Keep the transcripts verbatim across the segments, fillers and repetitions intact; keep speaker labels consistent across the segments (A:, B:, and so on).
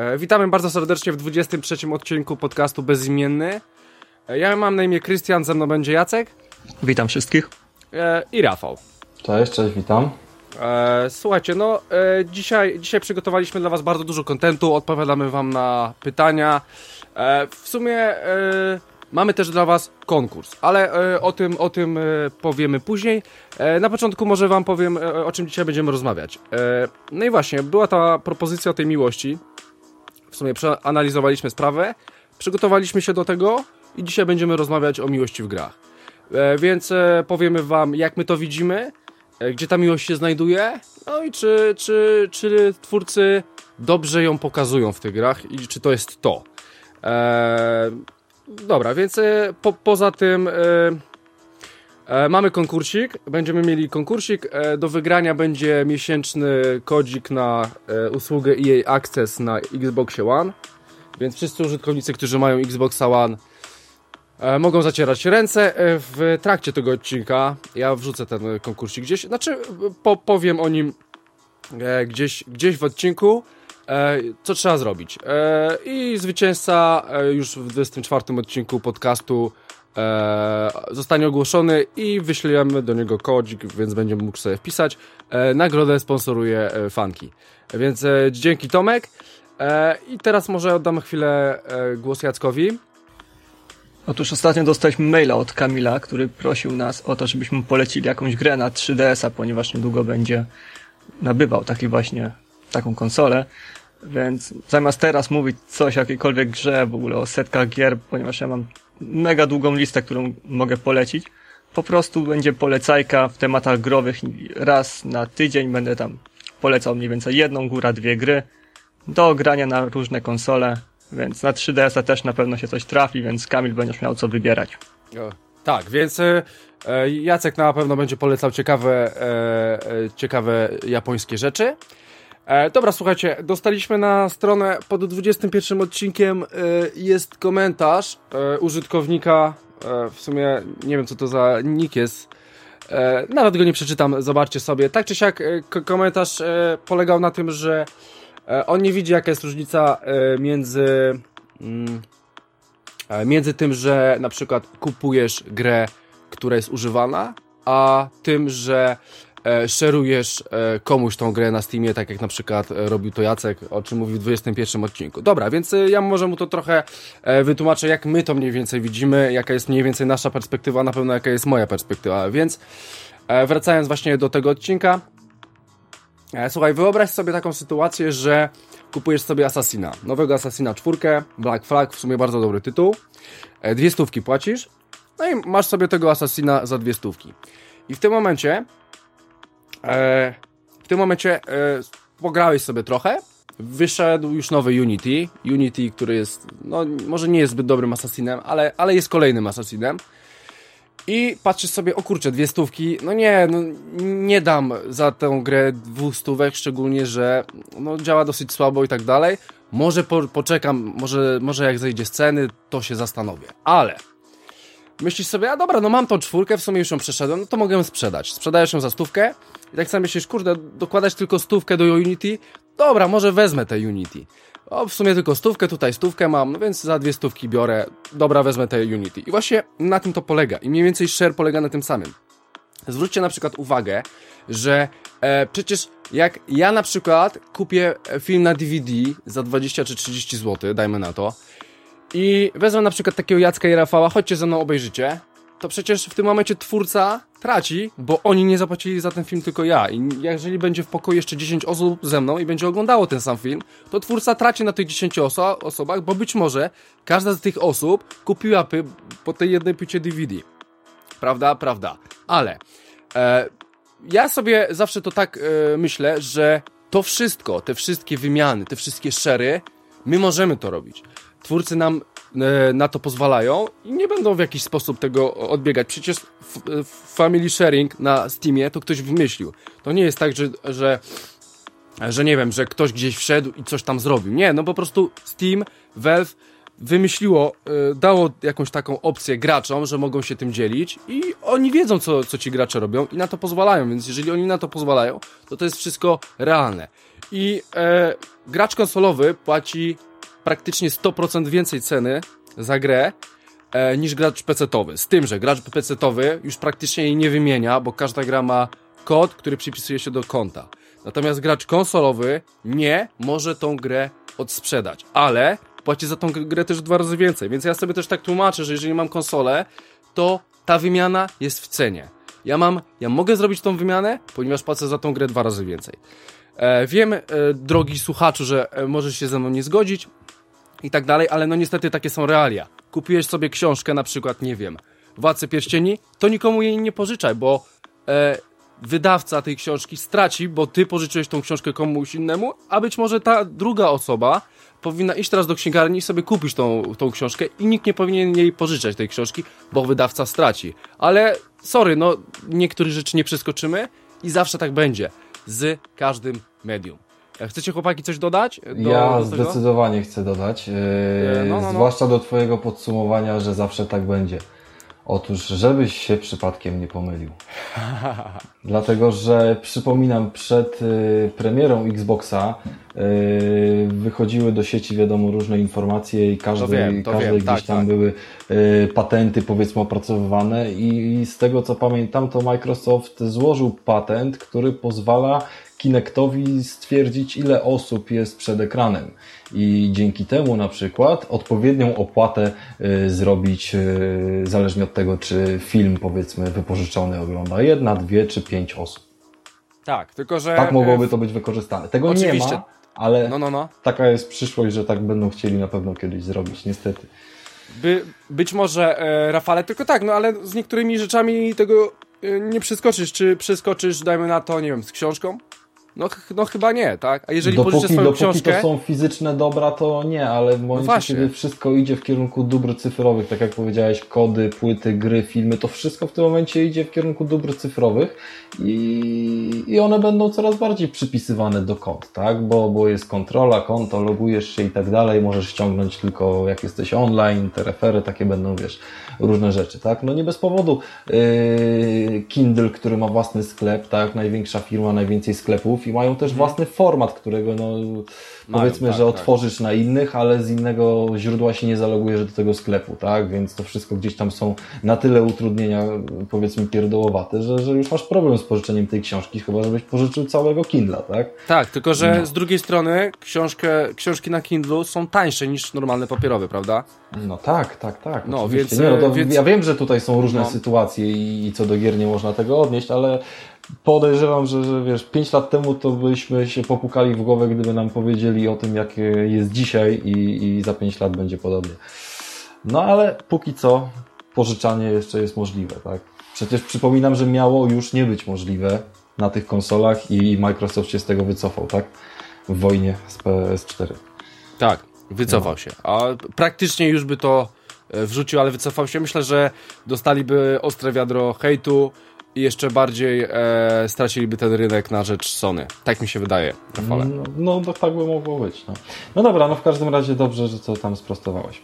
A: E, witamy bardzo serdecznie w dwudziestym trzecim odcinku podcastu Bezimienny. E, ja mam na imię Krystian, ze mną będzie Jacek.
B: Witam wszystkich.
A: E, I Rafał.
C: Cześć, cześć, witam.
A: E, słuchajcie, no e, dzisiaj, dzisiaj przygotowaliśmy dla was bardzo dużo kontentu, odpowiadamy wam na pytania. E, w sumie e, mamy też dla was konkurs, ale e, o tym, o tym e, powiemy później. E, na początku może wam powiem, e, o czym dzisiaj będziemy rozmawiać. E, no i właśnie, była ta propozycja tej miłości. W sumie przeanalizowaliśmy sprawę, przygotowaliśmy się do tego i dzisiaj będziemy rozmawiać o miłości w grach. E, więc e, powiemy wam, jak my to widzimy, e, gdzie ta miłość się znajduje, no i czy, czy, czy twórcy dobrze ją pokazują w tych grach i czy to jest to. E, dobra, więc e, po, poza tym e, e, mamy konkursik, będziemy mieli konkursik, e, do wygrania będzie miesięczny kodzik na e, usługę E A Access na Xboxie One, więc wszyscy użytkownicy, którzy mają Xboxa One, E, mogą zacierać ręce. E, w trakcie tego odcinka ja wrzucę ten konkursik gdzieś, znaczy po, powiem o nim e, gdzieś, gdzieś w odcinku, e, co trzeba zrobić. E, I zwycięzca e, już w dwudziestym czwartym odcinku podcastu e, zostanie ogłoszony i wyślemy do niego kodzik, więc będzie mógł sobie wpisać. E, nagrodę sponsoruje e, Funky. Więc e, dzięki, Tomek. E, I teraz może oddam chwilę e, głos Jackowi.
B: Otóż ostatnio dostaliśmy maila od Kamila, który prosił nas o to, żebyśmy polecili jakąś grę na trzy D S a, ponieważ niedługo będzie nabywał taki właśnie, taką konsolę. Więc zamiast teraz mówić coś o jakiejkolwiek grze, w ogóle o setkach gier, ponieważ ja mam mega długą listę, którą mogę polecić, po prostu będzie polecajka w tematach growych. Raz na tydzień będę tam polecał mniej więcej jedną, góra dwie gry do grania na różne konsole. Więc na trzy D S a też na pewno się coś trafi, więc Kamil będziesz miał co wybierać.
A: O, tak, więc e, Jacek na pewno będzie polecał ciekawe, e, e, ciekawe japońskie rzeczy. E, dobra, słuchajcie, dostaliśmy na stronę pod dwudziestym pierwszym odcinkiem, e, jest komentarz e, użytkownika, e, w sumie nie wiem co to za nick jest, e, nawet go nie przeczytam, zobaczcie sobie. Tak czy siak e, komentarz e, polegał na tym, że on nie widzi, jaka jest różnica między między tym, że na przykład kupujesz grę, która jest używana, a tym, że szerujesz komuś tą grę na Steamie, tak jak na przykład robił to Jacek, o czym mówił w dwudziestym pierwszym odcinku. Dobra, więc ja może mu to trochę wytłumaczę, jak my to mniej więcej widzimy, jaka jest mniej więcej nasza perspektywa, na pewno jaka jest moja perspektywa, więc wracając właśnie do tego odcinka. Słuchaj, wyobraź sobie taką sytuację, że kupujesz sobie Assassina, nowego Assassina czwórkę, Black Flag, w sumie bardzo dobry tytuł, dwie stówki płacisz, no i masz sobie tego Assassina za dwie stówki. I w tym momencie, e, w tym momencie e, pograłeś sobie trochę, wyszedł już nowy Unity, Unity, który jest, no może nie jest zbyt dobrym Assassinem, ale, ale jest kolejnym Assassinem. I patrzysz sobie, o kurczę, dwie stówki, no nie, no nie dam za tę grę dwóch stówek, szczególnie, że no, działa dosyć słabo i tak dalej. Może po, poczekam, może, może jak zejdzie z ceny, to się zastanowię. Ale myślisz sobie, a dobra, no mam tą czwórkę, w sumie już ją przeszedłem, no to mogę ją sprzedać. Sprzedajesz ją za stówkę i tak sobie myślisz, kurde, dokładasz tylko stówkę do Unity, dobra, może wezmę te Unity. O, w sumie tylko stówkę, tutaj stówkę mam, no więc za dwie stówki biorę, dobra, wezmę te Unity. I właśnie na tym to polega. I mniej więcej share polega na tym samym. Zwróćcie na przykład uwagę, że e, przecież jak ja na przykład kupię film na D V D za dwadzieścia czy trzydzieści złotych, dajmy na to, i wezmę na przykład takiego Jacka i Rafała, chodźcie ze mną, obejrzycie, to przecież w tym momencie twórca traci, bo oni nie zapłacili za ten film, tylko ja. I jeżeli będzie w pokoju jeszcze dziesięć osób ze mną i będzie oglądało ten sam film, to twórca traci na tych dziesięciu oso- osobach, bo być może każda z tych osób kupiła p- po tej jednej płycie D V D. Prawda? Prawda. Ale e, ja sobie zawsze to tak e, myślę, że to wszystko, te wszystkie wymiany, te wszystkie share'y, my możemy to robić. Twórcy nam na to pozwalają i nie będą w jakiś sposób tego odbiegać. Przecież family sharing na Steamie to ktoś wymyślił. To nie jest tak, że, że, że nie wiem, że ktoś gdzieś wszedł i coś tam zrobił. Nie, no po prostu Steam, Valve wymyśliło, y, dało jakąś taką opcję graczom, że mogą się tym dzielić i oni wiedzą, co, co ci gracze robią i na to pozwalają, więc jeżeli oni na to pozwalają, to to jest wszystko realne. I e, gracz konsolowy płaci praktycznie sto procent więcej ceny za grę e, niż gracz pecetowy. Z tym, że gracz pecetowy już praktycznie jej nie wymienia, bo każda gra ma kod, który przypisuje się do konta. Natomiast gracz konsolowy nie może tą grę odsprzedać, ale płaci za tą grę też dwa razy więcej, więc ja sobie też tak tłumaczę, że jeżeli mam konsolę, to ta wymiana jest w cenie. Ja mam, ja mogę zrobić tą wymianę, ponieważ płacę za tą grę dwa razy więcej. E, wiem, e, drogi słuchaczu, że e, możesz się ze mną nie zgodzić i tak dalej, ale no niestety takie są realia. Kupiłeś sobie książkę, na przykład, nie wiem, Władcy Pierścieni, to nikomu jej nie pożyczaj, bo e, wydawca tej książki straci, bo ty pożyczyłeś tą książkę komuś innemu, a być może ta druga osoba powinna iść teraz do księgarni i sobie kupić tą, tą książkę i nikt nie powinien jej pożyczać tej książki, bo wydawca straci. Ale sorry, no niektórych rzeczy nie przeskoczymy i zawsze tak będzie. Z każdym medium. Chcecie, chłopaki, coś dodać? Do,
C: ja
A: do
C: zdecydowanie chcę dodać, yy, no, no, no. zwłaszcza do twojego podsumowania, że zawsze tak będzie. Otóż, żebyś się przypadkiem nie pomylił. Dlatego, że przypominam, przed y, premierą Xboxa y, wychodziły do sieci, wiadomo, różne informacje i każdej,
A: wiem,
C: każdej
A: wiem.
C: gdzieś
A: tak,
C: tam
A: tak.
C: były y, patenty, powiedzmy, opracowywane i, i z tego, co pamiętam, to Microsoft złożył patent, który pozwala Kinectowi stwierdzić, ile osób jest przed ekranem i dzięki temu na przykład odpowiednią opłatę y, zrobić y, zależnie od tego, czy film, powiedzmy, wypożyczony ogląda jedna, dwie czy pięć osób.
A: Tak, tylko że...
C: Tak mogłoby to być wykorzystane. Tego
A: Oczywiście.
C: nie ma, ale
A: no, no, no.
C: taka jest przyszłość, że tak będą chcieli na pewno kiedyś zrobić, niestety.
A: By, być może, e, Rafale, tylko tak, no ale z niektórymi rzeczami tego e, nie przeskoczysz. Czy przeskoczysz, dajmy na to, nie wiem, z książką? No, ch- no chyba nie, tak? A jeżeli
C: Dopóki,
A: pożyczę swoją
C: dopóki
A: książkę...
C: to są fizyczne dobra, to nie, ale w momencie,
A: właśnie.
C: kiedy wszystko idzie w kierunku dóbr cyfrowych, tak jak powiedziałeś, kody, płyty, gry, filmy, to wszystko w tym momencie idzie w kierunku dóbr cyfrowych i, i one będą coraz bardziej przypisywane do kont, tak? Bo, bo jest kontrola, konto, logujesz się i tak dalej, możesz ściągnąć tylko jak jesteś online, te refery, takie będą, wiesz, różne rzeczy, tak? No nie bez powodu yy, Kindle, który ma własny sklep, tak? Największa firma, najwięcej sklepów i mają też własny format, którego no powiedzmy,
A: Mają, tak,
C: że
A: tak.
C: otworzysz na innych, ale z innego źródła się nie zalogujesz do tego sklepu, tak? Więc to wszystko gdzieś tam są na tyle utrudnienia, powiedzmy, pierdołowate, że, że już masz problem z pożyczeniem tej książki, chyba żebyś pożyczył całego Kindla, tak?
A: Tak, tylko że
C: No.
A: z drugiej strony książkę, książki na Kindlu są tańsze niż normalne papierowe, prawda?
C: No tak, tak, tak.
A: No,
C: oczywiście.
A: więc-
C: nie, no to
A: więc-
C: ja wiem, że tutaj są różne
A: no.
C: sytuacje i, i co do gier nie można tego odnieść, ale podejrzewam, że, że wiesz, pięć lat temu to byśmy się popukali w głowę, gdyby nam powiedzieli o tym, jakie jest dzisiaj i, i za pięć lat będzie podobnie. No ale póki co pożyczanie jeszcze jest możliwe, tak? Przecież przypominam, że miało już nie być możliwe na tych konsolach i Microsoft się z tego wycofał, tak? W wojnie z P S cztery.
A: Tak, wycofał się. A praktycznie już by to e, wrzucił, ale wycofał się. Myślę, że dostaliby ostre wiadro hejtu i jeszcze bardziej e, straciliby ten rynek na rzecz Sony. Tak mi się wydaje, Rafale.
C: No, no to tak by mogło być. No. no dobra, no w każdym razie dobrze, że co tam sprostowałeś.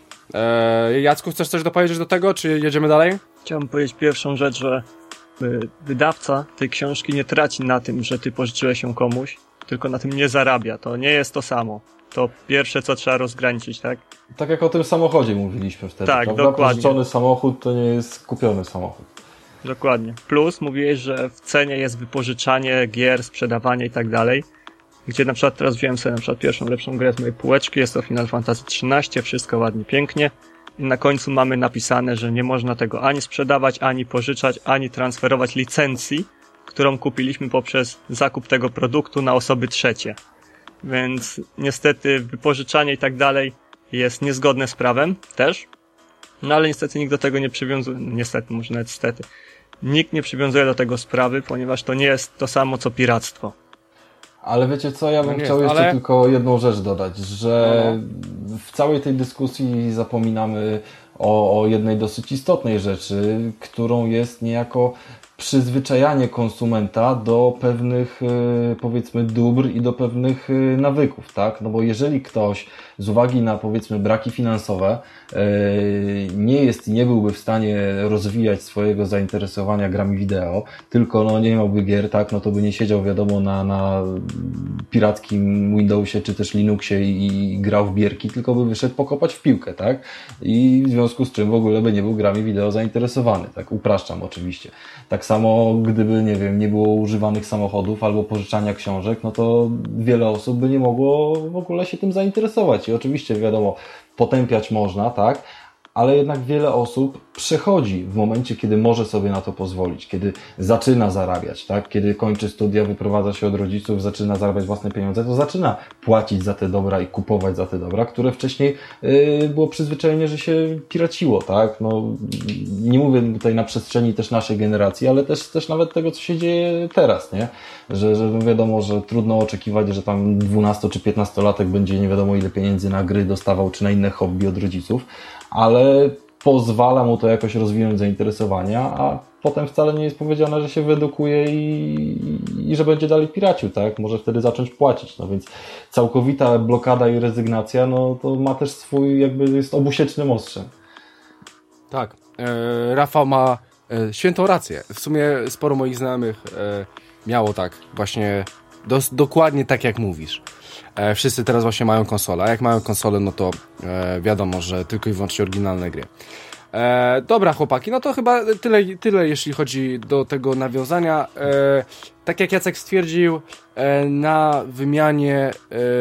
A: E, Jacku, chcesz coś dopowiedzieć do tego, czy jedziemy dalej?
B: Chciałbym powiedzieć pierwszą rzecz, że y, wydawca tej książki nie traci na tym, że ty pożyczyłeś ją komuś, tylko na tym nie zarabia. To nie jest to samo. To pierwsze, co trzeba rozgraniczyć, tak?
C: Tak jak o tym samochodzie mówiliśmy wtedy,
B: Tak,
C: prawda?
B: dokładnie.
C: Pożyczony samochód to nie jest kupiony samochód.
B: Dokładnie. Plus mówiłeś, że w cenie jest wypożyczanie gier, sprzedawanie i tak dalej. Gdzie na przykład teraz wziąłem sobie na przykład pierwszą lepszą grę z mojej półeczki, jest to Final Fantasy trzynaście, wszystko ładnie, pięknie. I na końcu mamy napisane, że nie można tego ani sprzedawać, ani pożyczać, ani transferować licencji, którą kupiliśmy poprzez zakup tego produktu na osoby trzecie. Więc niestety wypożyczanie i tak dalej jest niezgodne z prawem też. No ale niestety nikt do tego nie przywiązuje, niestety, może nawet stety. Nikt nie przywiązuje do tego sprawy, ponieważ to nie jest to samo co piractwo.
C: Ale wiecie co, ja bym
A: No nie,
C: chciał jeszcze
A: ale-
C: tylko jedną rzecz dodać, że
A: No,
C: w całej tej dyskusji zapominamy o, o jednej dosyć istotnej rzeczy, którą jest niejako przyzwyczajanie konsumenta do pewnych, powiedzmy, dóbr i do pewnych nawyków, tak? No bo jeżeli ktoś z uwagi na, powiedzmy, braki finansowe nie jest i nie byłby w stanie rozwijać swojego zainteresowania grami wideo, tylko no nie miałby gier, tak? No to by nie siedział, wiadomo, na, na pirackim Windowsie czy też Linuxie i, i grał w bierki, tylko by wyszedł pokopać w piłkę, tak? I w związku z czym w ogóle by nie był grami wideo zainteresowany, tak? Upraszczam oczywiście. Tak samo gdyby, nie wiem, nie było używanych samochodów albo pożyczania książek, no to wiele osób by nie mogło w ogóle się tym zainteresować. I oczywiście, wiadomo, potępiać można, tak? Ale jednak wiele osób przechodzi w momencie, kiedy może sobie na to pozwolić, kiedy zaczyna zarabiać, tak? Kiedy kończy studia, wyprowadza się od rodziców, zaczyna zarabiać własne pieniądze, to zaczyna płacić za te dobra i kupować za te dobra, które wcześniej yy, było przyzwyczajenie, że się piraciło, tak? No, nie mówię tutaj na przestrzeni też naszej generacji, ale też, też nawet tego, co się dzieje teraz, nie? Że, że wiadomo, że trudno oczekiwać, że tam dwunasto czy piętnastolatek będzie nie wiadomo ile pieniędzy na gry dostawał, czy na inne hobby od rodziców, ale pozwala mu to jakoś rozwinąć zainteresowania, a potem wcale nie jest powiedziane, że się wyedukuje i, i że będzie dalej piracił, tak? Może wtedy zacząć płacić, no więc całkowita blokada i rezygnacja, no to ma też swój, jakby jest obusiecznym ostrzem.
A: Tak, e, Rafał ma e, świętą rację. W sumie sporo moich znajomych e, miało tak, właśnie dos, dokładnie tak jak mówisz. E, wszyscy teraz właśnie mają konsolę, a jak mają konsolę, no to e, wiadomo, że tylko i wyłącznie oryginalne gry. E, dobra chłopaki, no to chyba tyle, tyle jeśli chodzi do tego nawiązania. E, tak jak Jacek stwierdził, e, na wymianie e,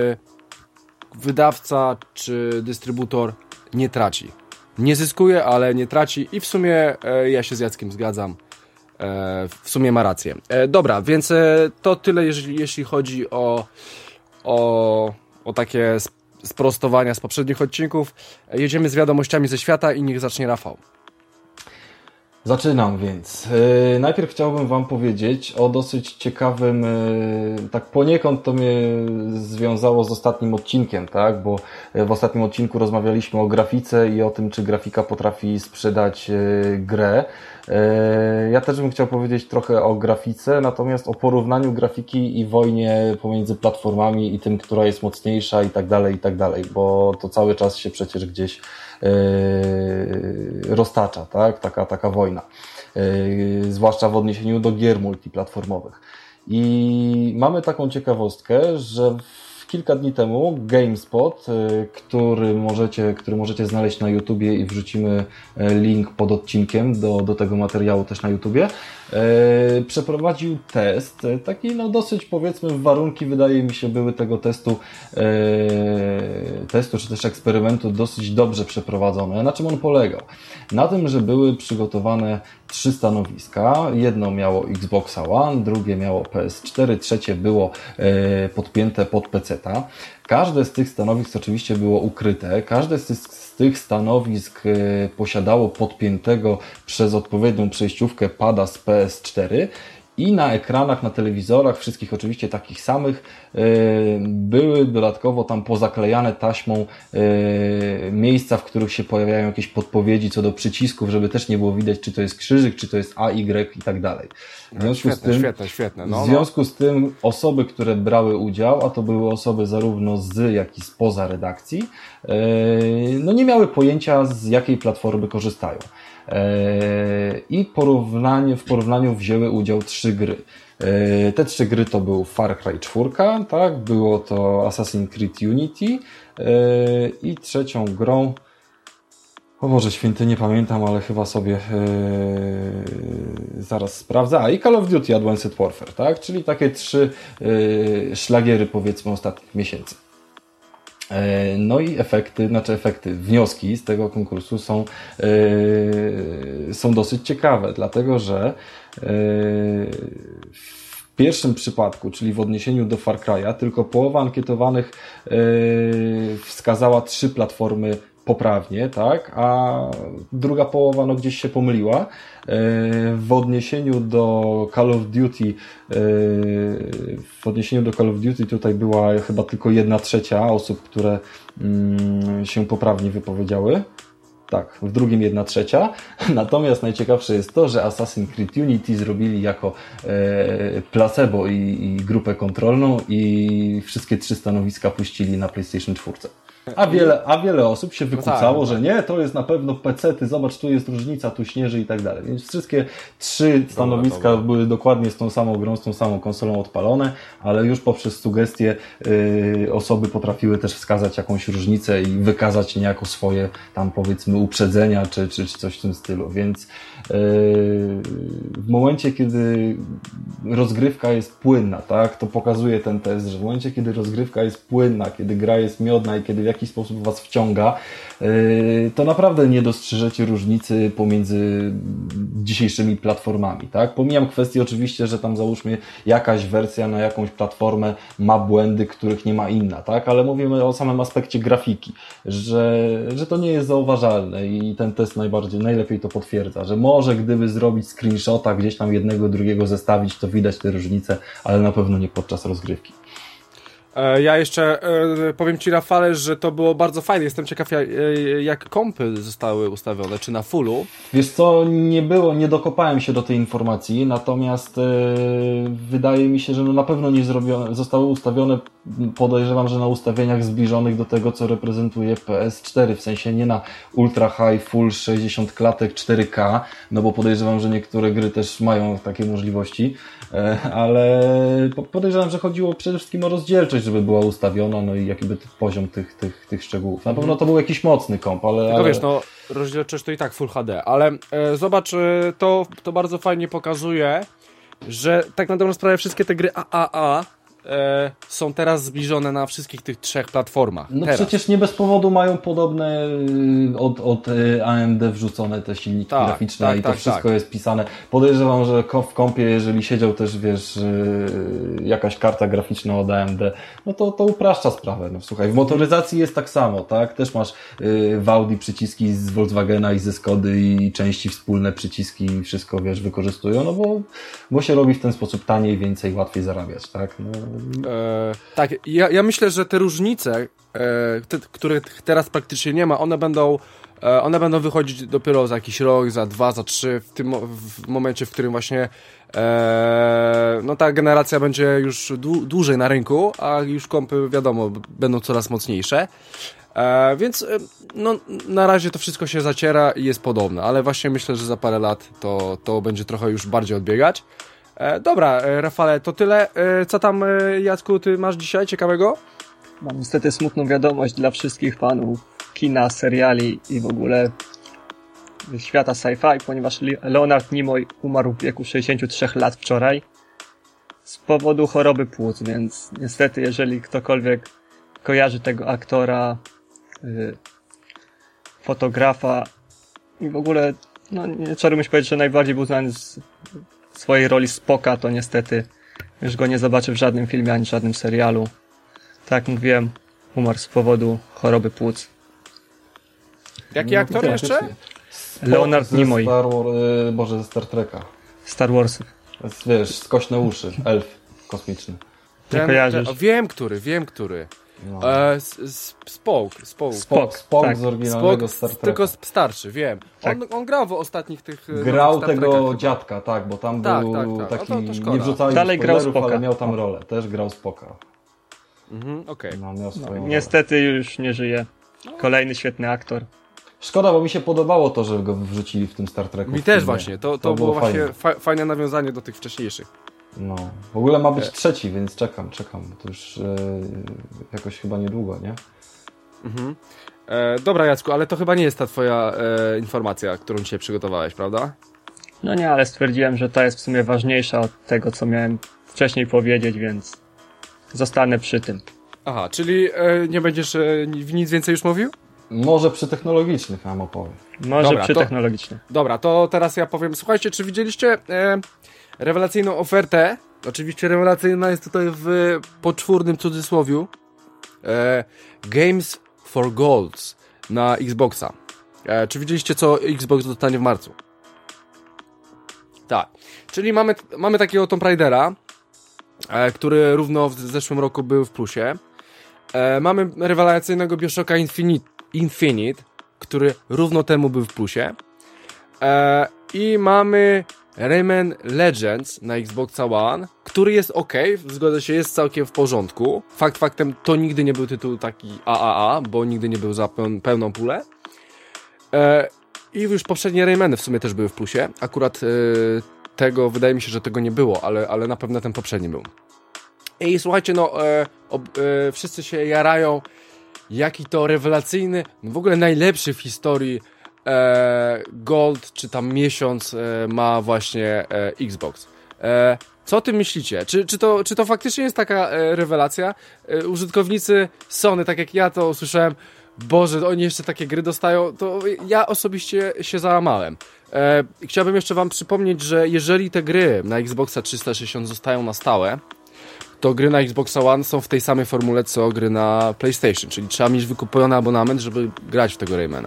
A: wydawca czy dystrybutor nie traci. Nie zyskuje, ale nie traci i w sumie e, ja się z Jackiem zgadzam. E, w sumie ma rację. E, dobra, więc e, to tyle jeśli, jeśli chodzi o O, o takie sprostowania z poprzednich odcinków. Jedziemy z wiadomościami ze świata i niech zacznie Rafał.
C: Zaczynam więc. Yy, najpierw chciałbym Wam powiedzieć o dosyć ciekawym, yy, tak poniekąd to mnie związało z ostatnim odcinkiem, tak? Bo w ostatnim odcinku rozmawialiśmy o grafice i o tym, czy grafika potrafi sprzedać yy, grę. Yy, ja też bym chciał powiedzieć trochę o grafice, natomiast o porównaniu grafiki i wojnie pomiędzy platformami i tym, która jest mocniejsza i tak dalej, i tak dalej, bo to cały czas się przecież gdzieś Yy, roztacza, tak? Taka, taka wojna. Yy, zwłaszcza w odniesieniu do gier multiplatformowych. I mamy taką ciekawostkę, że kilka dni temu GameSpot, yy, który możecie, który możecie znaleźć na YouTubie i wrzucimy link pod odcinkiem do, do tego materiału też na YouTubie, yy, przeprowadził test, taki no dosyć, powiedzmy, warunki wydaje mi się były tego testu yy, testu czy też eksperymentu dosyć dobrze przeprowadzone. Na czym on polegał? Na tym, że były przygotowane trzy stanowiska. Jedno miało Xboxa One, drugie miało P S cztery, trzecie było yy, podpięte pod peceta. Każde z tych stanowisk oczywiście było ukryte. Każde z tych, z tych stanowisk yy, posiadało podpiętego przez odpowiednią przejściówkę pada z P S cztery. I na ekranach, na telewizorach, wszystkich oczywiście takich samych, yy, były dodatkowo tam pozaklejane taśmą yy, miejsca, w których się pojawiają jakieś podpowiedzi co do przycisków, żeby też nie było widać, czy to jest krzyżyk, czy to jest A, Y i tak dalej. W związku
A: świetne,
C: z tym,
A: świetne, świetne. No,
C: w związku z tym osoby, które brały udział, a to były osoby zarówno z, jak i spoza redakcji, yy, no nie miały pojęcia, z jakiej platformy korzystają. I porównanie, w porównaniu wzięły udział trzy gry. Te trzy gry to był Far Cry cztery, tak? Było to Assassin's Creed Unity i trzecią grą, o Boże Święty, nie pamiętam, ale chyba sobie yy, zaraz sprawdzę. A i Call of Duty Advanced Warfare, tak? Czyli takie trzy yy, szlagiery, powiedzmy, ostatnich miesięcy. No i efekty, znaczy efekty, wnioski z tego konkursu są, yy, są dosyć ciekawe, dlatego że yy, w pierwszym przypadku, czyli w odniesieniu do Far Cry'a, tylko połowa ankietowanych yy, wskazała trzy platformy poprawnie, tak, a druga połowa no gdzieś się pomyliła. W odniesieniu do Call of Duty w odniesieniu do Call of Duty tutaj była chyba tylko jedna trzecia osób, które się poprawnie wypowiedziały. Tak, w drugim jedna trzecia. Natomiast najciekawsze jest to, że Assassin's Creed Unity zrobili jako e, placebo i, i grupę kontrolną i wszystkie trzy stanowiska puścili na PlayStation cztery. A wiele, a wiele osób się wykucało, no tak, że nie, to jest na pewno pecety, zobacz, tu jest różnica, tu śnieży i tak dalej. Więc wszystkie trzy stanowiska dobra, dobra. były dokładnie z tą samą grą, z tą samą konsolą odpalone, ale już poprzez sugestie yy, osoby potrafiły też wskazać jakąś różnicę i wykazać niejako swoje tam powiedzmy uprzedzenia czy, czy, czy coś w tym stylu. Więc yy, w momencie, kiedy rozgrywka jest płynna, tak, to pokazuje ten test, że w momencie, kiedy rozgrywka jest płynna, kiedy gra jest miodna i kiedy w jakiś sposób was wciąga, to naprawdę nie dostrzeżecie różnicy pomiędzy dzisiejszymi platformami, tak? Pomijam kwestię oczywiście, że tam załóżmy jakaś wersja na jakąś platformę ma błędy, których nie ma inna, tak? Ale mówimy o samym aspekcie grafiki, że, że to nie jest zauważalne i ten test najbardziej, najlepiej to potwierdza, że może gdyby zrobić screenshota, gdzieś tam jednego, drugiego zestawić, to widać te różnice, ale na pewno nie podczas rozgrywki.
A: Ja jeszcze powiem Ci, Rafale, że to było bardzo fajne. Jestem ciekaw, jak kompy zostały ustawione, czy na fullu.
C: Wiesz co, nie było, nie dokopałem się do tej informacji, natomiast yy, wydaje mi się, że no na pewno nie zrobione, zostały ustawione, podejrzewam, że na ustawieniach zbliżonych do tego, co reprezentuje P S cztery, w sensie nie na ultra high, full sześćdziesiąt klatek cztery K, no bo podejrzewam, że niektóre gry też mają takie możliwości, yy, ale podejrzewam, że chodziło przede wszystkim o rozdzielczość, żeby była ustawiona, no i jakby poziom tych, tych, tych szczegółów. Na pewno to był jakiś mocny komp, ale...
A: Tylko
C: ale...
A: wiesz, no rozdzielczość to i tak Full H D, ale e, zobacz, e, to, to bardzo fajnie pokazuje, że tak na dobrą sprawę wszystkie te gry A A A e, są teraz zbliżone na wszystkich tych trzech platformach.
C: No
A: teraz.
C: Przecież nie bez powodu mają podobne od, od A M D wrzucone te silniki
A: tak,
C: graficzne
A: tak,
C: i to
A: tak,
C: wszystko
A: tak.
C: jest pisane. Podejrzewam, że w kompie, jeżeli siedział też, wiesz, jakaś karta graficzna od A M D, no to, to upraszcza sprawę. No słuchaj, w motoryzacji jest tak samo, tak? Też masz w Audi przyciski z Volkswagena i ze Skody i części wspólne przyciski i wszystko, wiesz, wykorzystują, no bo, bo się robi w ten sposób taniej, więcej, łatwiej zarabiać, tak? No.
A: E, tak, ja, ja myślę, że te różnice, e, te, których teraz praktycznie nie ma, one będą, e, one będą wychodzić dopiero za jakiś rok, za dwa, za trzy, w tym w momencie, w którym właśnie e, no ta generacja będzie już dłu, dłużej na rynku, a już kompy, wiadomo, będą coraz mocniejsze. E, więc no, na razie to wszystko się zaciera i jest podobne, ale właśnie myślę, że za parę lat to, to będzie trochę już bardziej odbiegać. E, dobra, e, Rafale, to tyle. E, co tam, e, Jacku, ty masz dzisiaj ciekawego?
B: Mam niestety smutną wiadomość dla wszystkich fanów kina, seriali i w ogóle świata sci-fi, ponieważ Leonard Nimoy umarł w wieku sześćdziesięciu trzech lat wczoraj z powodu choroby płuc, więc niestety, jeżeli ktokolwiek kojarzy tego aktora, y, fotografa i w ogóle, no nie trzeba myśleć powiedzieć, że najbardziej był znany z swojej roli Spocka, to niestety już go nie zobaczę w żadnym filmie ani w żadnym serialu. Tak jak mówiłem, umarł z powodu choroby płuc.
A: Jaki no, aktor jeszcze?
C: Spock
B: Leonard Nimoy.
C: Star War, y, Boże, ze Star Treka.
B: Star Warsów.
C: Wiesz, skośne uszy, elf kosmiczny.
B: Nie
A: ten,
B: kojarzysz?
A: Ten, wiem, który, wiem, który.
C: No.
A: E, Spock, Spock.
C: Spock, Spock
B: tak.
C: z oryginalnego Star Treka.
A: Tylko starszy, wiem.
B: Tak.
A: On, on grał w ostatnich tych...
C: Grał
A: Star
C: tego
A: Trekach
C: dziadka, tak, bo tam
A: tak,
C: był
A: tak, tak.
C: taki,
A: no to, to szkoda.
C: nie wrzucali
B: Dalej grał
C: spoilerów,
B: Spocka.
C: ale miał tam rolę. Też grał Spocka.
A: Mhm, okej. Okay.
C: No, miał swoją rolę.
B: Niestety już nie żyje. Kolejny świetny aktor.
C: Szkoda, bo mi się podobało to, że go wrzucili w tym Star Treku.
A: Mi też właśnie, to, to, to było, było
C: fajne.
A: właśnie fa- fajne nawiązanie do tych wcześniejszych.
C: No, w ogóle ma być
A: e...
C: trzeci, więc czekam, czekam, bo to już e, jakoś chyba niedługo, nie?
A: Mhm. E, dobra, Jacku, ale to chyba nie jest ta twoja e, informacja, którą dzisiaj przygotowałeś, prawda?
B: No nie, ale stwierdziłem, że ta jest w sumie ważniejsza od tego, co miałem wcześniej powiedzieć, więc zostanę przy tym.
A: Aha, czyli e, nie będziesz e, w nic więcej już mówił?
C: Może przy technologicznych nam opowiem.
B: Może
A: Dobra,
B: przy
A: to...
B: technologicznych.
A: Dobra, to teraz ja powiem. Słuchajcie, czy widzieliście e, rewelacyjną ofertę? Oczywiście rewelacyjna jest tutaj w poczwórnym cudzysłowiu. E, Games for Golds na Xboxa. E, czy widzieliście, co Xbox dostanie w marcu? Tak. Czyli mamy, mamy takiego Tomb Raidera, e, który równo w zeszłym roku był w plusie. E, mamy rewelacyjnego BioShocka Infinite, Infinite, który równo temu był w plusie. E, I mamy Rayman Legends na Xboxa One, który jest ok, zgodzę się, jest całkiem w porządku. Fakt faktem, to nigdy nie był tytuł taki triple A, bo nigdy nie był za peł- pełną pulę. E, I już poprzednie Raymany w sumie też były w plusie. Akurat e, tego, wydaje mi się, że tego nie było, ale, ale na pewno ten poprzedni był. I słuchajcie, no e, ob, e, wszyscy się jarają, jaki to rewelacyjny, no w ogóle najlepszy w historii e, Gold, czy tam miesiąc e, ma właśnie e, Xbox. E, co o tym myślicie? Czy, czy, to, czy to faktycznie jest taka e, rewelacja? E, użytkownicy Sony, tak jak ja to usłyszałem, Boże, oni jeszcze takie gry dostają, to ja osobiście się załamałem. E, chciałbym jeszcze wam przypomnieć, że jeżeli te gry na Xboxa trzysta sześćdziesiąt zostają na stałe, to gry na Xboxa One są w tej samej formule, co gry na PlayStation, czyli trzeba mieć wykupiony abonament, żeby grać w tego Raymana.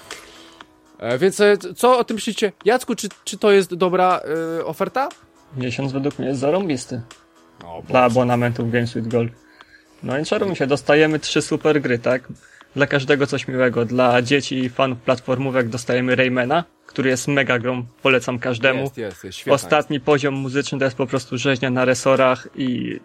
A: E, więc e, co o tym myślicie? Jacku, czy, czy to jest dobra e, oferta?
B: Miesiąc według mnie jest zarąbisty.
A: O,
B: Dla abonamentów Games with Gold. No i czarujmy się, dostajemy trzy super gry, tak? Dla każdego coś miłego. Dla dzieci i fanów platformówek dostajemy Raymana, który jest mega grą, polecam każdemu.
A: Jest, jest, jest świetna.
B: Ostatni
A: jest.
B: poziom muzyczny to jest po prostu rzeźnia na resorach i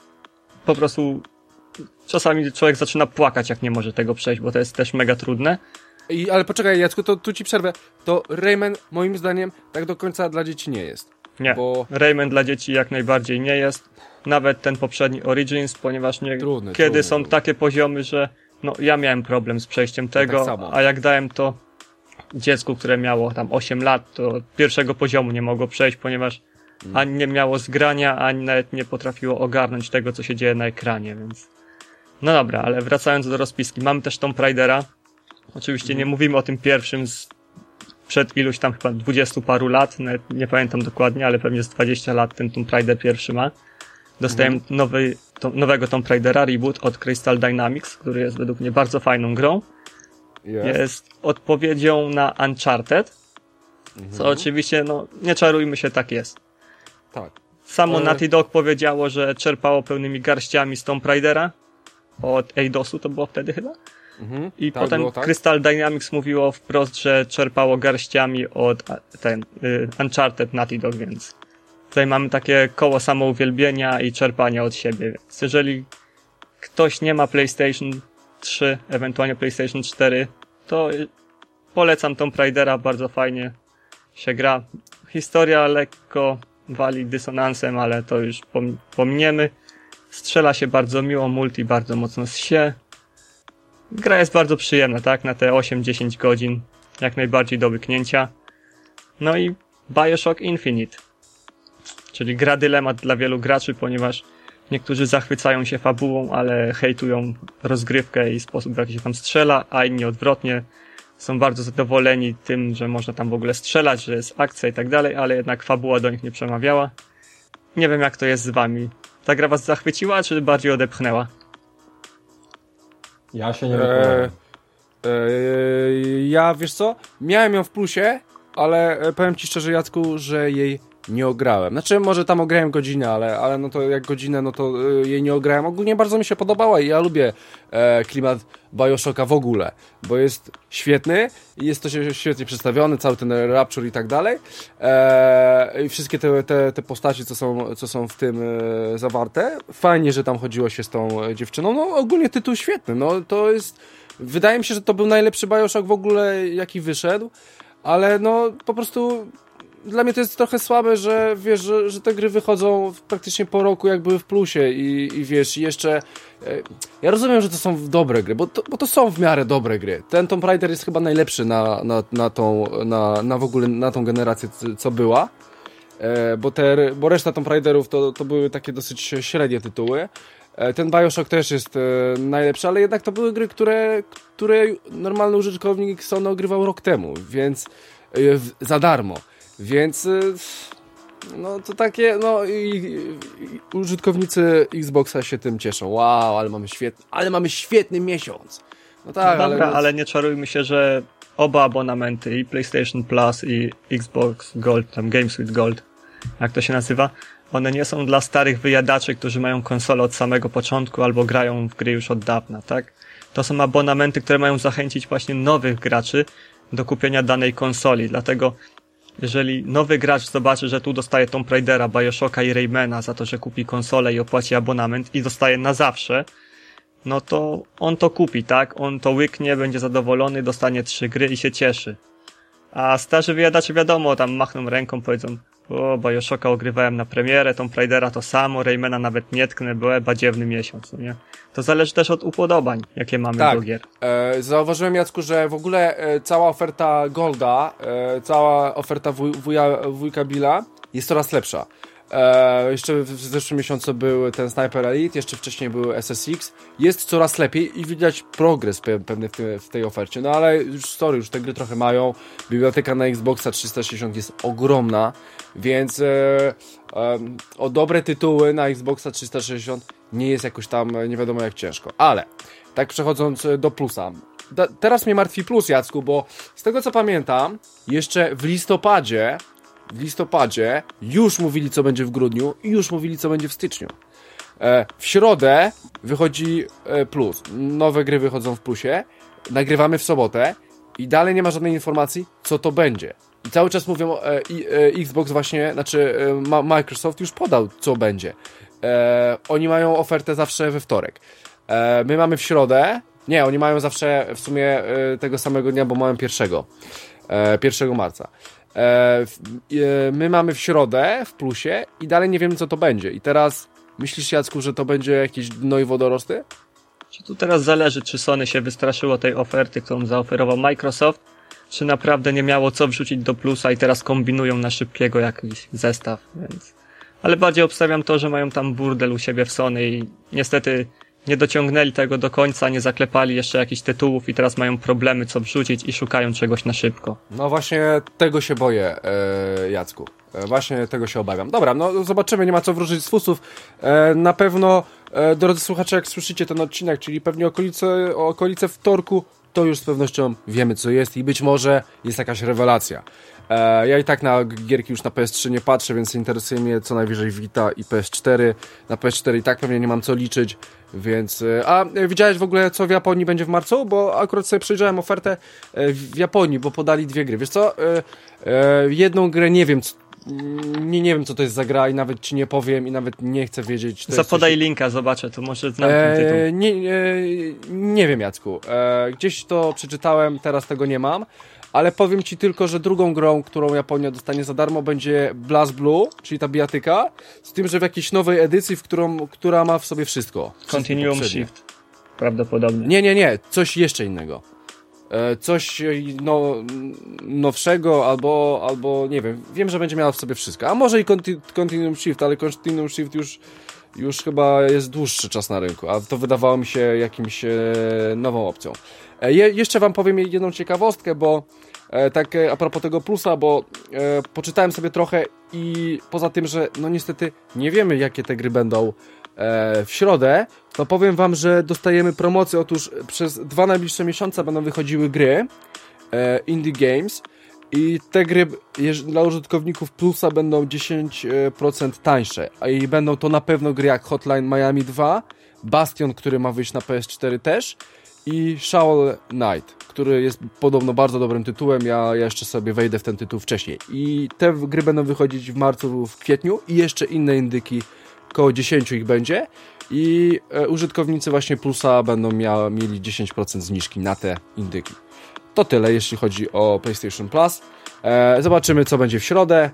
B: po prostu czasami człowiek zaczyna płakać, jak nie może tego przejść, bo to jest też mega trudne.
A: I, ale poczekaj, Jacku, to tu ci przerwę. To Rayman moim zdaniem tak do końca dla dzieci nie jest.
B: Nie,
A: bo...
B: Rayman dla dzieci jak najbardziej nie jest. Nawet ten poprzedni Origins, ponieważ nie,
A: trudny,
B: kiedy
A: trudny,
B: są
A: trudny.
B: takie poziomy, że no ja miałem problem z przejściem tego,
A: tak samo.
B: a jak dałem to dziecku, które miało tam osiem lat, to pierwszego poziomu nie mogło przejść, ponieważ mm. ani nie miało zgrania, ani nawet nie potrafiło ogarnąć tego, co się dzieje na ekranie, więc... No dobra, ale wracając do rozpiski, mamy też Tomb Raidera. Oczywiście mm. nie mówimy o tym pierwszym z przed iluś tam chyba dwudziestu paru lat, nawet nie pamiętam dokładnie, ale pewnie z dwadzieścia lat ten Tomb Raider pierwszy ma. Dostałem mm. nowy, to, nowego Tomb Raidera, reboot od Crystal Dynamics, który jest według mnie bardzo fajną grą. Yes. Jest odpowiedzią na Uncharted, mm-hmm. co oczywiście, no, nie czarujmy się, tak jest.
A: Tak.
B: Samo
A: Ale...
B: Naughty Dog powiedziało, że czerpało pełnymi garściami z Tomb Raidera, od Eidosu to było wtedy chyba.
A: Mhm,
B: I
A: tak,
B: potem
A: było, tak?
B: Crystal Dynamics mówiło wprost, że czerpało garściami od ten y, Uncharted Naughty Dog, więc tutaj mamy takie koło samouwielbienia i czerpania od siebie. Więc jeżeli ktoś nie ma PlayStation trzy, ewentualnie PlayStation cztery, to polecam Tomb Raidera, bardzo fajnie się gra. Historia lekko wali dysonansem, ale to już pom- pominiemy. Strzela się bardzo miło, multi bardzo mocno zsie. Gra jest bardzo przyjemna, tak? Na te osiem dziesięć godzin. Jak najbardziej do łyknięcia. No i Bioshock Infinite. Czyli gra dylemat dla wielu graczy, ponieważ niektórzy zachwycają się fabułą, ale hejtują rozgrywkę i sposób, w jaki się tam strzela, a inni odwrotnie. Są bardzo zadowoleni tym, że można tam w ogóle strzelać, że jest akcja i tak dalej, ale jednak fabuła do nich nie przemawiała. Nie wiem, jak to jest z wami. Ta gra was zachwyciła, czy bardziej odepchnęła?
C: Ja się nie wypowiadam.
A: E, e, ja, wiesz co, miałem ją w plusie, ale powiem ci szczerze, Jacku, że jej nie ograłem. Znaczy, może tam ograłem godzinę, ale, ale no to jak godzinę, no to y, jej nie ograłem. Ogólnie bardzo mi się podobała i ja lubię e, klimat Bioshocka w ogóle, bo jest świetny i jest to świetnie przedstawiony, cały ten Rapture i tak dalej. E, I wszystkie te, te, te postacie, co są, co są w tym e, zawarte. Fajnie, że tam chodziło się z tą dziewczyną. No ogólnie tytuł świetny. No to jest... Wydaje mi się, że to był najlepszy Bioshock w ogóle, jaki wyszedł, ale no po prostu... Dla mnie to jest trochę słabe, że wiesz, że, że te gry wychodzą praktycznie po roku, jak były w plusie i, i wiesz, jeszcze... E, ja rozumiem, że to są dobre gry, bo to, bo to są w miarę dobre gry. Ten Tomb Raider jest chyba najlepszy na, na, na tą, na, na w ogóle na tą generację, co była, e, bo, te, bo reszta Tomb Raiderów to, to były takie dosyć średnie tytuły. E, ten Bioshock też jest e, najlepszy, ale jednak to były gry, które, które normalny użytkownik Sony ogrywał rok temu, więc e, w, za darmo. Więc no to takie, no i, i użytkownicy Xboxa się tym cieszą. Wow, ale mamy świetny, ale mamy świetny miesiąc. No tak,
B: no dobra,
A: ale...
B: ale nie czarujmy się, że oba abonamenty, i PlayStation Plus, i Xbox Gold, tam Games with Gold, jak to się nazywa, one nie są dla starych wyjadaczy, którzy mają konsolę od samego początku albo grają w gry już od dawna, tak? to są abonamenty, które mają zachęcić właśnie nowych graczy do kupienia danej konsoli. Dlatego jeżeli nowy gracz zobaczy, że tu dostaje Tomb Raidera, Bioshocka i Raymana za to, że kupi konsolę i opłaci abonament i dostaje na zawsze, no to on to kupi, tak? On to łyknie, będzie zadowolony, dostanie trzy gry i się cieszy. A starzy wyjadacze wiadomo, tam machną ręką, powiedzą: o, Bioshocka ogrywałem na premierę, Tomb Raidera to samo, Raymana nawet nie tknę, bo badziewny miesiąc, no nie? To zależy też od upodobań, jakie mamy
A: tak.
B: do gier.
A: E, zauważyłem, Jacku, że w ogóle e, cała oferta Golda, e, cała oferta wuj, wuja, wujka Billa jest coraz lepsza. E, jeszcze w, w zeszłym miesiącu był ten Sniper Elite, jeszcze wcześniej był S S X. Jest coraz lepiej i widać progres pe, pewny w, tym, w tej ofercie. No ale już sorry, już te gry trochę mają. Biblioteka na Xboxa trzysta sześćdziesiąt jest ogromna, więc e, e, o dobre tytuły na Xboxa trzysta sześćdziesiąt nie jest jakoś tam nie wiadomo jak ciężko. Ale tak przechodząc do plusa. Da, teraz mnie martwi plus, Jacku, bo z tego co pamiętam, jeszcze w listopadzie W listopadzie już mówili, co będzie w grudniu i już mówili, co będzie w styczniu. E, w środę wychodzi e, plus. Nowe gry wychodzą w plusie. Nagrywamy w sobotę i dalej nie ma żadnej informacji, co to będzie. I cały czas mówią, e, i, e, Xbox właśnie, znaczy e, ma, Microsoft już podał, co będzie. E, oni mają ofertę zawsze we wtorek. E, my mamy w środę. Nie, oni mają zawsze w sumie e, tego samego dnia, bo mamy pierwszego. E, pierwszego marca. E, my mamy w środę w plusie i dalej nie wiemy, co to będzie. I teraz myślisz, Jacku, że to będzie jakieś dno i wodorosty?
B: Czy tu teraz zależy, czy Sony się wystraszyło tej oferty, którą zaoferował Microsoft, czy naprawdę nie miało co wrzucić do plusa i teraz kombinują na szybkiego jakiś zestaw, więc... Ale bardziej obstawiam to, że mają tam burdel u siebie w Sony i niestety nie dociągnęli tego do końca, nie zaklepali jeszcze jakichś tytułów i teraz mają problemy, co wrzucić i szukają czegoś na szybko.
A: No właśnie tego się boję, e, Jacku. E, właśnie tego się obawiam. Dobra, no zobaczymy, nie ma co wróżyć z fusów. E, na pewno, e, drodzy słuchacze, jak słyszycie ten odcinek, czyli pewnie okolice, okolice wtorku, to już z pewnością wiemy, co jest i być może jest jakaś rewelacja. E, ja i tak na gierki już na P S trzy nie patrzę, więc interesuje mnie co najwyżej Vita i P S cztery. Na P S cztery i tak pewnie nie mam co liczyć, więc... E, a e, widziałeś w ogóle, co w Japonii będzie w marcu? Bo akurat sobie przejrzałem ofertę e, w Japonii, bo podali dwie gry. Wiesz co? E, e, jedną grę nie wiem, c- nie, nie wiem co to jest za gra i nawet ci nie powiem i nawet nie chcę wiedzieć.
B: Zapodaj coś... linka, zobaczę, to może znam ten tytuł.
A: E, nie, e, nie wiem, Jacku. E, gdzieś to przeczytałem, teraz tego nie mam. Ale powiem ci tylko, że drugą grą, którą Japonia dostanie za darmo, będzie BlazBlue, czyli ta bijatyka, z tym, że w jakiejś nowej edycji, w którą, która ma w sobie wszystko.
B: Continuum Shift. Prawdopodobnie.
A: Nie, nie, nie. Coś jeszcze innego. E, coś no, nowszego, albo, albo nie wiem. Wiem, że będzie miała w sobie wszystko. A może i Conti- Continuum Shift, ale Continuum Shift już, już chyba jest dłuższy czas na rynku, a to wydawało mi się jakimś e, nową opcją. E, je, jeszcze wam powiem jedną ciekawostkę, bo e, tak e, a propos tego plusa, bo e, poczytałem sobie trochę i poza tym, że no niestety nie wiemy, jakie te gry będą e, w środę, to powiem wam, że dostajemy promocję. Otóż przez dwa najbliższe miesiące będą wychodziły gry e, Indie Games i te gry jeż, dla użytkowników plusa będą dziesięć procent tańsze, a i będą to na pewno gry jak Hotline Miami dwa, Bastion, który ma wyjść na P S cztery też, i Shovel Knight, który jest podobno bardzo dobrym tytułem. Ja, ja jeszcze sobie wejdę w ten tytuł wcześniej. I te gry będą wychodzić w marcu, w kwietniu i jeszcze inne indyki, około dziesięć ich będzie. I e, użytkownicy właśnie plusa będą mia- mieli dziesięć procent zniżki na te indyki. To tyle, jeśli chodzi o PlayStation Plus. E, zobaczymy, co będzie w środę.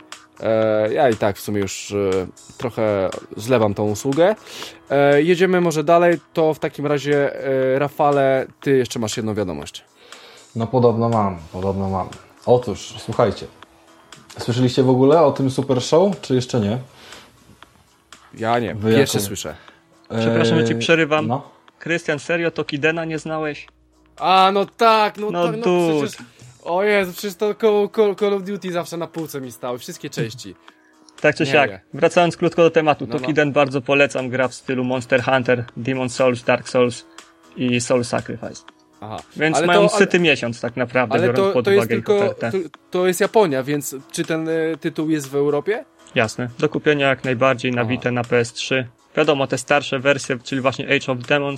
A: E, ja i tak w sumie już e, trochę zlewam tą usługę. E, jedziemy może dalej, to w takim razie e, Rafale, ty jeszcze masz jedną wiadomość.
C: No podobno mam, podobno mam. Otóż, słuchajcie, słyszeliście w ogóle o tym Super Show, czy jeszcze nie?
A: Ja nie,
C: Wy
A: pierwsze
C: jako...
A: słyszę.
B: Przepraszam, że ci przerywam.
C: No.
B: Krystian, serio, to Kidena nie znałeś?
A: A, no tak, no,
B: No
A: tak, no
B: dude.
A: przecież... O Jezu, przecież to Call, Call, Call of Duty zawsze na półce mi stały, wszystkie części.
B: Tak czy
A: Nie
B: siak,
A: wie.
B: wracając krótko do tematu,
A: No, no.
B: Tokiden bardzo polecam, gra w stylu Monster Hunter, Demon Souls, Dark Souls i Soul Sacrifice.
A: Aha.
B: Więc
A: Ale
B: mają
A: to,
B: syty miesiąc tak naprawdę,
A: ale
B: biorąc
A: to,
B: pod
A: to jest
B: uwagę ich
A: tylko,
B: ofertę.
A: to, to jest Japonia, więc czy ten y, tytuł jest w Europie?
B: Jasne, do kupienia jak najbardziej na
A: Aha.
B: Vita, na P S trzy. Wiadomo, te starsze wersje, czyli właśnie Age of Demons,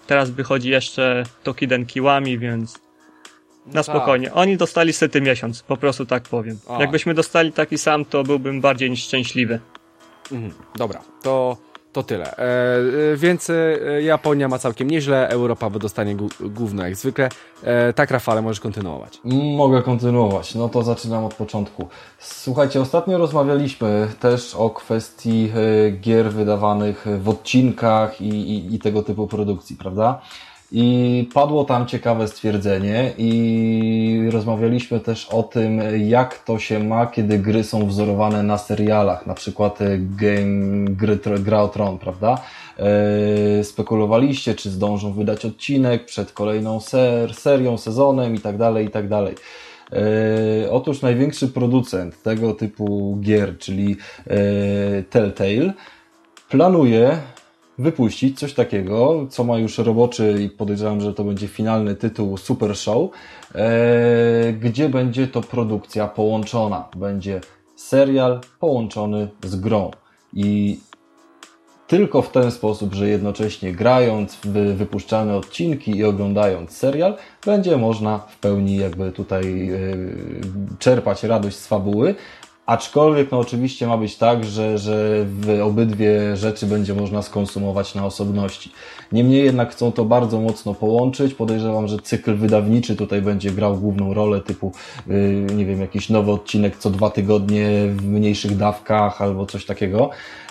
B: teraz wychodzi jeszcze Tokiden Kiwami, więc na
A: tak.
B: spokojnie. Oni dostali sety miesiąc, po prostu tak powiem.
A: A.
B: Jakbyśmy dostali taki sam, to byłbym bardziej niż szczęśliwy.
A: Mhm, dobra, to, to tyle. E, więc e, Japonia ma całkiem nieźle, Europa wydostanie gó- gówno jak zwykle. E, tak, Rafale, możesz kontynuować.
C: Mogę kontynuować. No to zaczynam od początku. Słuchajcie, ostatnio rozmawialiśmy też o kwestii y, gier wydawanych w odcinkach i, i, i tego typu produkcji, prawda? I padło tam ciekawe stwierdzenie i rozmawialiśmy też o tym, jak to się ma, kiedy gry są wzorowane na serialach, na przykład game, gry, Gra o Tron, prawda? Eee, spekulowaliście, czy zdążą wydać odcinek przed kolejną ser, serią, sezonem i tak dalej, i tak dalej. Eee, otóż największy producent tego typu gier, czyli eee, Telltale, planuje wypuścić coś takiego, co ma już roboczy i podejrzewam, że to będzie finalny tytuł Super Show, e, gdzie będzie to produkcja połączona. Będzie serial połączony z grą. I tylko w ten sposób, że jednocześnie grając w wypuszczane odcinki i oglądając serial, będzie można w pełni jakby tutaj e, czerpać radość z fabuły. Aczkolwiek no oczywiście ma być tak, że, że w obydwie rzeczy będzie można skonsumować na osobności. Niemniej jednak chcą to bardzo mocno połączyć. Podejrzewam, że cykl wydawniczy tutaj będzie grał główną rolę, typu yy, nie wiem, jakiś nowy odcinek co dwa tygodnie w mniejszych dawkach albo coś takiego.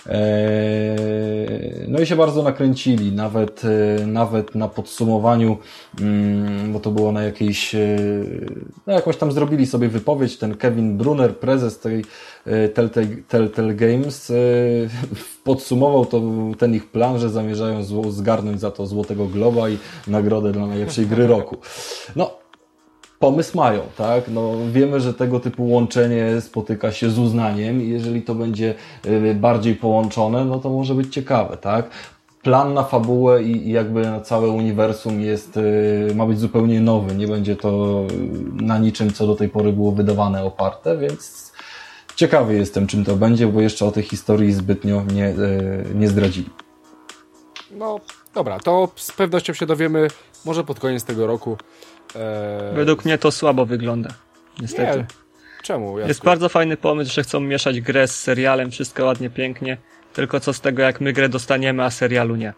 C: No i się bardzo nakręcili, nawet, nawet na podsumowaniu, bo to było na jakiejś, no jakoś tam zrobili sobie wypowiedź, ten Kevin Brunner, prezes tej Telltale, Telltale Games, podsumował to, ten ich plan, że zamierzają zgarnąć za to Złotego Globa i nagrodę dla najlepszej gry roku. No, pomysł mają, tak? No, wiemy, że tego typu łączenie spotyka się z uznaniem i jeżeli to będzie bardziej połączone, no to może być ciekawe, tak? Plan na fabułę i, i jakby na całe uniwersum jest, ma być zupełnie nowy, nie będzie to na niczym, co do tej pory było wydawane, oparte, więc ciekawy jestem, czym to będzie, bo jeszcze o tej historii zbytnio nie, nie zdradzili.
A: No, dobra, to z pewnością się dowiemy może pod koniec tego roku. Eee...
B: Według mnie to słabo wygląda, niestety.
A: Nie. Czemu? Jasku?
B: Jest bardzo fajny pomysł, że chcą mieszać grę z serialem, wszystko ładnie, pięknie, tylko co z tego, jak my grę dostaniemy, a serialu nie.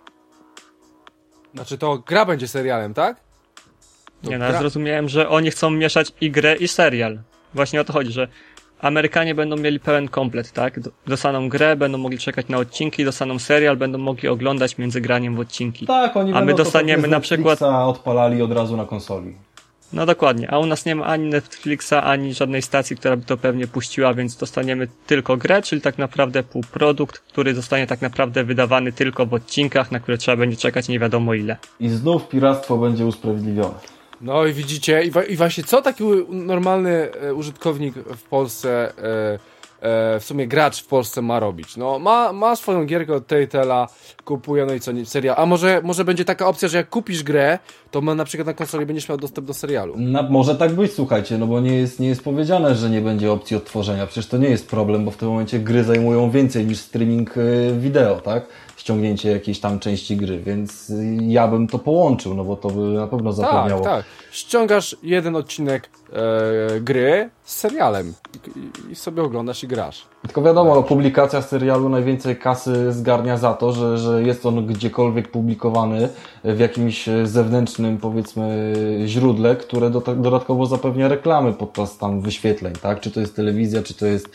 A: Znaczy to gra będzie serialem, tak? To
B: nie, no
A: gra...
B: ja zrozumiałem, że oni chcą mieszać i grę, i serial. Właśnie o to chodzi, że Amerykanie będą mieli pełen komplet, tak? Dostaną grę, będą mogli czekać na odcinki, dostaną serial, będą mogli oglądać między graniem w odcinki.
C: Tak, oni
B: a my dostaniemy na przykład
C: odpalali od razu na konsoli.
B: No dokładnie, a u nas nie ma ani Netflixa, ani żadnej stacji, która by to pewnie puściła, więc dostaniemy tylko grę, czyli tak naprawdę półprodukt, który zostanie tak naprawdę wydawany tylko w odcinkach, na które trzeba będzie czekać nie wiadomo ile.
C: I znów piractwo będzie usprawiedliwione.
A: No i widzicie, i, wa- i właśnie co taki normalny e, użytkownik w Polsce, e, e, w sumie gracz w Polsce ma robić? No ma, ma swoją gierkę od Telltale'a, kupuje, no i co, nie, serial. A może, może będzie taka opcja, że jak kupisz grę, to ma, na przykład na konsoli będziesz miał dostęp do serialu.
C: Na, może tak być, słuchajcie, no bo nie jest, nie jest powiedziane, że nie będzie opcji odtworzenia. Przecież to nie jest problem, bo w tym momencie gry zajmują więcej niż streaming y, wideo, tak? Ściągnięcie jakiejś tam części gry, więc ja bym to połączył, no bo to by na pewno zapewniało.
A: Tak, tak. Ściągasz jeden odcinek e, gry z serialem i, i sobie oglądasz i grasz.
C: Tylko wiadomo, no, publikacja serialu najwięcej kasy zgarnia za to, że, że jest on gdziekolwiek publikowany w jakimś zewnętrznym, powiedzmy, źródle, które do, dodatkowo zapewnia reklamy podczas tam wyświetleń, tak? Czy to jest telewizja, czy to jest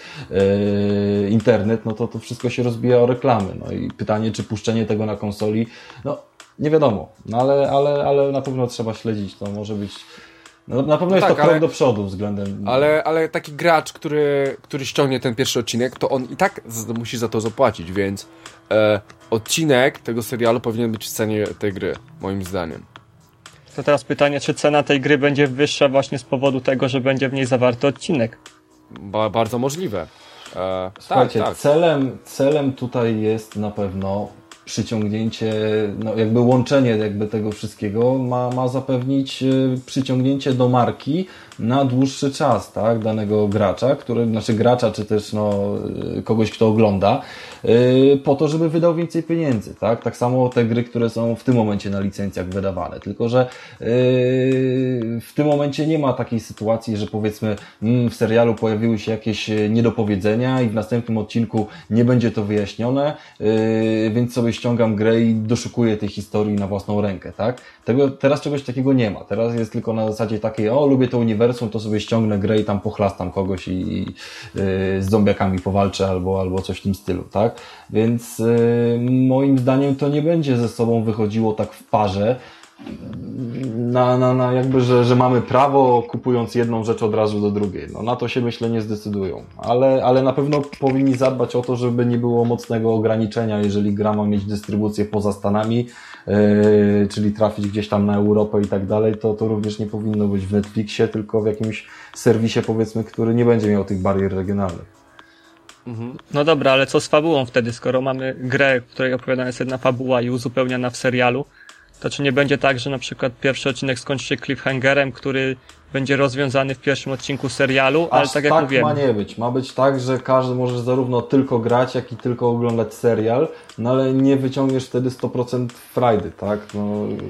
C: e, internet, no to to wszystko się rozbija o reklamy. No i pytanie, czy puszczenie tego na konsoli, no nie wiadomo, no ale, ale, ale na pewno trzeba śledzić, to może być... No, na pewno jest
A: tak,
C: to krok
A: ale,
C: do przodu względem...
A: Ale, ale taki gracz, który, który ściągnie ten pierwszy odcinek, to on i tak z, musi za to zapłacić, więc e, odcinek tego serialu powinien być w cenie tej gry, moim zdaniem.
B: To teraz pytanie, czy cena tej gry będzie wyższa właśnie z powodu tego, że będzie w niej zawarty odcinek?
A: Ba, bardzo możliwe. E,
C: Słuchajcie,
A: tak, tak.
C: Celem, celem tutaj jest na pewno przyciągnięcie, no jakby łączenie jakby tego wszystkiego ma, ma zapewnić przyciągnięcie do marki na dłuższy czas, tak, danego gracza, który, znaczy gracza, czy też no, kogoś, kto ogląda, yy, po to, żeby wydał więcej pieniędzy, tak? Tak samo te gry, które są w tym momencie na licencjach wydawane, tylko że yy, w tym momencie nie ma takiej sytuacji, że powiedzmy mm, w serialu pojawiły się jakieś niedopowiedzenia i w następnym odcinku nie będzie to wyjaśnione, yy, więc sobie ściągam grę i doszukuję tej historii na własną rękę, tak? Tego, teraz czegoś takiego nie ma. Teraz jest tylko na zasadzie takiej, o, lubię to uniwersum, to sobie ściągnę grę i tam pochlastam kogoś i, i yy, z zombiakami powalczę albo, albo coś w tym stylu, tak? Więc yy, moim zdaniem to nie będzie ze sobą wychodziło tak w parze, na, na, na jakby, że, że mamy prawo, kupując jedną rzecz od razu do drugiej. No na to się, myślę, nie zdecydują. Ale, ale na pewno powinni zadbać o to, żeby nie było mocnego ograniczenia, jeżeli gra ma mieć dystrybucję poza Stanami, yy, czyli trafić gdzieś tam na Europę i tak dalej, to, to również nie powinno być w Netflixie, tylko w jakimś serwisie, powiedzmy, który nie będzie miał tych barier regionalnych.
B: No dobra, ale co z fabułą wtedy, skoro mamy grę, w której opowiadana jest jedna fabuła i uzupełniana w serialu, to czy nie będzie tak, że na przykład pierwszy odcinek skończy się cliffhangerem, który będzie rozwiązany w pierwszym odcinku serialu, ale
C: Aż
B: tak jak
C: tak
B: mówiłem...
C: ma nie być. Ma być tak, że każdy może zarówno tylko grać, jak i tylko oglądać serial, no ale nie wyciągniesz wtedy sto procent frajdy, tak? No...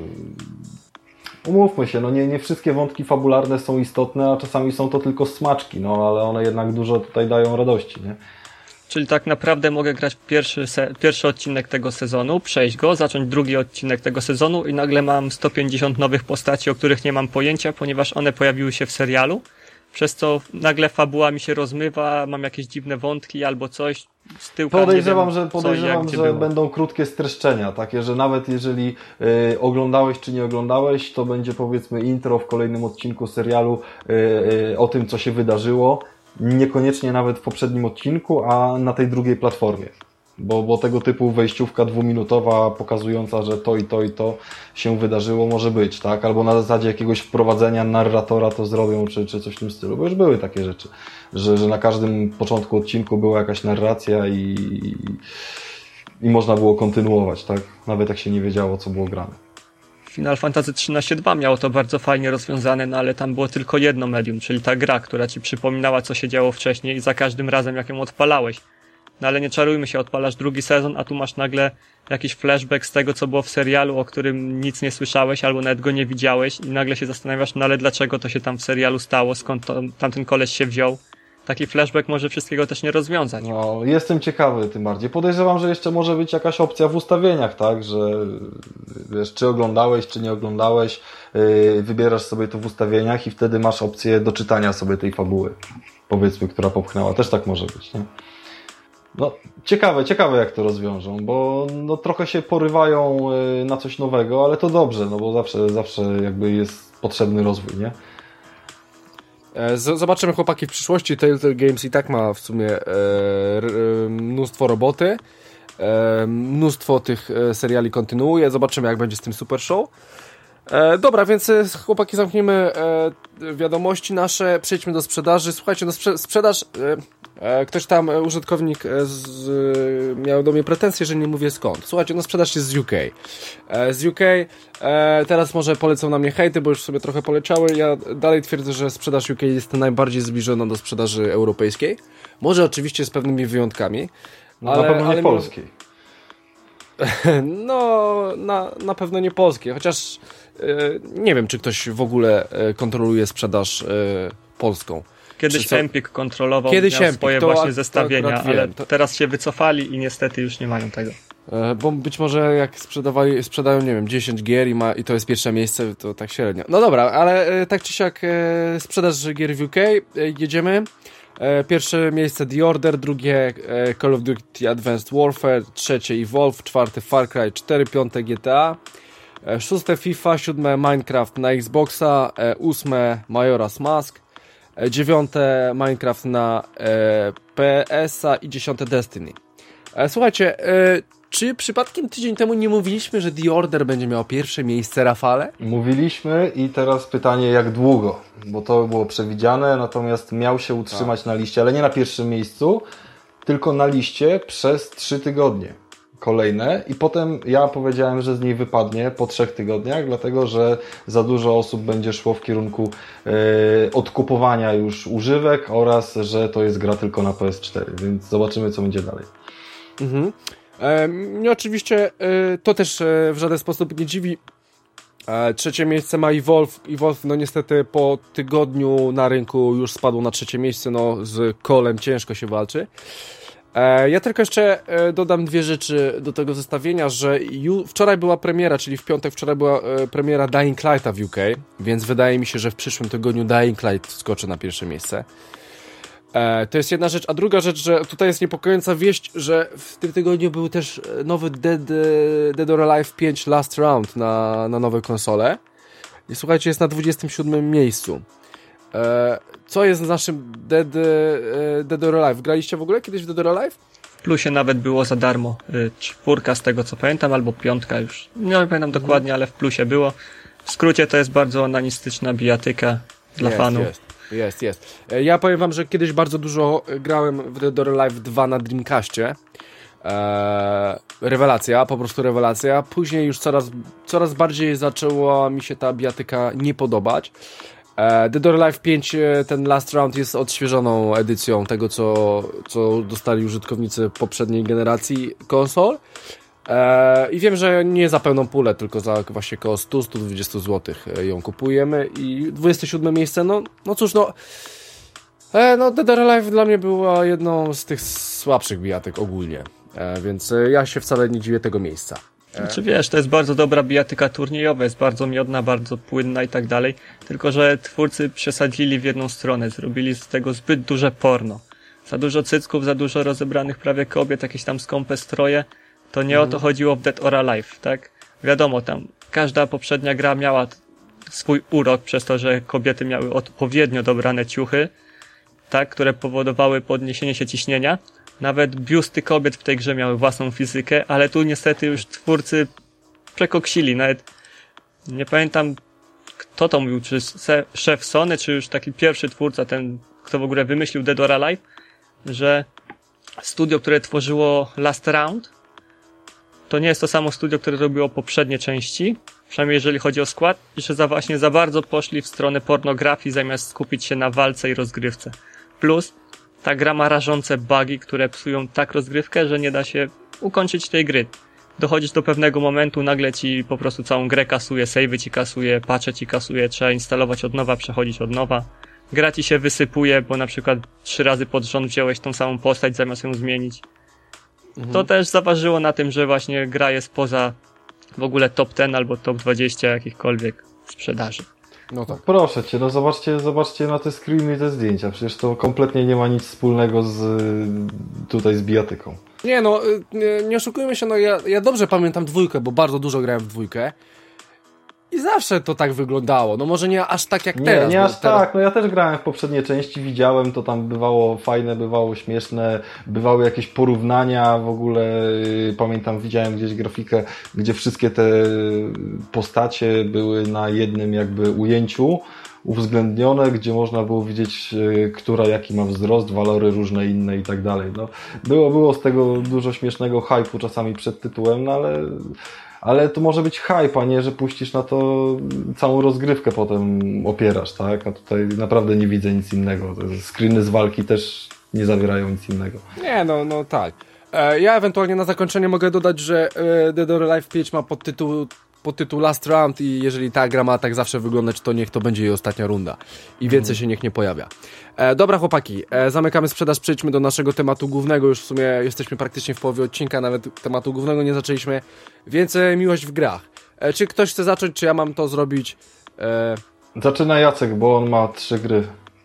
C: Umówmy się, no nie, nie wszystkie wątki fabularne są istotne, a czasami są to tylko smaczki, no ale one jednak dużo tutaj dają radości, nie?
B: Czyli tak naprawdę mogę grać pierwszy, se- pierwszy odcinek tego sezonu, przejść go, zacząć drugi odcinek tego sezonu i nagle mam sto pięćdziesiąt nowych postaci, o których nie mam pojęcia, ponieważ one pojawiły się w serialu, przez co nagle fabuła mi się rozmywa, mam jakieś dziwne wątki albo coś z tyłka.
C: Podejrzewam,
B: nie wiem,
C: że, podejrzewam,
B: co, jak,
C: że
B: było.
C: będą krótkie streszczenia, takie, że nawet jeżeli y, oglądałeś czy nie oglądałeś, to będzie powiedzmy intro w kolejnym odcinku serialu y, y, o tym, co się wydarzyło. Niekoniecznie nawet w poprzednim odcinku, a na tej drugiej platformie. Bo, bo tego typu wejściówka dwuminutowa pokazująca, że to i to i to się wydarzyło może być, tak? Albo na zasadzie jakiegoś wprowadzenia narratora to zrobią, czy, czy coś w tym stylu. Bo już były takie rzeczy, że, że na każdym początku odcinku była jakaś narracja i, i, i można było kontynuować, tak? Nawet jak się nie wiedziało, co było grane.
B: Final Fantasy trzynaście dwa miało to bardzo fajnie rozwiązane, no ale tam było tylko jedno medium, czyli ta gra, która ci przypominała, co się działo wcześniej i za każdym razem, jak ją odpalałeś. No ale nie czarujmy się, odpalasz drugi sezon, a tu masz nagle jakiś flashback z tego, co było w serialu, o którym nic nie słyszałeś albo nawet go nie widziałeś i nagle się zastanawiasz, no ale dlaczego to się tam w serialu stało, skąd to, tamten koleś się wziął. Taki flashback może wszystkiego też nie rozwiązać.
C: No, jestem ciekawy tym bardziej. Podejrzewam, że jeszcze może być jakaś opcja w ustawieniach, tak, że wiesz, czy oglądałeś, czy nie oglądałeś, yy, wybierasz sobie to w ustawieniach i wtedy masz opcję doczytania sobie tej fabuły, powiedzmy, która popchnęła. Też tak może być, nie? No, ciekawe, ciekawe jak to rozwiążą, bo no, trochę się porywają yy, na coś nowego, ale to dobrze, no bo zawsze, zawsze jakby jest potrzebny rozwój, nie?
A: Zobaczymy, chłopaki, w przyszłości. Telltale Games i tak ma w sumie e, e, mnóstwo roboty. E, mnóstwo tych seriali kontynuuje. Zobaczymy, jak będzie z tym Super Show. E, dobra, więc chłopaki, zamkniemy e, wiadomości nasze. Przejdźmy do sprzedaży. Słuchajcie, no sprze- sprzedaż... E, Ktoś tam, użytkownik z, miał do mnie pretensje, że nie mówię skąd. Słuchajcie, no sprzedaż jest z U K. Z U K, teraz może polecą na mnie hejty, bo już sobie trochę poleciały. Ja dalej twierdzę, że sprzedaż U K jest najbardziej zbliżona do sprzedaży europejskiej. Może oczywiście z pewnymi wyjątkami.
C: No,
A: ale,
C: na pewno nie
A: ale
C: polskiej.
A: No, na, na pewno nie polskiej. Chociaż nie wiem, czy ktoś w ogóle kontroluje sprzedaż polską.
B: Kiedyś Empik kontrolował,
A: Kiedyś
B: miał
A: Empik,
B: swoje
A: to,
B: właśnie zestawienia,
A: to
B: ale
A: wiem, to...
B: teraz się wycofali i niestety już nie mają tego.
A: Bo być może jak sprzedawali, sprzedają, nie wiem, dziesięć gier i, ma, i to jest pierwsze miejsce, to tak średnio. No dobra, ale tak czy siak sprzedaż gier w U K, jedziemy. Pierwsze miejsce The Order, drugie Call of Duty Advanced Warfare, trzecie Evolve, czwarte Far Cry cztery, piąte G T A, szóste FIFA, siódme Minecraft na Xboxa, ósme Majora's Mask, dziewiąte Minecraft na e, P S a i dziesiąte Destiny. E, słuchajcie, e, czy przypadkiem tydzień temu nie mówiliśmy, że The Order będzie miało pierwsze miejsce, Rafale?
C: Mówiliśmy i teraz pytanie, jak długo? Bo to było przewidziane, natomiast miał się utrzymać tak na liście, ale nie na pierwszym miejscu, tylko na liście przez trzy tygodnie. kolejne i potem ja powiedziałem, że z niej wypadnie po trzech tygodniach, dlatego że za dużo osób będzie szło w kierunku e, odkupowania już używek oraz, że to jest gra tylko na P S cztery, więc zobaczymy, co będzie dalej.
A: Mhm. E, mnie oczywiście e, to też e, w żaden sposób nie dziwi. E, trzecie miejsce ma Evolve. Evolve, no niestety po tygodniu na rynku już spadło na trzecie miejsce, no z Colem ciężko się walczy. E, ja tylko jeszcze e, dodam dwie rzeczy do tego zestawienia, że ju, wczoraj była premiera, czyli w piątek wczoraj była e, premiera Dying Lighta w U K, więc wydaje mi się, że w przyszłym tygodniu Dying Light skoczy na pierwsze miejsce. E, to jest jedna rzecz, a druga rzecz, że tutaj jest niepokojąca wieść, że w tym tygodniu był też nowy Dead, Dead or Alive pięć Last Round na, na nowe konsole i słuchajcie, jest na dwudziestym siódmym miejscu. E, co jest z naszym Dead, e, Dead or Alive? Graliście w ogóle kiedyś w Dead or Alive?
B: W plusie nawet było za darmo. Y, czwórka z tego co pamiętam, albo piątka już. Nie pamiętam dokładnie, ale w plusie było. W skrócie to jest bardzo onanistyczna bijatyka dla
A: jest,
B: fanów.
A: Jest. Jest, jest. Ja powiem wam, że kiedyś bardzo dużo grałem w Dead or Alive dwa na Dreamcastie. Eee, rewelacja, po prostu rewelacja. Później już coraz, coraz bardziej zaczęła mi się ta bijatyka nie podobać. Eee, Dead or Alive pięć, ten Last Round jest odświeżoną edycją tego, co, co dostali użytkownicy poprzedniej generacji konsol. Eee, I wiem, że nie za pełną pulę, tylko za właśnie około sto do stu dwudziestu złotych ją kupujemy i dwudzieste siódme miejsce, no, no cóż, no, e, no Dead or Alive dla mnie była jedną z tych słabszych bijatyk ogólnie, e, więc ja się wcale nie dziwię tego miejsca. E.
B: Znaczy wiesz, to jest bardzo dobra bijatyka turniejowa, jest bardzo miodna, bardzo płynna i tak dalej, tylko że twórcy przesadzili w jedną stronę, zrobili z tego zbyt duże porno. Za dużo cycków, za dużo rozebranych prawie kobiet, jakieś tam skąpe stroje. To nie mhm. o to chodziło w Dead or Alive, tak? Wiadomo, tam każda poprzednia gra miała swój urok przez to, że kobiety miały odpowiednio dobrane ciuchy, tak, które powodowały podniesienie się ciśnienia. Nawet biusty kobiet w tej grze miały własną fizykę, ale tu niestety już twórcy przekoksili. Nawet nie pamiętam, kto to mówił, czy szef Sony, czy już taki pierwszy twórca, ten, kto w ogóle wymyślił Dead or Alive, że studio, które tworzyło Last Round, to nie jest to samo studio, które robiło poprzednie części, przynajmniej jeżeli chodzi o skład, i że za właśnie za bardzo poszli w stronę pornografii, zamiast skupić się na walce i rozgrywce. Plus ta gra ma rażące bugi, które psują tak rozgrywkę, że nie da się ukończyć tej gry. Dochodzisz do pewnego momentu, nagle ci po prostu całą grę kasuje, save'y ci kasuje, patche ci kasuje, trzeba instalować od nowa, przechodzić od nowa. Gra ci się wysypuje, bo na przykład trzy razy pod rząd wziąłeś tą samą postać, zamiast ją zmienić. Mhm. To też zaważyło na tym, że właśnie gra jest poza w ogóle top dziesięć albo top dwadzieścia jakichkolwiek sprzedaży.
C: No tak. Proszę cię, no zobaczcie, zobaczcie na te screeny i te zdjęcia. Przecież to kompletnie nie ma nic wspólnego z tutaj z bijatyką.
A: Nie no, nie, nie oszukujmy się, no ja, ja dobrze pamiętam dwójkę, bo bardzo dużo grałem w dwójkę. I zawsze to tak wyglądało. No może nie aż tak jak
C: nie,
A: teraz.
C: Nie aż
A: teraz...
C: tak. No ja też grałem w poprzednie części, widziałem, to tam bywało fajne, bywało śmieszne, bywały jakieś porównania w ogóle. Pamiętam, widziałem gdzieś grafikę, gdzie wszystkie te postacie były na jednym jakby ujęciu uwzględnione, gdzie można było widzieć, która jaki ma wzrost, walory różne inne i tak dalej. No, było, było z tego dużo śmiesznego hype'u czasami przed tytułem, no ale ale to może być hype, a nie, że puścisz na to całą rozgrywkę potem opierasz, tak? A tutaj naprawdę nie widzę nic innego. Screeny z walki też nie zawierają nic innego.
A: Nie, no, no tak. E, ja ewentualnie na zakończenie mogę dodać, że e, Dead or Alive pięć ma podtytuł, podtytuł Last Round i jeżeli ta gra ma tak zawsze wyglądać, to niech to będzie jej ostatnia runda. I więcej mm. się niech nie pojawia. E, dobra chłopaki, e, zamykamy sprzedaż, przejdźmy do naszego tematu głównego. Już w sumie jesteśmy praktycznie w połowie odcinka, nawet tematu głównego nie zaczęliśmy. Więc e, miłość w grach. E, czy ktoś chce zacząć, czy ja mam to zrobić? E...
C: Zaczyna Jacek, bo on ma trzy gry.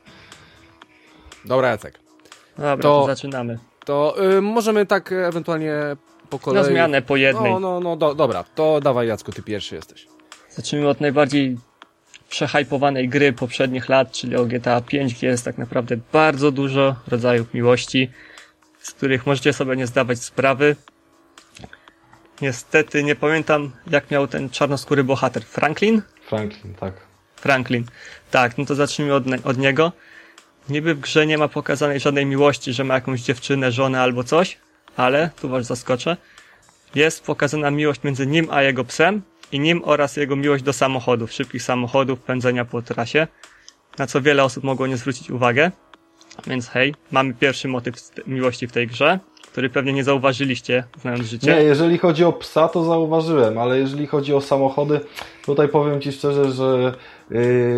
A: Dobra, Jacek.
B: Dobra, to, to zaczynamy.
A: To y, możemy tak ewentualnie po kolei...
B: Na zmianę po jednej.
A: No, no, no, do, dobra. To dawaj, Jacku, ty pierwszy jesteś.
B: Zacznijmy od najbardziej przehajpowanej gry poprzednich lat, czyli o G T A pięć, gdzie jest tak naprawdę bardzo dużo rodzajów miłości, z których możecie sobie nie zdawać sprawy. Niestety nie pamiętam, jak miał ten czarnoskóry bohater. Franklin?
C: Franklin, tak.
B: Franklin. Tak, no to zacznijmy od, od niego. Niby w grze nie ma pokazanej żadnej miłości, że ma jakąś dziewczynę, żonę albo coś, ale, tu was zaskoczę, jest pokazana miłość między nim a jego psem i nim oraz jego miłość do samochodów, szybkich samochodów, pędzenia po trasie, na co wiele osób mogło nie zwrócić uwagę. Więc hej, mamy pierwszy motyw miłości w tej grze, który pewnie nie zauważyliście, znając życie.
C: Nie, jeżeli chodzi o psa, to zauważyłem, ale jeżeli chodzi o samochody, tutaj powiem Ci szczerze, że yy,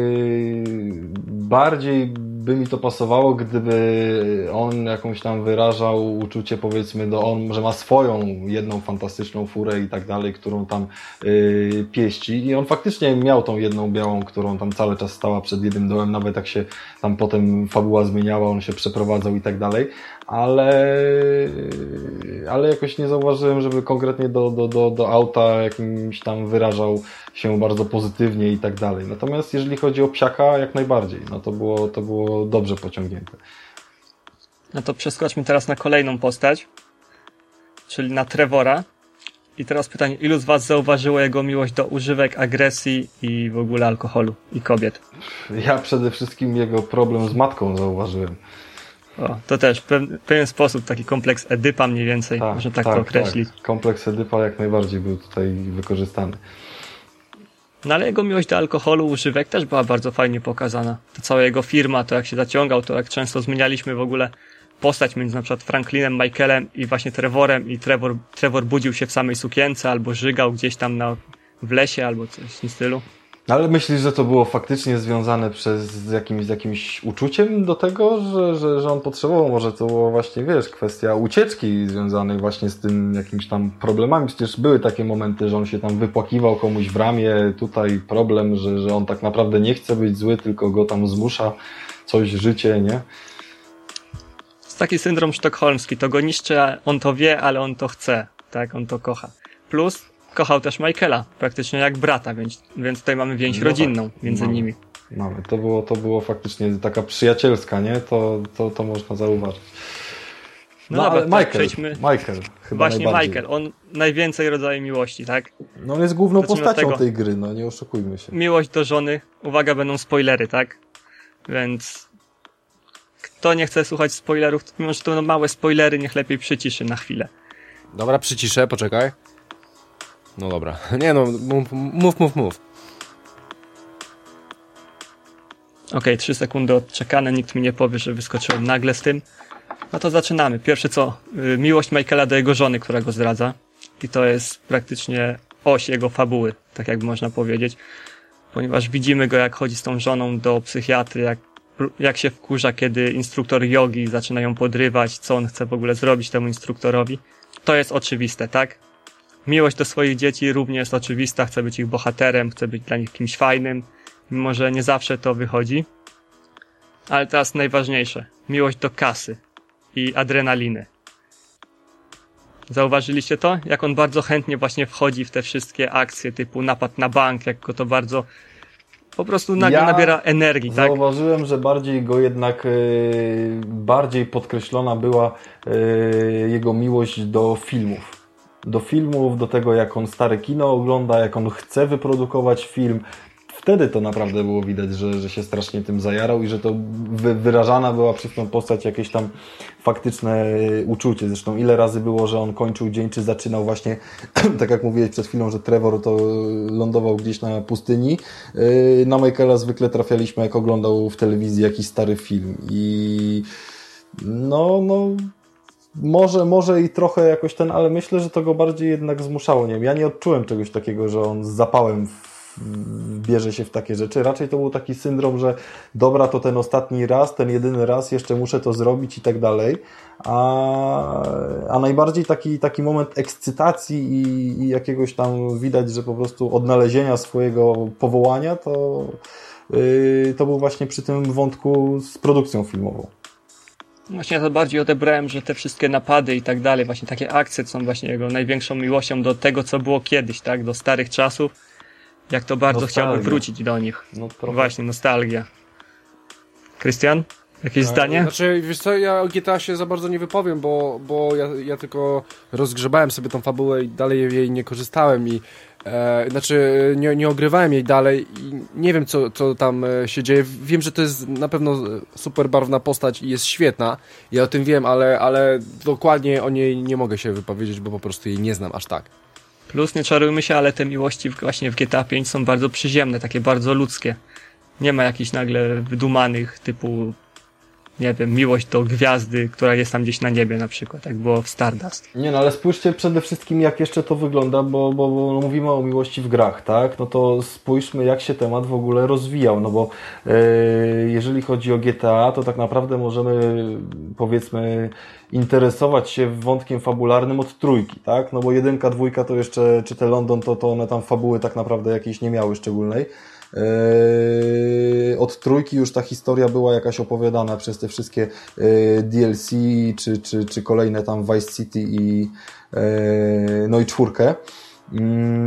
C: bardziej by mi to pasowało, gdyby on jakąś tam wyrażał uczucie, powiedzmy, do on, że ma swoją jedną fantastyczną furę i tak dalej, którą tam yy, pieści. I on faktycznie miał tą jedną białą, którą tam cały czas stała przed jednym domem, nawet jak się tam potem fabuła zmieniała, on się przeprowadzał i tak dalej. Ale, ale jakoś nie zauważyłem, żeby konkretnie do, do, do, do auta jakimś tam wyrażał się bardzo pozytywnie i tak dalej. Natomiast jeżeli chodzi o psiaka, jak najbardziej, no to było, to było dobrze pociągnięte.
B: No to przeskoczmy teraz na kolejną postać, czyli na Trevora. I teraz pytanie, ilu z Was zauważyło jego miłość do używek, agresji i w ogóle alkoholu i kobiet?
C: Ja przede wszystkim jego problem z matką zauważyłem.
B: O, to też w pewien sposób taki kompleks Edypa mniej więcej,
C: tak,
B: można tak,
C: tak
B: to określić.
C: Tak. Kompleks Edypa jak najbardziej był tutaj wykorzystany.
B: No ale jego miłość do alkoholu, używek też była bardzo fajnie pokazana. To cała jego firma, to jak się zaciągał, to jak często zmienialiśmy w ogóle postać między na przykład Franklinem, Michaelem i właśnie Trevorem i Trevor, Trevor budził się w samej sukience albo żygał gdzieś tam na, w lesie albo coś w tym stylu.
C: Ale myślisz, że to było faktycznie związane przez z jakimś, z jakimś uczuciem do tego, że, że, że on potrzebował? Może to było właśnie, wiesz, kwestia ucieczki związanej właśnie z tym jakimiś tam problemami. Przecież były takie momenty, że on się tam wypłakiwał komuś w ramię. Tutaj problem, że, że on tak naprawdę nie chce być zły, tylko go tam zmusza coś, życie, nie?
B: To jest taki syndrom sztokholmski. To go niszczy, a on to wie, ale on to chce. Tak, on to kocha. Plus kochał też Michaela, praktycznie jak brata, więc, więc tutaj mamy więź
C: no
B: rodzinną
C: tak,
B: między
C: mamy,
B: nimi.
C: Mamy. To było, to było faktycznie taka przyjacielska, nie? To, to, to można zauważyć.
B: No,
C: no
B: dobra,
C: ale
B: tak,
C: Michael,
B: przejdźmy.
C: Michael chyba
B: Właśnie Michael, on najwięcej rodzaju miłości, tak?
C: No on jest główną
B: Zacznijmy
C: postacią
B: od tego.
C: tej gry, no nie oszukujmy się.
B: Miłość do żony, uwaga, będą spoilery, tak? Więc kto nie chce słuchać spoilerów, to mimo że to będą małe spoilery, niech lepiej przyciszy na chwilę.
A: Dobra, przyciszę, poczekaj. No dobra. Nie no, mów, mów, mów. mów.
B: Okej, okay, trzy sekundy odczekane, nikt mi nie powie, że wyskoczyłem nagle z tym. No to zaczynamy. Pierwsze co? Yy, miłość Michaela do jego żony, która go zdradza. I to jest praktycznie oś jego fabuły, tak jakby można powiedzieć. Ponieważ widzimy go, jak chodzi z tą żoną do psychiatry, jak, jak się wkurza, kiedy instruktor jogi zaczyna ją podrywać, co on chce w ogóle zrobić temu instruktorowi. To jest oczywiste, tak? Miłość do swoich dzieci również jest oczywista, chce być ich bohaterem, chce być dla nich kimś fajnym, mimo że nie zawsze to wychodzi. Ale teraz najważniejsze. Miłość do kasy i adrenaliny. Zauważyliście to? Jak on bardzo chętnie właśnie wchodzi w te wszystkie akcje typu napad na bank, jak go to bardzo po prostu nagle
C: ja
B: nabiera energii, tak?
C: Zauważyłem, że bardziej go jednak yy, bardziej podkreślona była yy, jego miłość do filmów. Do filmów, do tego jak on stare kino ogląda, jak on chce wyprodukować film. Wtedy to naprawdę było widać, że, że się strasznie tym zajarał i że to wy, wyrażana była przez tą postać jakieś tam faktyczne uczucie. Zresztą ile razy było, że on kończył dzień, czy zaczynał właśnie, tak jak mówiłeś przed chwilą, że Trevor to lądował gdzieś na pustyni. Na Michaela zwykle trafialiśmy, jak oglądał w telewizji jakiś stary film. I no, no... Może, może i trochę jakoś ten, ale myślę, że to go bardziej jednak zmuszało. Nie wiem, ja nie odczułem czegoś takiego, że on z zapałem w, bierze się w takie rzeczy. Raczej to był taki syndrom, że dobra, to ten ostatni raz, ten jedyny raz, jeszcze muszę to zrobić i tak dalej. A, a najbardziej taki, taki moment ekscytacji i, i jakiegoś tam widać, że po prostu odnalezienia swojego powołania, to, yy, to był właśnie przy tym wątku z produkcją filmową.
B: Właśnie ja to bardziej odebrałem, że te wszystkie napady i tak dalej, właśnie takie akcje są właśnie jego największą miłością do tego, co było kiedyś, tak? Do starych czasów. Jak to bardzo
C: Nostalgia.
B: chciałbym wrócić do nich.
C: No, trochę.
B: Właśnie, nostalgia. Krystian? Jakieś zdanie?
A: Znaczy, wiesz co, ja o G T A się za bardzo nie wypowiem, bo, bo ja, ja tylko rozgrzebałem sobie tą fabułę i dalej jej nie korzystałem i E, znaczy, nie, nie ogrywałem jej dalej i nie wiem, co, co tam się dzieje. Wiem, że to jest na pewno super barwna postać i jest świetna. Ja o tym wiem, ale, ale dokładnie o niej nie mogę się wypowiedzieć, bo po prostu jej nie znam aż tak.
B: Plus, nie czarujmy się, ale te miłości właśnie w G T A pięć są bardzo przyziemne, takie bardzo ludzkie. Nie ma jakichś nagle wydumanych typu, nie wiem, miłość do gwiazdy, która jest tam gdzieś na niebie na przykład, jak było w Stardust.
C: Nie no, ale spójrzcie przede wszystkim, jak jeszcze to wygląda, bo, bo, bo no, mówimy o miłości w grach, tak? No to spójrzmy, jak się temat w ogóle rozwijał, no bo yy, jeżeli chodzi o G T A, to tak naprawdę możemy, powiedzmy, interesować się wątkiem fabularnym od trójki, tak? No bo jedynka, dwójka to jeszcze, czy te London, to, to one tam fabuły tak naprawdę jakiejś nie miały szczególnej. Yy, od trójki już ta historia była jakaś opowiadana przez te wszystkie yy, D L C, czy, czy, czy kolejne tam Vice City i yy, no i czwórkę. Yy,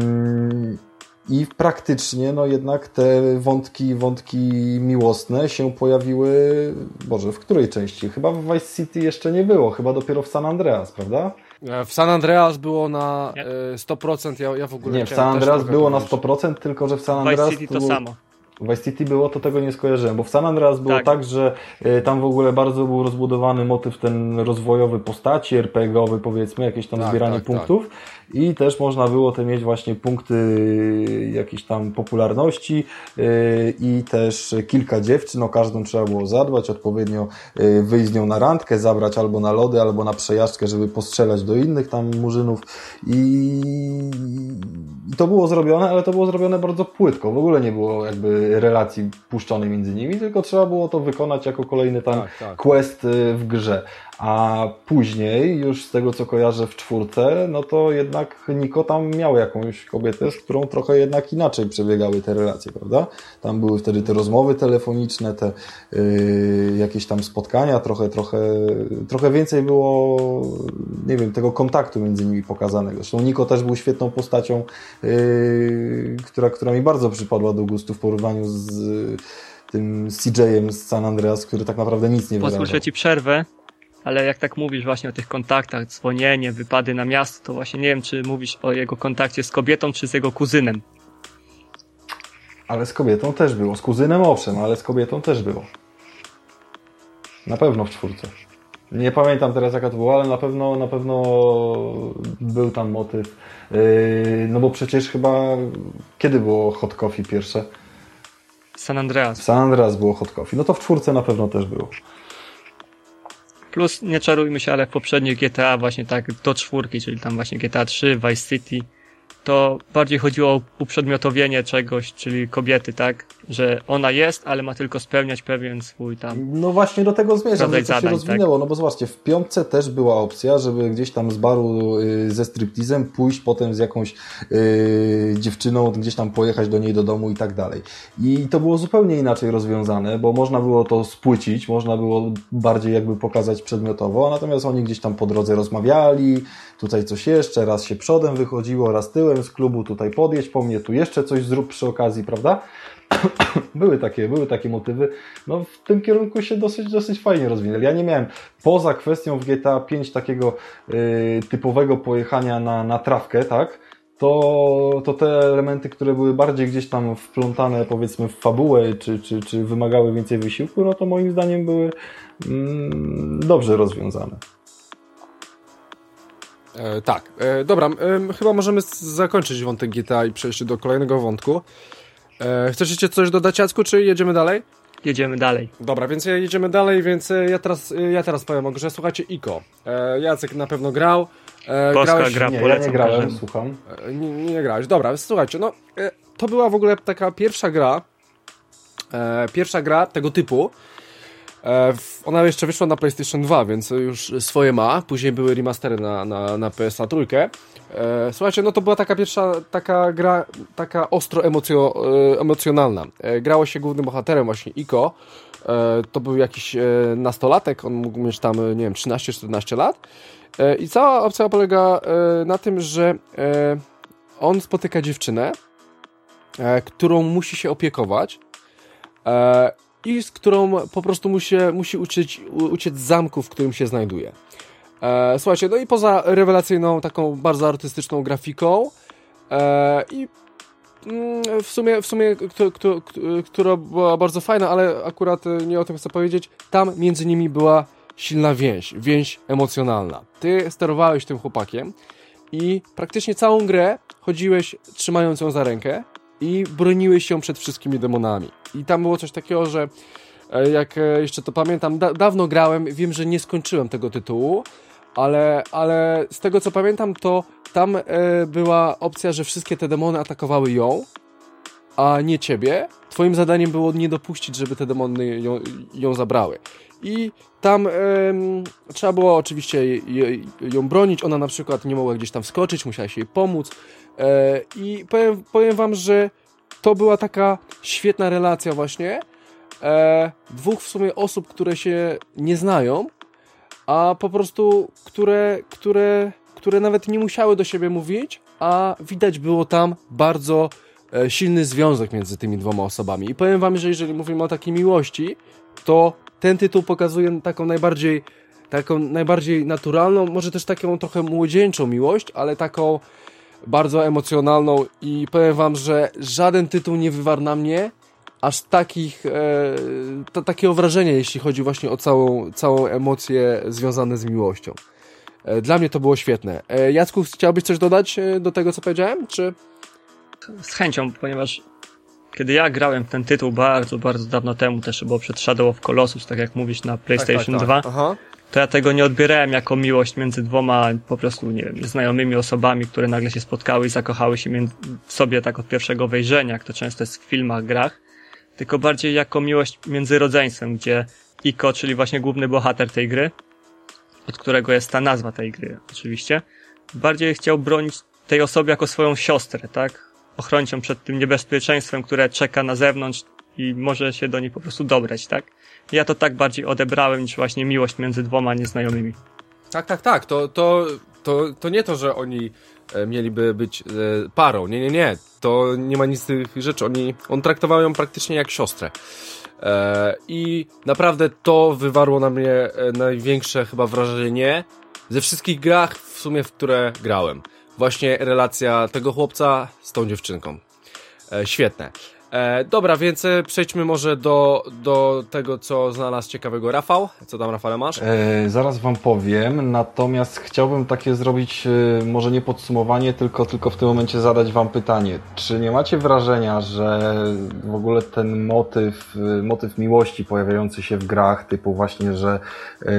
C: I praktycznie, no jednak te wątki, wątki miłosne się pojawiły, Boże, w której części? Chyba w Vice City jeszcze nie było, chyba dopiero w San Andreas, prawda?
A: W San Andreas było na sto procent, ja, ja w ogóle
C: nie, w San Andreas było na sto procent, tylko że w San Andreas...
B: Vice City to samo.
C: W Vice City było, to tego nie skojarzyłem, bo w San Andreas było tak, tak że y, tam w ogóle bardzo był rozbudowany motyw ten rozwojowy postaci, er pe gie owy powiedzmy, jakieś tam tak, zbieranie tak, punktów tak. I też można było te mieć właśnie punkty y, jakiejś tam popularności y, i też kilka dziewczyn, o każdą trzeba było zadbać, odpowiednio y, wyjść z nią na randkę, zabrać albo na lody, albo na przejażdżkę, żeby postrzelać do innych tam murzynów i, i to było zrobione, ale to było zrobione bardzo płytko, w ogóle nie było jakby relacji puszczonej między nimi, tylko trzeba było to wykonać jako kolejny tam tak, tak. quest w grze. A później, już z tego co kojarzę w czwórce, no to jednak Niko tam miał jakąś kobietę, z którą trochę jednak inaczej przebiegały te relacje, prawda? Tam były wtedy te rozmowy telefoniczne, te yy, jakieś tam spotkania, trochę, trochę, trochę więcej było, nie wiem, tego kontaktu między nimi pokazanego. Zresztą Niko też był świetną postacią, yy, która, która mi bardzo przypadła do gustu w porównaniu z yy, tym C J-em z San Andreas, który tak naprawdę nic nie wyrażał.
B: Pozwól, że ci przerwę. Ale jak tak mówisz właśnie o tych kontaktach, dzwonienie, wypady na miasto, to właśnie nie wiem, czy mówisz o jego kontakcie z kobietą, czy z jego kuzynem.
C: Ale z kobietą też było. Z kuzynem owszem, ale z kobietą też było. Na pewno w czwórce. Nie pamiętam teraz jaka to była, ale na pewno, na pewno był tam motyw. Yy, no bo przecież chyba... Kiedy było Hot Coffee pierwsze?
B: San Andreas.
C: W San Andreas było Hot Coffee. No to w czwórce na pewno też było.
B: Plus, nie czarujmy się, ale w poprzednich G T A właśnie tak do czwórki, czyli tam właśnie G T A trzy, Vice City, to bardziej chodziło o uprzedmiotowienie czegoś, czyli kobiety, tak? Że ona jest, ale ma tylko spełniać pewien swój tam...
C: No właśnie do tego zmierzam, że to
B: zadań,
C: się rozwinęło,
B: tak?
C: No bo zobaczcie, w piątce też była opcja, żeby gdzieś tam z baru y, ze striptizem pójść potem z jakąś y, dziewczyną, gdzieś tam pojechać do niej do domu i tak dalej. I to było zupełnie inaczej rozwiązane, bo można było to spłycić, można było bardziej jakby pokazać przedmiotowo, natomiast oni gdzieś tam po drodze rozmawiali, tutaj coś jeszcze, raz się przodem wychodziło, raz tyłem z klubu, tutaj podjedź po mnie, tu jeszcze coś zrób przy okazji, prawda? Były takie, były takie motywy. No w tym kierunku się dosyć, dosyć fajnie rozwinęli. Ja nie miałem, poza kwestią w G T A pięć takiego y, typowego pojechania na, na trawkę, tak? To, to te elementy, które były bardziej gdzieś tam wplątane powiedzmy w fabułę, czy, czy, czy wymagały więcej wysiłku, no to moim zdaniem były mm, dobrze rozwiązane.
A: E, tak, e, dobra, e, chyba możemy zakończyć wątek G T A i przejść do kolejnego wątku. E, chcesz jeszcze coś dodać, Jacku, czy jedziemy dalej?
B: Jedziemy dalej.
A: Dobra, więc jedziemy dalej, więc ja teraz, ja teraz powiem o grze. Słuchajcie, Ico. E, Jacek na pewno grał. E,
B: Polska
A: grałeś...
B: gra,
C: nie,
B: polecam.
C: Ja nie grałem, każdemu. Słucham.
A: E, nie, nie grałeś. Dobra, słuchajcie, no e, to była w ogóle taka pierwsza gra, e, pierwsza gra tego typu. E, w, ona jeszcze wyszła na PlayStation dwa, więc już swoje ma. Później były remastery na, na, na P S trzy. E, słuchajcie, no to była taka pierwsza taka gra, taka ostro emocjo, e, emocjonalna. E, grało się głównym bohaterem właśnie Ico. E, to był jakiś e, nastolatek, on mógł mieć tam, nie wiem, trzynaście czternaście lat. E, I cała opcja polega e, na tym, że e, on spotyka dziewczynę, e, którą musi się opiekować e, i z którą po prostu musi, musi uciec, uciec z zamku, w którym się znajduje. E, słuchajcie, no i poza rewelacyjną, taką bardzo artystyczną grafiką, e, i w sumie, w sumie która była bardzo fajna, ale akurat nie o tym chcę powiedzieć, tam między nimi była silna więź, więź emocjonalna. Ty sterowałeś tym chłopakiem i praktycznie całą grę chodziłeś trzymając ją za rękę i broniłeś ją przed wszystkimi demonami. I tam było coś takiego, że jak jeszcze to pamiętam, da- dawno grałem, wiem, że nie skończyłem tego tytułu, ale, ale z tego co pamiętam, to tam e, była opcja, że wszystkie te demony atakowały ją, a nie ciebie. Twoim zadaniem było nie dopuścić, żeby te demony ją, ją zabrały. I tam e, trzeba było oczywiście je, je, ją bronić, ona na przykład nie mogła gdzieś tam wskoczyć, musiałeś jej pomóc. E, I powiem, powiem wam, że to była taka świetna relacja właśnie e, dwóch w sumie osób, które się nie znają, a po prostu, które, które, które nawet nie musiały do siebie mówić, a widać było tam bardzo e, silny związek między tymi dwoma osobami. I powiem wam, że jeżeli mówimy o takiej miłości, to ten tytuł pokazuje taką najbardziej, taką najbardziej naturalną, może też taką trochę młodzieńczą miłość, ale taką bardzo emocjonalną i powiem wam, że żaden tytuł nie wywarł na mnie aż takich, e, to, takiego wrażenia, jeśli chodzi właśnie o całą, całą emocję związane z miłością. E, dla mnie to było świetne. E, Jacku, chciałbyś coś dodać e, do tego, co powiedziałem? Czy...
B: Z chęcią, ponieważ kiedy ja grałem w ten tytuł bardzo, bardzo dawno temu, też było przed Shadow of Colossus, tak jak mówisz, na PlayStation
A: tak, tak, tak.
B: dwa,
A: Aha.
B: to ja tego nie odbierałem jako miłość między dwoma po prostu, nie wiem, znajomymi osobami, które nagle się spotkały i zakochały się między, w sobie tak od pierwszego wejrzenia, jak to często jest w filmach, grach, tylko bardziej jako miłość między rodzeństwem, gdzie Iko, czyli właśnie główny bohater tej gry, od którego jest ta nazwa tej gry oczywiście, bardziej chciał bronić tej osoby jako swoją siostrę, tak? Ochronić ją przed tym niebezpieczeństwem, które czeka na zewnątrz i może się do niej po prostu dobrać, tak? Ja to tak bardziej odebrałem niż właśnie miłość między dwoma nieznajomymi.
A: Tak, tak, tak. To, to, to, to nie to, że oni mieliby być parą. Nie, nie, nie. To nie ma nic z tych rzeczy. Oni, on traktował ją praktycznie jak siostrę. E, I naprawdę to wywarło na mnie największe chyba wrażenie ze wszystkich grach w sumie, w które grałem. Właśnie relacja tego chłopca z tą dziewczynką. E, świetne. E, dobra, więc przejdźmy może do, do tego, co znalazł ciekawego Rafał. Co tam, Rafale, masz?
C: E, zaraz wam powiem, natomiast chciałbym takie zrobić, e, może nie podsumowanie, tylko, tylko w tym momencie zadać wam pytanie. Czy nie macie wrażenia, że w ogóle ten motyw, motyw miłości pojawiający się w grach, typu właśnie, że e,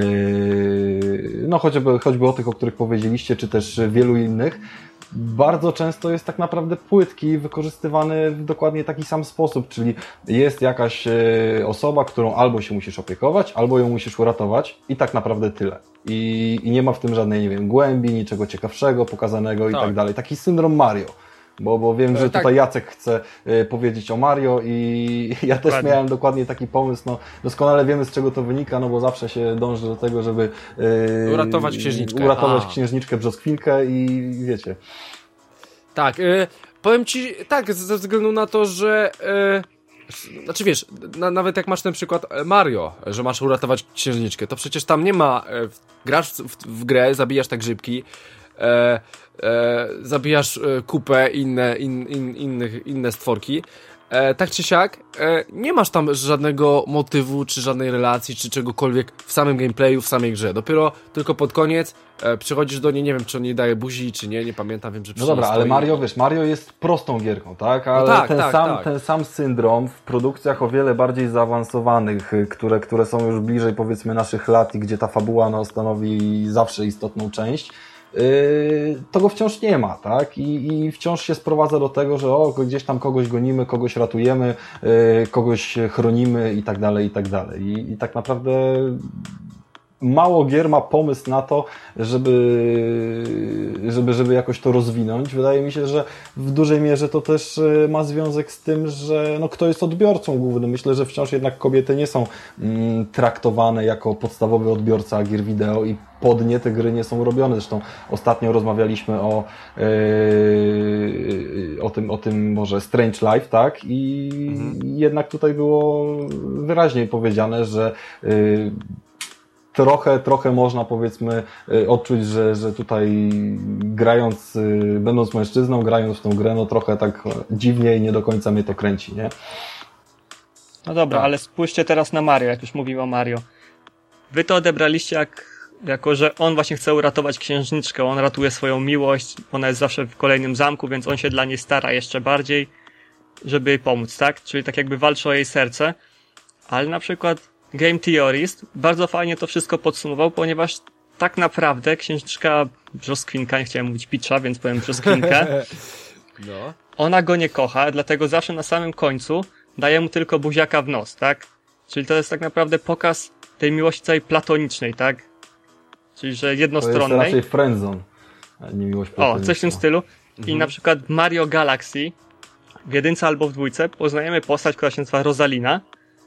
C: no choćby, choćby o tych, o których powiedzieliście, czy też wielu innych, bardzo często jest tak naprawdę płytki i wykorzystywany w dokładnie taki sam sposób, czyli jest jakaś osoba, którą albo się musisz opiekować, albo ją musisz uratować i tak naprawdę tyle. I, i nie ma w tym żadnej, nie wiem, głębi, niczego ciekawszego, pokazanego i tak, tak dalej. Taki syndrom Mario. Bo, bo wiem, że
A: tak.
C: Tutaj Jacek chce y, powiedzieć o Mario i ja też
B: dokładnie.
C: miałem dokładnie taki pomysł. No, doskonale wiemy, z czego to wynika, no bo zawsze się dąży do tego, żeby y,
A: uratować księżniczkę.
C: uratować
A: A.
C: księżniczkę Brzoskwinkę i wiecie.
A: Tak, y, powiem ci tak, ze względu na to, że y, znaczy wiesz, na, nawet jak masz ten przykład Mario, że masz uratować księżniczkę, to przecież tam nie ma, y, grasz w, w, w grę, zabijasz te grzybki, E, e, zabijasz e, kupę inne, in, in, innych, inne stworki. E, tak czy siak, e, nie masz tam żadnego motywu, czy żadnej relacji, czy czegokolwiek w samym gameplayu, w samej grze. Dopiero tylko pod koniec e, przychodzisz do niej, nie wiem, czy on nie daje buzi, czy nie, nie pamiętam, wiem, że przy
C: No dobra,
A: niej
C: ale
A: stoi.
C: Mario, wiesz, Mario jest prostą gierką, tak? Ale
A: no tak,
C: ten,
A: tak,
C: sam,
A: tak.
C: ten sam syndrom w produkcjach o wiele bardziej zaawansowanych, które, które są już bliżej, powiedzmy, naszych lat i gdzie ta fabuła no, stanowi zawsze istotną część, Yy, to go wciąż nie ma, tak? I, i wciąż się sprowadza do tego, że o, gdzieś tam kogoś gonimy, kogoś ratujemy, yy, kogoś chronimy i tak dalej, i tak dalej. I, i tak naprawdę mało gier ma pomysł na to, żeby, żeby, żeby jakoś to rozwinąć. Wydaje mi się, że w dużej mierze to też ma związek z tym, że no, kto jest odbiorcą głównym. Myślę, że wciąż jednak kobiety nie są mm, traktowane jako podstawowy odbiorca gier wideo i pod nie te gry nie są robione. Zresztą ostatnio rozmawialiśmy o, yy, o tym, o tym może Strange Life, tak? I mhm. jednak tutaj było wyraźniej powiedziane, że yy, trochę, trochę można powiedzmy odczuć, że, że tutaj grając, będąc mężczyzną, grając w tą grę, no trochę tak dziwnie i nie do końca mnie to kręci, nie?
B: No dobra,
A: tak.
B: Ale spójrzcie teraz na Mario, jak już mówimy o Mario. Wy to odebraliście jak, jako, że on właśnie chce uratować księżniczkę, on ratuje swoją miłość, ona jest zawsze w kolejnym zamku, więc on się dla niej stara jeszcze bardziej, żeby jej pomóc, tak? Czyli tak jakby walczy o jej serce. Ale na przykład Game Theorist bardzo fajnie to wszystko podsumował, ponieważ tak naprawdę księżniczka Brzoskwinka, nie chciałem mówić Picza, więc powiem Brzoskwinkę,
A: No.
B: ona go nie kocha, dlatego zawsze na samym końcu daje mu tylko buziaka w nos, tak? Czyli to jest tak naprawdę pokaz tej miłości całej platonicznej, tak? Czyli, że
C: To jest
B: jednostronnej.
C: raczej friendzone, a nie miłość platoniczna.
B: O, coś w tym stylu. I
A: Mhm.
B: na przykład w Mario Galaxy w jedynce albo w dwójce poznajemy postać, która się nazywa Rosalina,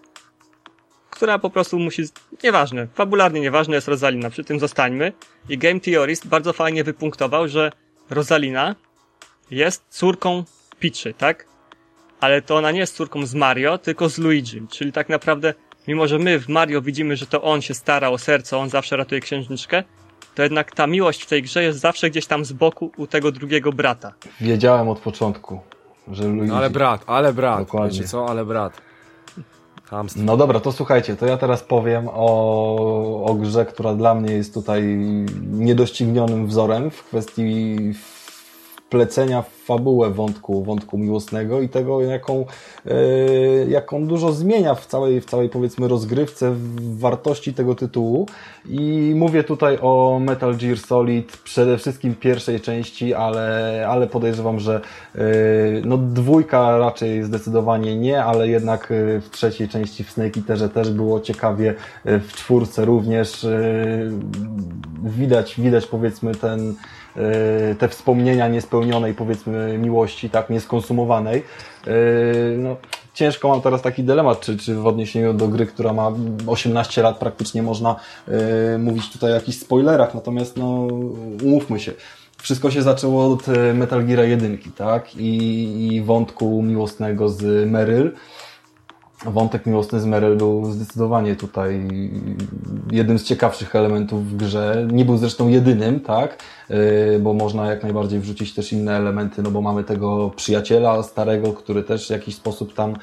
B: która po prostu musi, nieważne, fabularnie nieważne jest Rosalina, przy tym zostańmy. I Game Theorist bardzo fajnie wypunktował, że Rosalina jest córką Peachy, tak? Ale to ona nie jest córką z Mario, tylko z Luigi. Czyli tak naprawdę, mimo że my w Mario widzimy, że to on się stara o serce, on zawsze ratuje księżniczkę, to jednak ta miłość w tej grze jest zawsze gdzieś tam z boku u tego drugiego brata.
C: Wiedziałem od początku, że Luigi...
A: No ale brat, ale brat.
C: Dokładnie.
A: Wiecie co, ale brat. Hamstwo.
C: No dobra, to słuchajcie, to ja teraz powiem o, o grze, która dla mnie jest tutaj niedoścignionym wzorem w kwestii wplecenia w fabułę wątku, wątku miłosnego i tego, jaką, yy, jaką dużo zmienia w całej, w całej powiedzmy rozgrywce, w wartości tego tytułu. I mówię tutaj o Metal Gear Solid, przede wszystkim pierwszej części, ale, ale podejrzewam, że yy, no dwójka raczej zdecydowanie nie, ale jednak yy, w trzeciej części w Snake Eaterze też było ciekawie, yy, w czwórce również yy, widać, widać powiedzmy ten te wspomnienia niespełnionej, powiedzmy, miłości, tak, nieskonsumowanej. No, ciężko mam teraz taki dylemat, czy, czy w odniesieniu do gry, która ma osiemnaście lat, praktycznie można mówić tutaj o jakichś spoilerach, natomiast no, umówmy się. Wszystko się zaczęło od Metal Gear jeden, tak, i, i wątku miłosnego z Meryl. Wątek miłosny z Meryl był zdecydowanie tutaj jednym z ciekawszych elementów w grze. Nie był zresztą jedynym, tak? Bo można jak najbardziej wrzucić też inne elementy, no bo mamy tego przyjaciela starego, który też w jakiś sposób tam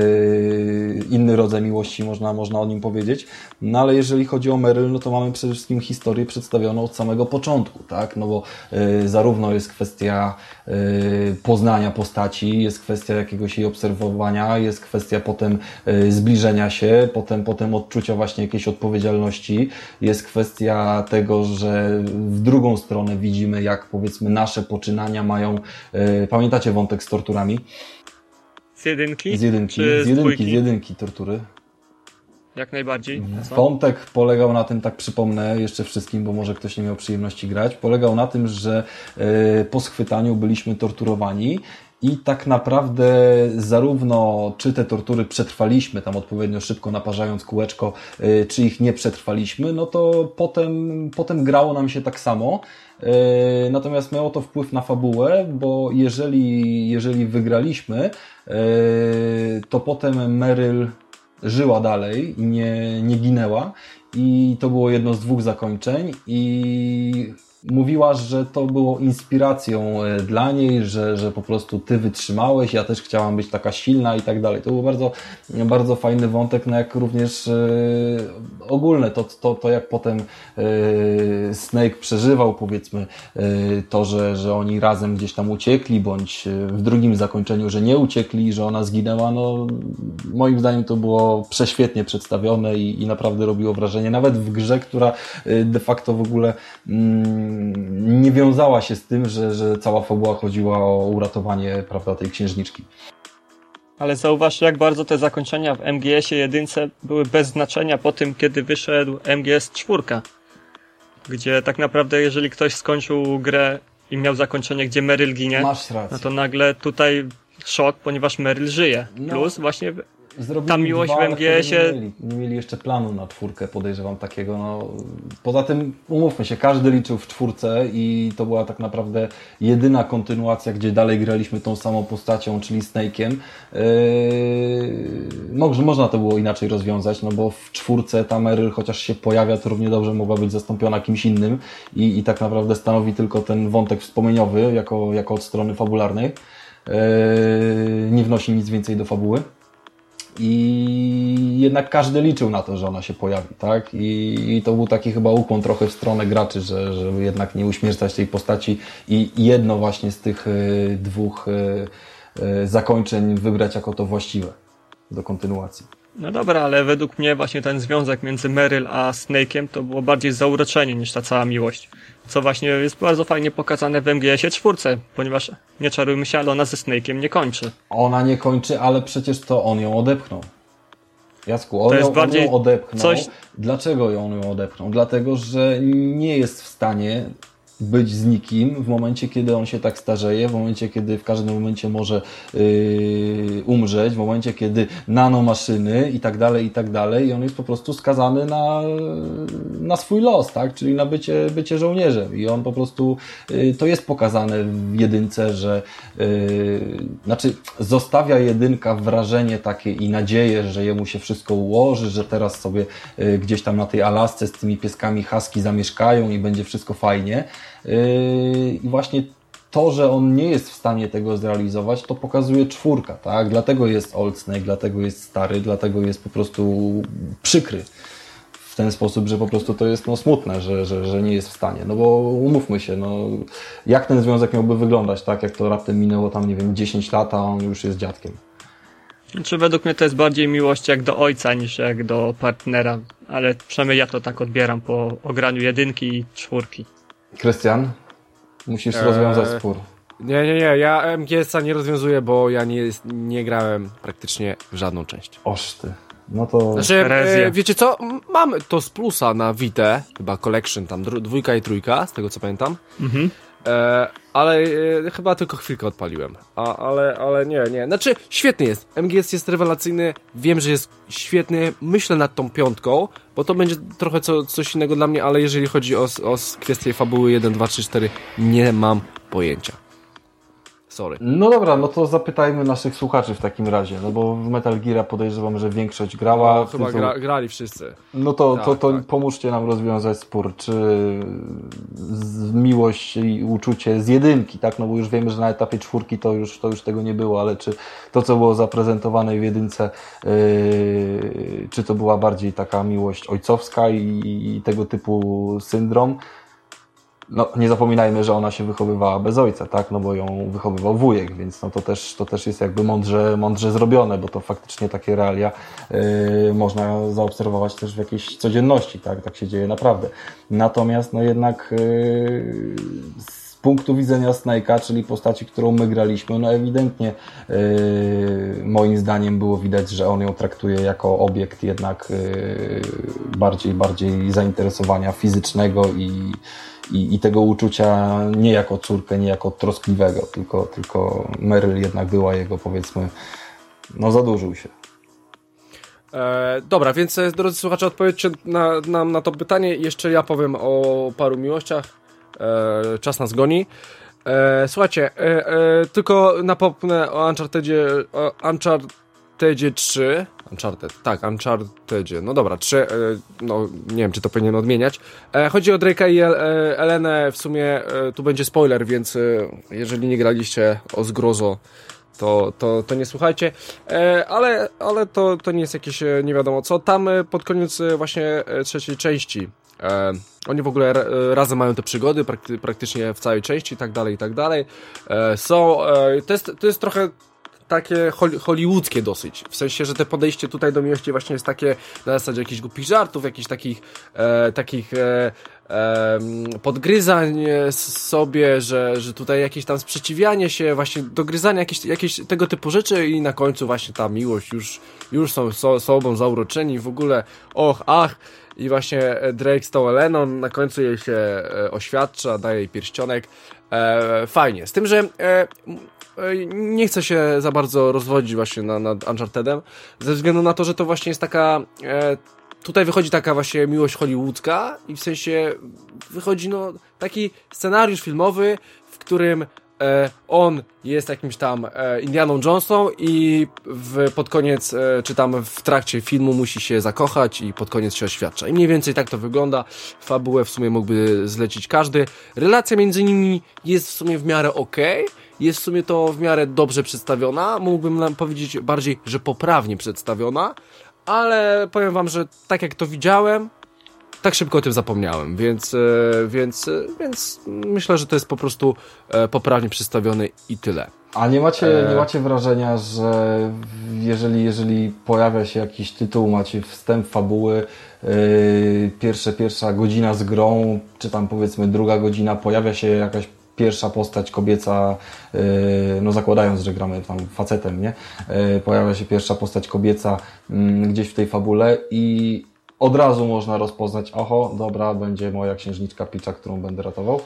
C: inny rodzaj miłości można, można o nim powiedzieć. No ale jeżeli chodzi o Meryl, no to mamy przede wszystkim historię przedstawioną od samego początku, tak? No bo zarówno jest kwestia poznania postaci, jest kwestia jakiegoś jej obserwowania, jest kwestia potem zbliżenia się, potem, potem odczucia właśnie jakiejś odpowiedzialności. Jest kwestia tego, że w drugą stronę widzimy, jak powiedzmy nasze poczynania mają... Pamiętacie wątek z torturami?
B: Z jedynki?
C: Z jedynki,
B: Czy
C: z jedynki,
B: dwójki?
C: z jedynki tortury.
B: Jak najbardziej. Co?
C: Wątek polegał na tym, tak przypomnę jeszcze wszystkim, bo może ktoś nie miał przyjemności grać, polegał na tym, że po schwytaniu byliśmy torturowani i tak naprawdę zarówno czy te tortury przetrwaliśmy, tam odpowiednio szybko naparzając kółeczko, czy ich nie przetrwaliśmy, no to potem, potem grało nam się tak samo. Natomiast miało to wpływ na fabułę, bo jeżeli, jeżeli wygraliśmy, to potem Meryl żyła dalej i nie, nie ginęła i to było jedno z dwóch zakończeń i mówiła, że to było inspiracją dla niej, że, że po prostu ty wytrzymałeś, ja też chciałam być taka silna i tak dalej. To był bardzo, bardzo fajny wątek, no jak również e, ogólne to, to, to jak potem e, Snake przeżywał, powiedzmy, e, to, że, że oni razem gdzieś tam uciekli, bądź w drugim zakończeniu, że nie uciekli, że ona zginęła, no moim zdaniem to było prześwietnie przedstawione i, i naprawdę robiło wrażenie, nawet w grze, która de facto w ogóle mm, nie wiązała się z tym, że, że cała fabuła chodziła o uratowanie, prawda, tej księżniczki.
B: Ale zauważ, jak bardzo te zakończenia w M G S-ie jedynce były bez znaczenia po tym, kiedy wyszedł M G S cztery. Gdzie tak naprawdę, jeżeli ktoś skończył grę i miał zakończenie, gdzie Meryl ginie,
C: Masz rację.
B: no to nagle tutaj szok, ponieważ Meryl żyje.
C: No.
B: Plus właśnie
C: Zrobili
B: ta miłość
C: dwa,
B: w M G S-ie...
C: Nie mieli, nie mieli jeszcze planu na czwórkę, podejrzewam takiego. No. Poza tym, umówmy się, każdy liczył w czwórce i to była tak naprawdę jedyna kontynuacja, gdzie dalej graliśmy tą samą postacią, czyli Snake'iem. Yy, może, można to było inaczej rozwiązać, no bo w czwórce ta Meryl chociaż się pojawia, to równie dobrze mogła być zastąpiona kimś innym i, i tak naprawdę stanowi tylko ten wątek wspomnieniowy, jako, jako od strony fabularnej. Yy, nie wnosi nic więcej do fabuły. I jednak każdy liczył na to, że ona się pojawi, tak? I, i to był taki chyba ukłon trochę w stronę graczy, że, żeby jednak nie uśmiercać tej postaci i jedno właśnie z tych y, dwóch y, y, zakończeń wybrać jako to właściwe do kontynuacji.
B: No dobra, ale według mnie właśnie ten związek między Meryl a Snake'iem to było bardziej zauroczenie niż ta cała miłość. Co właśnie jest bardzo fajnie pokazane w M G S-ie czwórce, ponieważ nie czarujmy się, ale ona ze Snake'iem nie kończy.
C: Ona nie kończy, ale przecież to on ją odepchnął. Jacku, on,
B: to jest
C: ją,
B: bardziej
C: on ją odepchnął.
B: Coś...
C: Dlaczego ją ją odepchnął? Dlatego, że nie jest w stanie być z nikim w momencie, kiedy on się tak starzeje, w momencie, kiedy w każdym momencie może yy, umrzeć, w momencie, kiedy nanomaszyny i tak dalej, i tak dalej i on jest po prostu skazany na, na swój los, tak? Czyli na bycie, bycie żołnierzem i on po prostu, yy, to jest pokazane w jedynce, że yy, znaczy zostawia jedynka wrażenie takie i nadzieję, że jemu się wszystko ułoży, że teraz sobie yy, gdzieś tam na tej Alasce z tymi pieskami husky zamieszkają i będzie wszystko fajnie. I właśnie to, że on nie jest w stanie tego zrealizować, to pokazuje czwórka, tak? Dlatego jest Old Snake, dlatego jest stary, dlatego jest po prostu przykry w ten sposób, że po prostu to jest no, smutne, że, że, że nie jest w stanie. No bo umówmy się, no, jak ten związek miałby wyglądać, tak? Jak to raptem minęło tam, nie wiem, dziesięć lat, a on już jest dziadkiem.
B: Znaczy według mnie to jest bardziej miłość jak do ojca niż jak do partnera, ale przynajmniej ja to tak odbieram po ograniu jedynki i czwórki.
C: Krystian, musisz
A: eee,
C: rozwiązać spór.
A: Nie, nie, nie, ja M G S-a nie rozwiązuję, bo ja nie, nie grałem praktycznie w żadną część.
C: Oż ty. No to...
A: Znaczy, e, wiecie co, mam to z plusa na Vita, chyba Collection, tam dwójka i trójka, z tego co pamiętam. Mhm. E, ale e, chyba tylko chwilkę odpaliłem. A, ale, ale nie, nie. Znaczy, świetny jest. M G S jest rewelacyjny. Wiem, że jest świetny. Myślę nad tą piątką, bo to będzie trochę co, coś innego dla mnie, ale jeżeli chodzi o, o kwestię fabuły jeden, dwa, trzy, cztery, nie mam pojęcia. Sorry.
C: No dobra, no to zapytajmy naszych słuchaczy w takim razie, no bo w Metal Geara podejrzewam, że większość grała.
A: No, chyba
C: są...
A: gra, grali wszyscy.
C: No to,
A: tak,
C: to, to
A: tak.
C: pomóżcie nam rozwiązać spór, czy z miłość i uczucie z jedynki, tak? No bo już wiemy, że na etapie czwórki to już, to już tego nie było, ale czy to, co było zaprezentowane w jedynce, yy, czy to była bardziej taka miłość ojcowska i, i tego typu syndrom? No, nie zapominajmy, że ona się wychowywała bez ojca, tak? No bo ją wychowywał wujek, więc no to też, to też jest jakby mądrze, mądrze zrobione, bo to faktycznie takie realia yy, można zaobserwować też w jakiejś codzienności, tak? Tak się dzieje naprawdę. Natomiast no jednak yy, z punktu widzenia Snake'a, czyli postaci, którą my graliśmy, no ewidentnie yy, moim zdaniem było widać, że on ją traktuje jako obiekt jednak yy, bardziej, bardziej zainteresowania fizycznego i I, i tego uczucia nie jako córkę, nie jako troskliwego, tylko, tylko Meryl jednak była jego, powiedzmy, no zadłużył się.
A: E, dobra, więc drodzy słuchacze, odpowiedzcie nam na, na to pytanie. Jeszcze ja powiem o paru miłościach. E, czas nas goni. E, słuchajcie, e, e, tylko napomnę o Unchartedzie, o Unchartedzie trzy. Uncharted, tak, Unchartedzie. No dobra, trzy, e, no nie wiem, czy to powinien odmieniać. E, chodzi o Drake'a i El, e, Elenę. W sumie e, tu będzie spoiler, więc e, jeżeli nie graliście o zgrozo, to, to, to nie słuchajcie. E, ale ale to, to nie jest jakieś e, nie wiadomo co. Tam e, pod koniec e, właśnie e, trzeciej części e, oni w ogóle ra, e, razem mają te przygody prakty, praktycznie w całej części i tak dalej, i tak dalej. E, są, e, to jest, to jest trochę takie hollywoodzkie dosyć, w sensie, że te podejście tutaj do miłości właśnie jest takie na zasadzie jakichś głupich żartów, jakichś takich e, takich e, e, podgryzań sobie, że, że tutaj jakieś tam sprzeciwianie się, właśnie dogryzania jakieś, jakieś tego typu rzeczy i na końcu właśnie ta miłość, już, już są so, sobą zauroczeni w ogóle, och, ach, i właśnie Drake z tą Eleną, na końcu jej się e, oświadcza, daje jej pierścionek. E, fajnie. Z tym, że e, nie chcę się za bardzo rozwodzić właśnie na, nad Unchartedem, ze względu na to, że to właśnie jest taka... E, tutaj wychodzi taka właśnie miłość hollywoodzka i w sensie wychodzi no taki scenariusz filmowy, w którym e, on jest jakimś tam e, Indianą Jonesą i w, pod koniec, e, czy tam w trakcie filmu musi się zakochać i pod koniec się oświadcza. I mniej więcej tak to wygląda. Fabułę w sumie mógłby zlecić każdy. Relacja między nimi jest w sumie w miarę okej. Jest w sumie to w miarę dobrze przedstawiona. Mógłbym nam powiedzieć bardziej, że poprawnie przedstawiona. Ale powiem wam, że tak jak to widziałem, tak szybko o tym zapomniałem, więc, więc, więc myślę, że to jest po prostu poprawnie przedstawiony i tyle.
C: A nie macie, nie macie wrażenia, że jeżeli, jeżeli pojawia się jakiś tytuł, macie wstęp fabuły, yy, pierwsze, pierwsza godzina z grą, czy tam powiedzmy druga godzina, pojawia się jakaś pierwsza postać kobieca, yy, no zakładając, że gramy tam facetem, nie? Yy, pojawia się pierwsza postać kobieca yy, gdzieś w tej fabule i od razu można rozpoznać, oho, dobra, będzie moja księżniczka Peacha, którą będę ratował.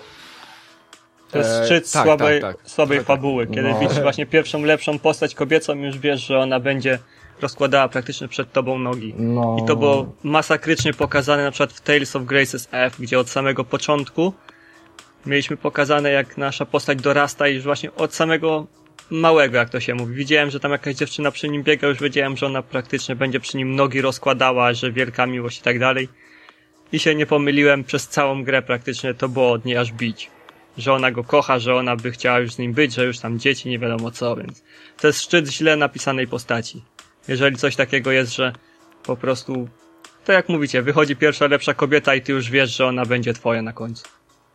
B: To jest szczyt
A: e, tak,
B: słabej,
A: tak, tak.
B: słabej
A: tak,
B: fabuły. Kiedy
C: no.
B: widzisz właśnie pierwszą, lepszą postać kobiecą, już wiesz, że ona będzie rozkładała praktycznie przed tobą nogi.
C: No.
B: I to było masakrycznie pokazane na przykład w Tales of Graces F, gdzie od samego początku mieliśmy pokazane, jak nasza postać dorasta i już właśnie od samego małego, jak to się mówi. Widziałem, że tam jakaś dziewczyna przy nim biega, już wiedziałem, że ona praktycznie będzie przy nim nogi rozkładała, że wielka miłość i tak dalej. I się nie pomyliłem, przez całą grę praktycznie to było od niej aż bić. Że ona go kocha, że ona by chciała już z nim być, że już tam dzieci, nie wiadomo co, więc to jest szczyt źle napisanej postaci. Jeżeli coś takiego jest, że po prostu, to jak mówicie, wychodzi pierwsza lepsza kobieta i ty już wiesz, że ona będzie twoja na końcu.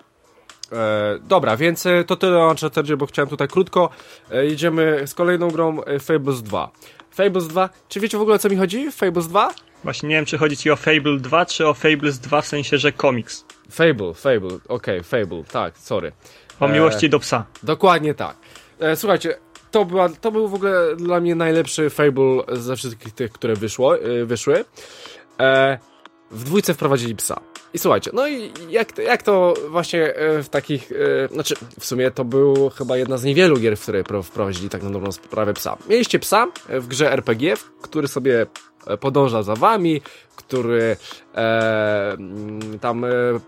A: E, dobra, więc to tyle o Unchartedzie, bo chciałem tutaj krótko. E, jedziemy z kolejną grą, e, Fables dwa. Fables dwa, czy wiecie w ogóle o co mi chodzi? Fables dwa?
B: Właśnie nie wiem, czy chodzi ci o Fable dwa, czy o Fables dwa w sensie, że komiks.
A: Fable, Fable, okej, okay, Fable, tak, sorry.
B: O miłości do psa.
A: Dokładnie tak. E, słuchajcie, to, była, to był w ogóle dla mnie najlepszy Fable ze wszystkich tych, które wyszło, e, wyszły. E, w dwójce wprowadzili psa. I słuchajcie, no i jak, jak to właśnie w takich, e, znaczy w sumie to był chyba jedna z niewielu gier, w której wprowadzili tak na dobrą sprawę psa. Mieliście psa w grze er pe gie, który sobie podąża za wami, który e, tam e, e,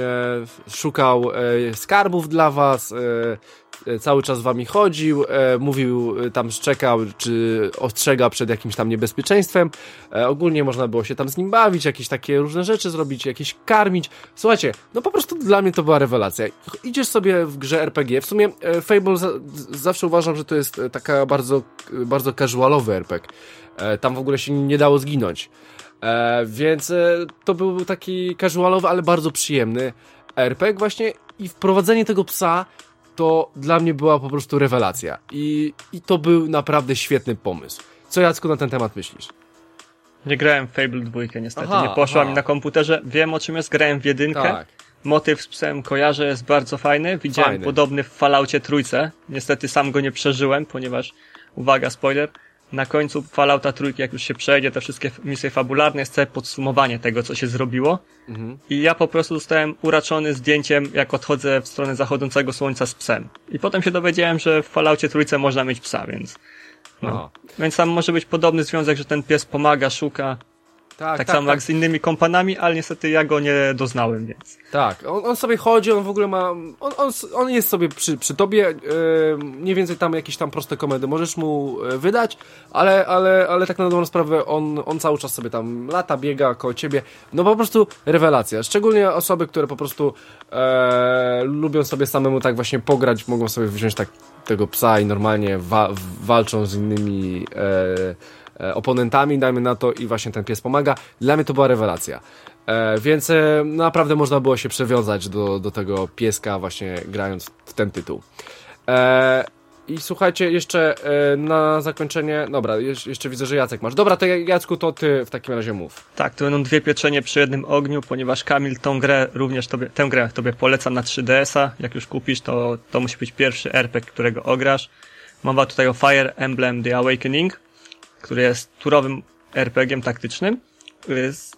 A: szukał e, skarbów dla was, e, cały czas z wami chodził, e, mówił, tam szczekał, czy ostrzega przed jakimś tam niebezpieczeństwem. E, ogólnie można było się tam z nim bawić, jakieś takie różne rzeczy zrobić, jakieś karmić. Słuchajcie, no po prostu dla mnie to była rewelacja. Idziesz sobie w grze er pe gie, w sumie e, Fable za, zawsze uważam, że to jest taka bardzo, bardzo casualowy er pe gie. E, tam w ogóle się nie dało zginąć. E, więc e, to był taki casualowy, ale bardzo przyjemny er pe gie właśnie i wprowadzenie tego psa to dla mnie była po prostu rewelacja. I, i to był naprawdę świetny pomysł. Co, Jacku, na ten temat myślisz?
B: Nie grałem w Fable dwa, niestety.
A: Aha,
B: nie poszła
A: aha.
B: mi na komputerze. Wiem, o czym jest. Grałem w jedynkę.
A: Tak.
B: Motyw z psem kojarzę, jest bardzo fajny. Widziałem
A: Fajny.
B: podobny w Falloutie trójce. Niestety sam go nie przeżyłem, ponieważ, uwaga, spoiler, na końcu Fallouta trójki, jak już się przejdzie, te wszystkie misje fabularne, jest całe podsumowanie tego, co się zrobiło. Mhm. I ja po prostu zostałem uraczony zdjęciem, jak odchodzę w stronę zachodzącego słońca z psem. I potem się dowiedziałem, że w Falloutie trójce można mieć psa, więc... No. Więc tam może być podobny związek, że ten pies pomaga, szuka. Tak, tak, tak samo tak. Jak z innymi kompanami, ale niestety ja go nie doznałem, więc...
A: Tak, on, on sobie chodzi, on w ogóle ma... On, on, on jest sobie przy, przy tobie, yy, mniej więcej tam jakieś tam proste komendy możesz mu wydać, ale, ale, ale tak na dobrą sprawę on, on cały czas sobie tam lata, biega koło ciebie. No po prostu rewelacja. Szczególnie osoby, które po prostu e, lubią sobie samemu tak właśnie pograć, mogą sobie wziąć tak tego psa i normalnie wa- walczą z innymi... E, oponentami, dajmy na to, i właśnie ten pies pomaga. Dla mnie to była rewelacja. E, więc e, naprawdę można było się przewiązać do, do tego pieska właśnie grając w ten tytuł. E, I słuchajcie, jeszcze e, na zakończenie, dobra, jeszcze, jeszcze widzę, że Jacek masz. Dobra, to Jacku, to ty w takim razie mów.
B: Tak, to będą dwie pieczenie przy jednym ogniu, ponieważ Kamil, tą grę również tobie, tę grę tobie polecam na trzy D S a. Jak już kupisz, to, to musi być pierwszy er pe gie, którego ograsz. Mowa tutaj o Fire Emblem The Awakening, który jest turowym er pe gie em taktycznym. Jest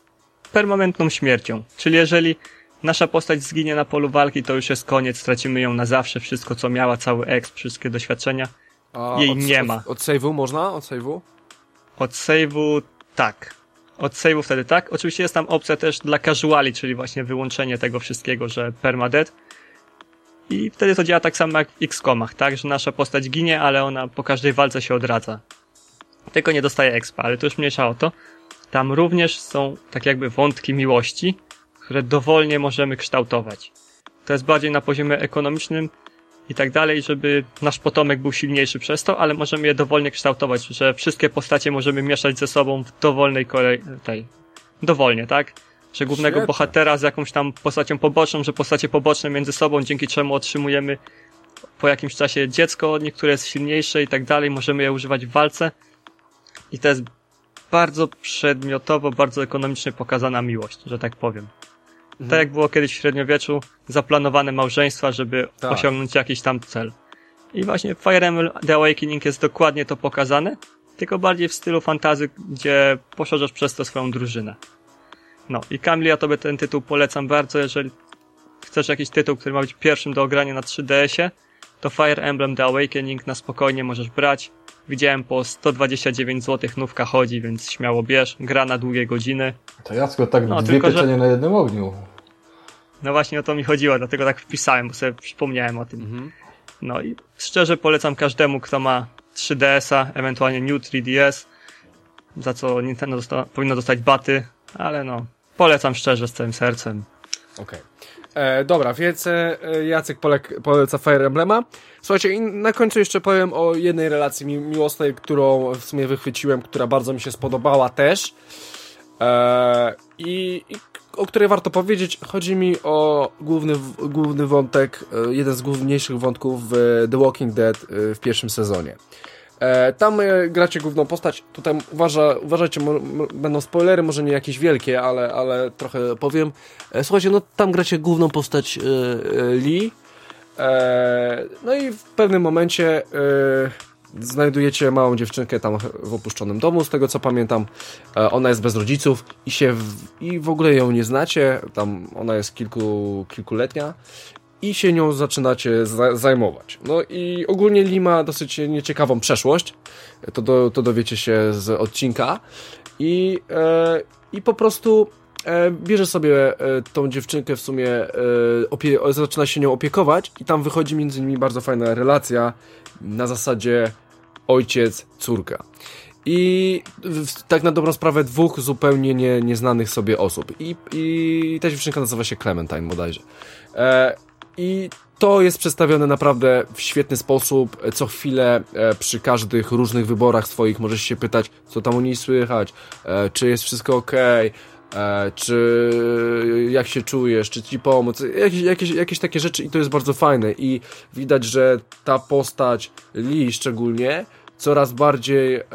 B: permanentną śmiercią. Czyli jeżeli nasza postać zginie na polu walki, to już jest koniec, stracimy ją na zawsze, wszystko co miała, cały exp, wszystkie doświadczenia.
A: A
B: jej
A: od,
B: nie ma.
A: Od, od save'u można? Od save'u?
B: Od save'u tak. Od save'u wtedy tak. Oczywiście jest tam opcja też dla casuali, czyli właśnie wyłączenie tego wszystkiego, że permadeath. I wtedy to działa tak samo jak w X COMach, tak? Że nasza postać ginie, ale ona po każdej walce się odradza. Tylko nie dostaje expa, ale to już mniejsza o to. Tam również są tak jakby wątki miłości, które dowolnie możemy kształtować. To jest bardziej na poziomie ekonomicznym i tak dalej, żeby nasz potomek był silniejszy przez to, ale możemy je dowolnie kształtować, że wszystkie postacie możemy mieszać ze sobą w dowolnej kolei, tej, dowolnie, tak? Że głównego
A: Świetnie.
B: bohatera z jakąś tam postacią poboczną, że postacie poboczne między sobą, dzięki czemu otrzymujemy po jakimś czasie dziecko od nich, które jest silniejsze i tak dalej, możemy je używać w walce. I to jest bardzo przedmiotowo, bardzo ekonomicznie pokazana miłość, że tak powiem.
A: Mhm.
B: Tak jak było kiedyś w średniowieczu, zaplanowane małżeństwa, żeby
A: Tak.
B: osiągnąć jakiś tam cel. I właśnie w Fire Emblem The Awakening jest dokładnie to pokazane, tylko bardziej w stylu fantasy, gdzie poszerzasz przez to swoją drużynę. No i Kamil, ja tobie ten tytuł polecam bardzo, jeżeli chcesz jakiś tytuł, który ma być pierwszym do ogrania na trzy D S-ie, to Fire Emblem The Awakening na spokojnie możesz brać. Widziałem po sto dwadzieścia dziewięć złotych nówka chodzi, więc śmiało bierz. Gra na długie godziny.
C: To Jacku, tak
B: No,
C: dwie
B: tylko, że-
C: pieczenie na jednym ogniu.
B: No właśnie o to mi chodziło, dlatego tak wpisałem, bo sobie przypomniałem o tym.
A: Mhm.
B: No i szczerze polecam każdemu, kto ma trzy D S-a, ewentualnie New trzy D S, za co Nintendo dosta- powinno dostać baty, ale no, polecam szczerze z całym sercem.
A: Okej. E, Dobra, więc e, Jacek polek, poleca Fire Emblema. Słuchajcie, i na końcu jeszcze powiem o jednej relacji mi, miłosnej, którą w sumie wychwyciłem, która bardzo mi się spodobała też. E, i, I o której warto powiedzieć. Chodzi mi o główny, w- główny wątek, e, jeden z główniejszych wątków w The Walking Dead e, w pierwszym sezonie. E, tam e, gracie główną postać. Tutaj uważa, uważajcie, mo, mo, będą spoilery, może nie jakieś wielkie, ale, ale trochę powiem. E, słuchajcie, no tam gracie główną postać e, e, Lee. E, no i w pewnym momencie e, znajdujecie małą dziewczynkę tam w opuszczonym domu, z tego co pamiętam. E, ona jest bez rodziców i się w, i w ogóle ją nie znacie. Tam ona jest kilku, kilkuletnia. I się nią zaczynacie za- zajmować. No i ogólnie Lee ma dosyć nieciekawą przeszłość. To, do, to dowiecie się z odcinka. I, e, i po prostu e, bierze sobie e, tą dziewczynkę w sumie, e, opie- zaczyna się nią opiekować i tam wychodzi między nimi bardzo fajna relacja na zasadzie ojciec, córka. I w, tak na dobrą sprawę dwóch zupełnie nie, nieznanych sobie osób. I, I ta dziewczynka nazywa się Clementine bodajże. E, I to jest przedstawione naprawdę w świetny sposób. Co chwilę e, przy każdych różnych wyborach swoich możesz się pytać, co tam u niej słychać, e, czy jest wszystko okej, e, czy jak się czujesz, czy ci pomóc, jakieś, jakieś, jakieś takie rzeczy i to jest bardzo fajne i widać, że ta postać Lee szczególnie coraz bardziej e,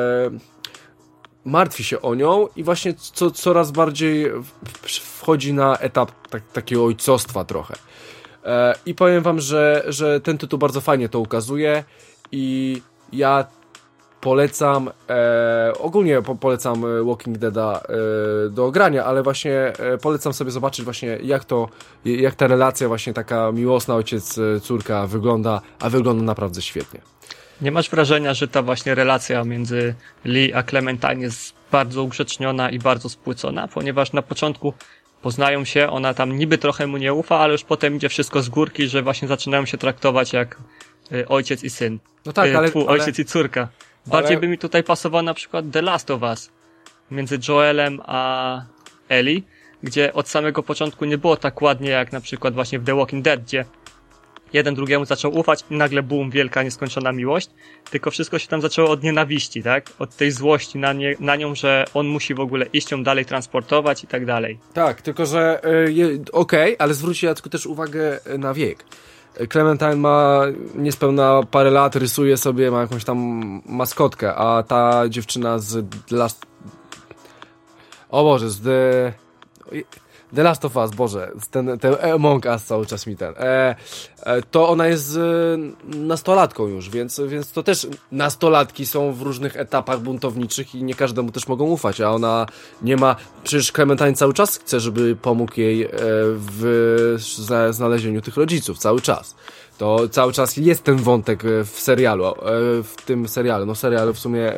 A: martwi się o nią i właśnie co, coraz bardziej w, wchodzi na etap tak, takiego ojcostwa trochę. E, I powiem wam, że, że ten tytuł bardzo fajnie to ukazuje i ja polecam, e, ogólnie po, polecam Walking Deada e, do grania, ale właśnie e, polecam sobie zobaczyć właśnie jak to, jak ta relacja właśnie taka miłosna ojciec-córka wygląda, a wygląda naprawdę świetnie.
B: Nie masz wrażenia, że ta właśnie relacja między Lee a Clementine jest bardzo ugrzeczniona i bardzo spłycona, ponieważ na początku poznają się, ona tam niby trochę mu nie ufa, ale już potem idzie wszystko z górki, że właśnie zaczynają się traktować jak y, ojciec i syn.
A: No tak, ale,
B: y, tfu,
A: ale
B: ojciec i córka. Bardziej
A: ale-
B: by mi tutaj pasował na przykład The Last of Us między Joelem a Ellie, gdzie od samego początku nie było tak ładnie jak na przykład właśnie w The Walking Dead, gdzie jeden drugiemu zaczął ufać i nagle boom, wielka, nieskończona miłość, tylko wszystko się tam zaczęło od nienawiści, tak? Od tej złości na, nie, na nią, że on musi w ogóle iść ją dalej transportować i tak dalej.
A: tak, tylko że y, je- okej, ale zwróćcie Jacku też uwagę na wiek. Clementine ma niespełna parę lat, rysuje sobie, ma jakąś tam maskotkę, a ta dziewczyna z The Last... O Boże, z The... The Last of Us, Boże, ten, ten Among Us cały czas mi ten, e, e, to ona jest e, nastolatką już, więc, więc to też nastolatki są w różnych etapach buntowniczych i nie każdemu też mogą ufać, a ona nie ma, przecież Clementine cały czas chce, żeby pomógł jej e, w znalezieniu tych rodziców, cały czas. To cały czas jest ten wątek w serialu, w tym serialu, no serialu w sumie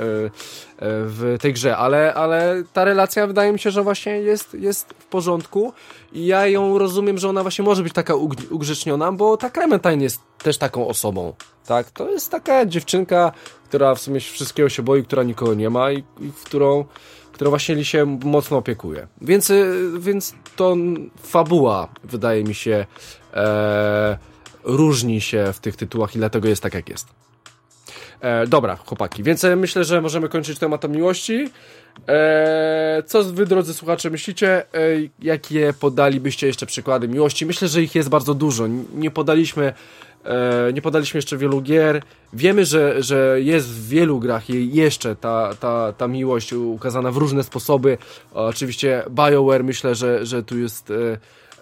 A: w tej grze, ale, ale ta relacja wydaje mi się, że właśnie jest, jest w porządku i ja ją rozumiem, że ona właśnie może być taka ugrzeczniona, bo ta Clementine jest też taką osobą, tak? To jest taka dziewczynka, która w sumie wszystkiego się boi, która nikogo nie ma i, i w którą która właśnie Li się mocno opiekuje. Więc, więc to fabuła, wydaje mi się, e, różni się w tych tytułach i dlatego jest tak, jak jest. E, dobra, chłopaki, więc myślę, że możemy kończyć temat o miłości. E, co wy, drodzy słuchacze, myślicie? E, jakie podalibyście jeszcze przykłady miłości? Myślę, że ich jest bardzo dużo. Nie podaliśmy e, nie podaliśmy jeszcze wielu gier. Wiemy, że, że jest w wielu grach jeszcze ta, ta, ta miłość ukazana w różne sposoby. Oczywiście BioWare, myślę, że, że tu jest, e,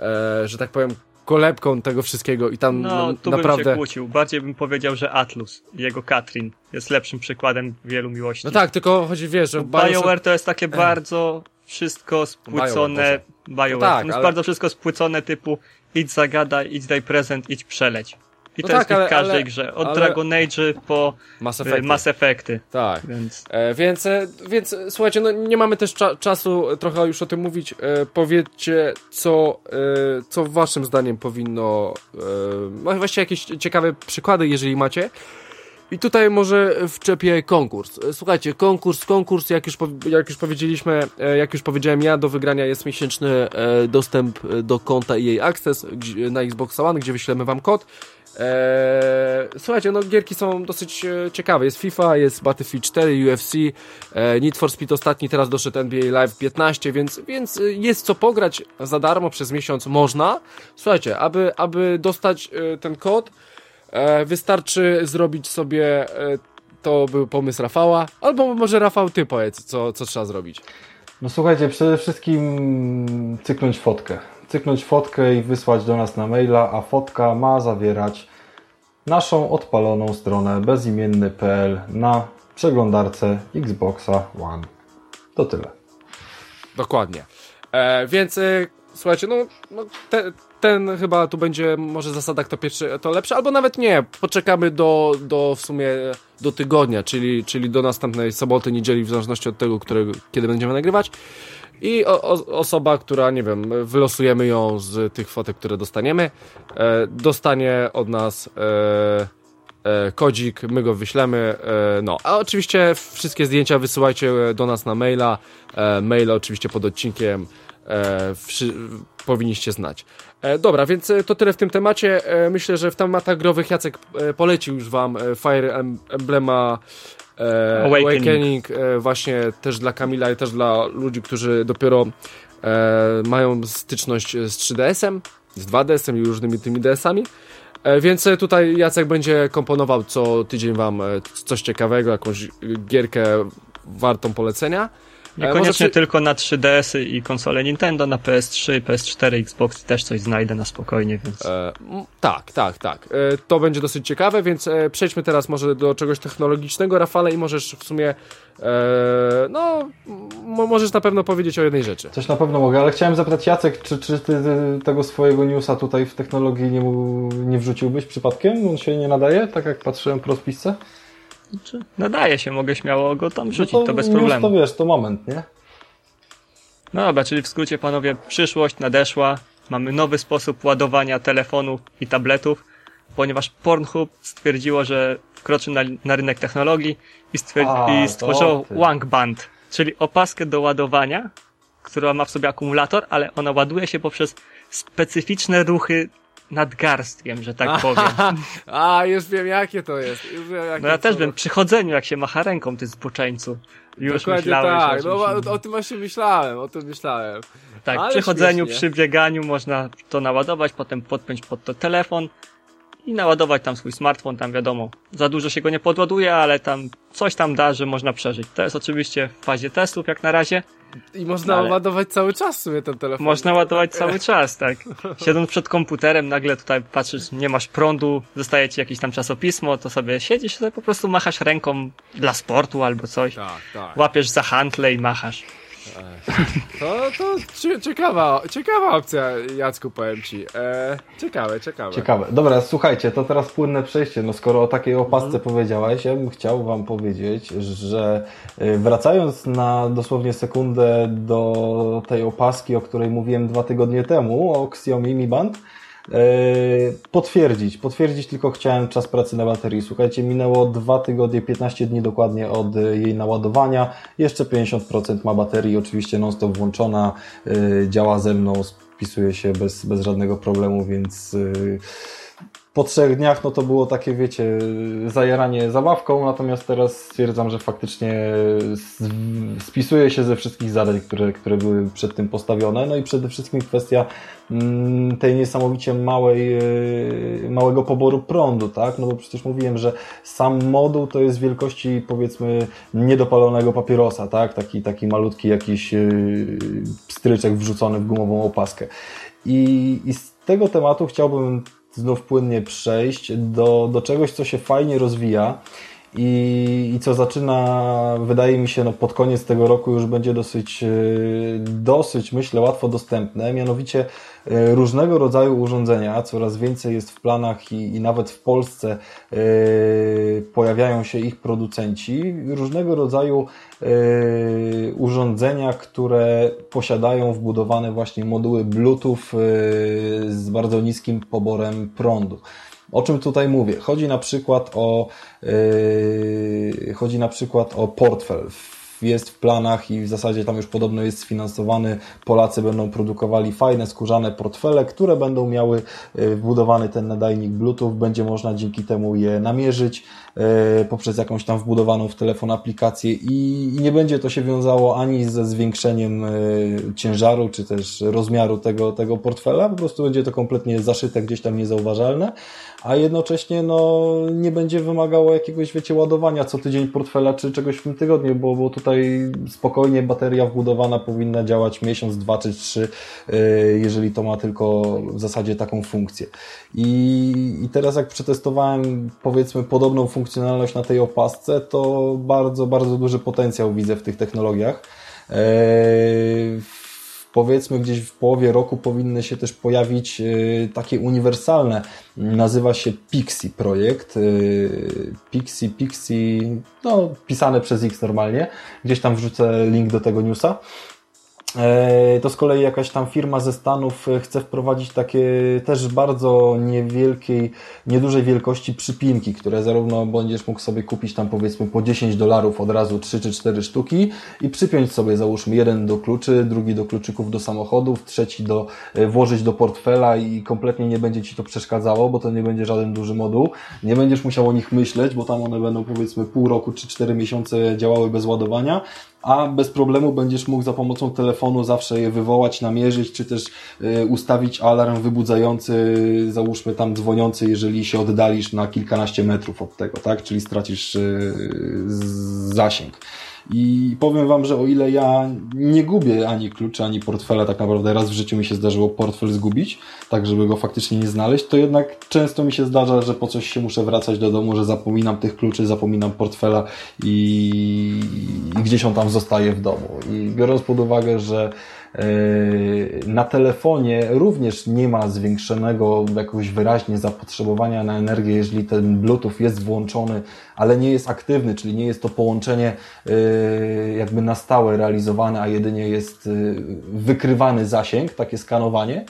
A: e, że tak powiem, kolebką tego wszystkiego i tam
B: no, tu
A: naprawdę...
B: bym się kłócił. Bardziej bym powiedział, że Atlus i jego Katrin jest lepszym przykładem wielu miłości.
A: No tak, tylko chodzi, wiesz, że
B: BioWare Bioshock... to jest takie bardzo wszystko spłycone... BioWare,
A: BioWare no tak,
B: to jest
A: ale...
B: bardzo wszystko spłycone typu idź zagadaj, idź daj prezent, idź przeleć. I
A: no
B: to
A: tak,
B: jest
A: ale,
B: w każdej
A: ale,
B: grze. Od
A: ale...
B: Dragon Age'y po
A: Mass Effecty.
B: Mass Effecty.
A: Tak.
B: Więc,
A: e, więc, e, więc słuchajcie, no nie mamy też cza- czasu trochę już o tym mówić. E, powiedzcie, co, e, co waszym zdaniem powinno... E, właściwie jakieś ciekawe przykłady, jeżeli macie. I tutaj może wczepię konkurs. Słuchajcie, konkurs, konkurs, jak już, jak już powiedzieliśmy, jak już powiedziałem ja, do wygrania jest miesięczny dostęp do konta E A Access na Xbox One, gdzie wyślemy wam kod. Słuchajcie, no gierki są dosyć ciekawe. Jest FIFA, jest Battlefield cztery, U F C, Need for Speed ostatni, teraz doszedł N B A Live piętnaście, więc, więc jest co pograć za darmo przez miesiąc można. Słuchajcie, aby, aby dostać ten kod, wystarczy zrobić sobie, to był pomysł Rafała, albo może Rafał, ty powiedz, co, co trzeba zrobić.
C: No słuchajcie, przede wszystkim cyknąć fotkę. Cyknąć fotkę i wysłać do nas na maila, a fotka ma zawierać naszą odpaloną stronę bezimienny kropka p l na przeglądarce Xboxa One. To tyle.
A: Dokładnie. E, więc e, słuchajcie, no, no te, ten chyba tu będzie może zasada kto pierwszy to lepszy, albo nawet nie, poczekamy do, do w sumie do tygodnia, czyli, czyli do następnej soboty, niedzieli, w zależności od tego, którego, kiedy będziemy nagrywać. I o, o, osoba, która, nie wiem, wylosujemy ją z tych fotek, które dostaniemy, e, dostanie od nas e, e, kodzik, my go wyślemy, e, no, a oczywiście wszystkie zdjęcia wysyłajcie do nas na maila, e, maila oczywiście pod odcinkiem e, wszy, powinniście znać. E, dobra, więc to tyle w tym temacie. E, myślę, że w tematach growych Jacek e, polecił już wam e, Fire Emblema e, Awakening, Awakening e, właśnie też dla Kamila i też dla ludzi, którzy dopiero e, mają styczność z trzy D S-em, z dwa D S-em i różnymi tymi D S-ami. E, więc tutaj Jacek będzie komponował co tydzień wam e, coś ciekawego, jakąś gierkę wartą polecenia.
B: Niekoniecznie
A: przy...
B: tylko na trzy D S-y i konsole Nintendo, na P S trzy, P S cztery, Xbox też coś znajdę na spokojnie, więc... E,
A: tak, tak, tak. E, to będzie dosyć ciekawe, więc e, przejdźmy teraz może do czegoś technologicznego, Rafale, i możesz w sumie e, no, m- możesz na pewno powiedzieć o jednej rzeczy.
C: Coś na pewno mogę, ale chciałem zapytać Jacek, czy, czy ty, ty tego swojego newsa tutaj w technologii nie, nie wrzuciłbyś przypadkiem? On się nie nadaje, tak jak patrzyłem po rozpisce?
B: Nadaje się, mogę śmiało go tam rzucić,
C: no to,
B: to bez problemu.
C: To wiesz, to moment, nie?
B: No dobra, czyli w skrócie, panowie, przyszłość nadeszła. Mamy nowy sposób ładowania telefonów i tabletów, ponieważ Pornhub stwierdziło, że wkroczy na, na rynek technologii i, stwierdzi,
C: A,
B: i stworzyło Wangband, czyli opaskę do ładowania, która ma w sobie akumulator, ale ona ładuje się poprzez specyficzne ruchy nadgarstkiem, że tak powiem.
A: A, już wiem jakie to jest. Już wiem, jakie
B: no ja
A: to...
B: też wiem, przy chodzeniu jak się macha ręką, ty zboczeńcu. Już
A: Dokładnie
B: myślałeś
A: tak,
B: o,
A: no, o, o tym właśnie myślałem, o tym myślałem.
B: Tak,
A: ale
B: przy chodzeniu,
A: śmiesznie.
B: przy bieganiu można to naładować, potem podpiąć pod to telefon i naładować tam swój smartfon, tam wiadomo, za dużo się go nie podładuje, ale tam coś tam da, że można przeżyć. To jest oczywiście w fazie testów jak na razie.
A: I można
B: Ale...
A: ładować cały czas w sumie ten telefon.
B: Można ładować cały czas, tak. Siedząc przed komputerem, nagle tutaj patrzysz, nie masz prądu, zostaje ci jakieś tam czasopismo, to sobie siedzisz, sobie po prostu machasz ręką dla sportu albo coś.
A: Tak, tak.
B: Łapiesz za hantle i machasz.
A: To, to ciekawa, ciekawa opcja, Jacku, powiem ci. E, ciekawe, ciekawe.
C: Ciekawe. Dobra, słuchajcie, to teraz płynne przejście. No skoro o takiej opasce mm. powiedziałeś, ja bym chciał wam powiedzieć, że wracając na dosłownie sekundę do tej opaski, o której mówiłem dwa tygodnie temu, o Xiaomi Mi Band, potwierdzić, potwierdzić tylko chciałem czas pracy na baterii. Słuchajcie, minęło dwa tygodnie, piętnaście dni dokładnie od jej naładowania. Jeszcze pięćdziesiąt procent ma baterii, oczywiście non-stop włączona, działa ze mną, spisuje się bez, bez żadnego problemu, więc po trzech dniach no to było takie, wiecie, zajaranie zabawką, natomiast teraz stwierdzam, że faktycznie spisuje się ze wszystkich zadań, które, które były przed tym postawione. No i przede wszystkim kwestia tej niesamowicie małej, małego poboru prądu, tak? No bo przecież mówiłem, że sam moduł to jest wielkości, powiedzmy, niedopalonego papierosa, tak? Taki, taki malutki jakiś pstryczek wrzucony w gumową opaskę. I, i z tego tematu chciałbym znów płynnie przejść do, do czegoś, co się fajnie rozwija i, i co zaczyna, wydaje mi się, no pod koniec tego roku już będzie dosyć, dosyć, myślę, łatwo dostępne, mianowicie różnego rodzaju urządzenia, coraz więcej jest w planach i, i nawet w Polsce yy, pojawiają się ich producenci, różnego rodzaju yy, urządzenia, które posiadają wbudowane właśnie moduły Bluetooth yy, z bardzo niskim poborem prądu. O czym tutaj mówię? Chodzi na przykład o yy, chodzi na przykład o portfel. Jest w planach i w zasadzie tam już podobno jest sfinansowany. Polacy będą produkowali fajne, skórzane portfele, które będą miały wbudowany ten nadajnik Bluetooth. Będzie można dzięki temu je namierzyć poprzez jakąś tam wbudowaną w telefon aplikację i nie będzie to się wiązało ani ze zwiększeniem ciężaru, czy też rozmiaru tego, tego portfela. Po prostu będzie to kompletnie zaszyte, gdzieś tam niezauważalne, a jednocześnie no, nie będzie wymagało jakiegoś, wiecie, ładowania co tydzień portfela, czy czegoś w tym tygodniu, bo, bo tutaj spokojnie bateria wbudowana powinna działać miesiąc, dwa czy trzy, jeżeli to ma tylko w zasadzie taką funkcję. I, i teraz jak przetestowałem, powiedzmy, podobną funkcjonalność na tej opasce, to bardzo, bardzo duży potencjał widzę w tych technologiach. Eee, Powiedzmy gdzieś w połowie roku powinny się też pojawić takie uniwersalne, nazywa się Pixie projekt, Pixie, Pixie, no pisane przez X normalnie, gdzieś tam wrzucę link do tego newsa. To z kolei jakaś tam firma ze Stanów chce wprowadzić takie też bardzo niewielkiej, niedużej wielkości przypinki, które zarówno będziesz mógł sobie kupić tam powiedzmy po dziesięć dolarów od razu trzy czy cztery sztuki i przypiąć sobie, załóżmy, jeden do kluczy, drugi do kluczyków do samochodów, trzeci do włożyć do portfela i kompletnie nie będzie Ci to przeszkadzało, bo to nie będzie żaden duży moduł. Nie będziesz musiał o nich myśleć, bo tam one będą powiedzmy pół roku czy cztery miesiące działały bez ładowania, a bez problemu będziesz mógł za pomocą telefonu zawsze je wywołać, namierzyć, czy też y, ustawić alarm wybudzający, załóżmy tam dzwoniący, jeżeli się oddalisz na kilkanaście metrów od tego, tak? Czyli stracisz y, zasięg. I powiem Wam, że o ile ja nie gubię ani kluczy, ani portfela, tak naprawdę raz w życiu mi się zdarzyło portfel zgubić, tak żeby go faktycznie nie znaleźć, to jednak często mi się zdarza, że po coś się muszę wracać do domu, że zapominam tych kluczy, zapominam portfela i, i gdzieś on tam zostaje w domu. I biorąc pod uwagę, że na telefonie również nie ma zwiększonego jakoś wyraźnie zapotrzebowania na energię, jeżeli ten Bluetooth jest włączony, ale nie jest aktywny, czyli nie jest to połączenie jakby na stałe realizowane, a jedynie jest wykrywany zasięg, takie skanowanie,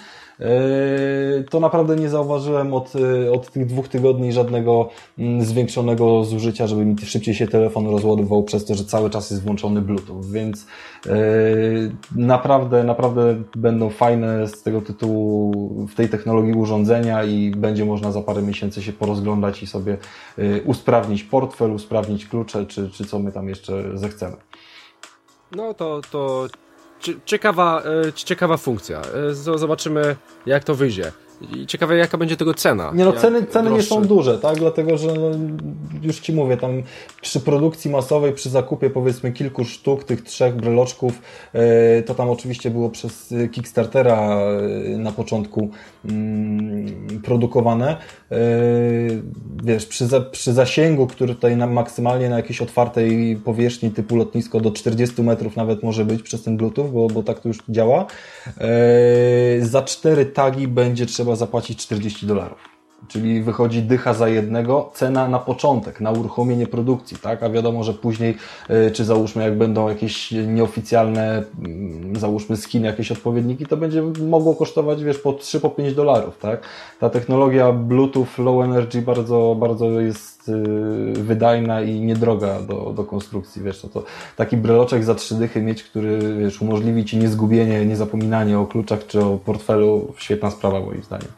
C: to naprawdę nie zauważyłem od, od tych dwóch tygodni żadnego zwiększonego zużycia, żeby mi szybciej się telefon rozładował przez to, że cały czas jest włączony Bluetooth, więc naprawdę, naprawdę będą fajne z tego tytułu w tej technologii urządzenia i będzie można za parę miesięcy się porozglądać i sobie usprawnić portfel, usprawnić klucze, czy, czy co my tam jeszcze zechcemy.
A: No to, to ciekawa, ciekawa funkcja. Zobaczymy, jak to wyjdzie. I ciekawe, jaka będzie tego cena.
C: Nie no,
A: Jak
C: ceny, ceny nie
A: droższy.
C: są duże, tak? Dlatego, że no, już Ci mówię, tam przy produkcji masowej, przy zakupie powiedzmy kilku sztuk tych trzech breloczków, yy, to tam oczywiście było przez Kickstartera yy, na początku yy, produkowane. Yy, wiesz, przy, za, przy zasięgu, który tutaj na, maksymalnie na jakiejś otwartej powierzchni typu lotnisko do czterdziestu metrów nawet może być przez ten Bluetooth, bo, bo tak to już działa. Yy, za cztery tagi będzie trzeba zapłacić czterdzieści dolarów. Czyli wychodzi dycha za jednego, cena na początek, na uruchomienie produkcji, tak? A wiadomo, że później, yy, czy załóżmy, jak będą jakieś nieoficjalne, yy, załóżmy skiny, jakieś odpowiedniki, to będzie mogło kosztować, wiesz, po trzy, po pięć dolarów, tak? Ta technologia Bluetooth Low Energy bardzo, bardzo jest yy, wydajna i niedroga do, do konstrukcji, wiesz, no to taki breloczek za trzy dychy mieć, który, wiesz, umożliwi Ci niezgubienie, niezapominanie o kluczach czy o portfelu, świetna sprawa moim zdaniem.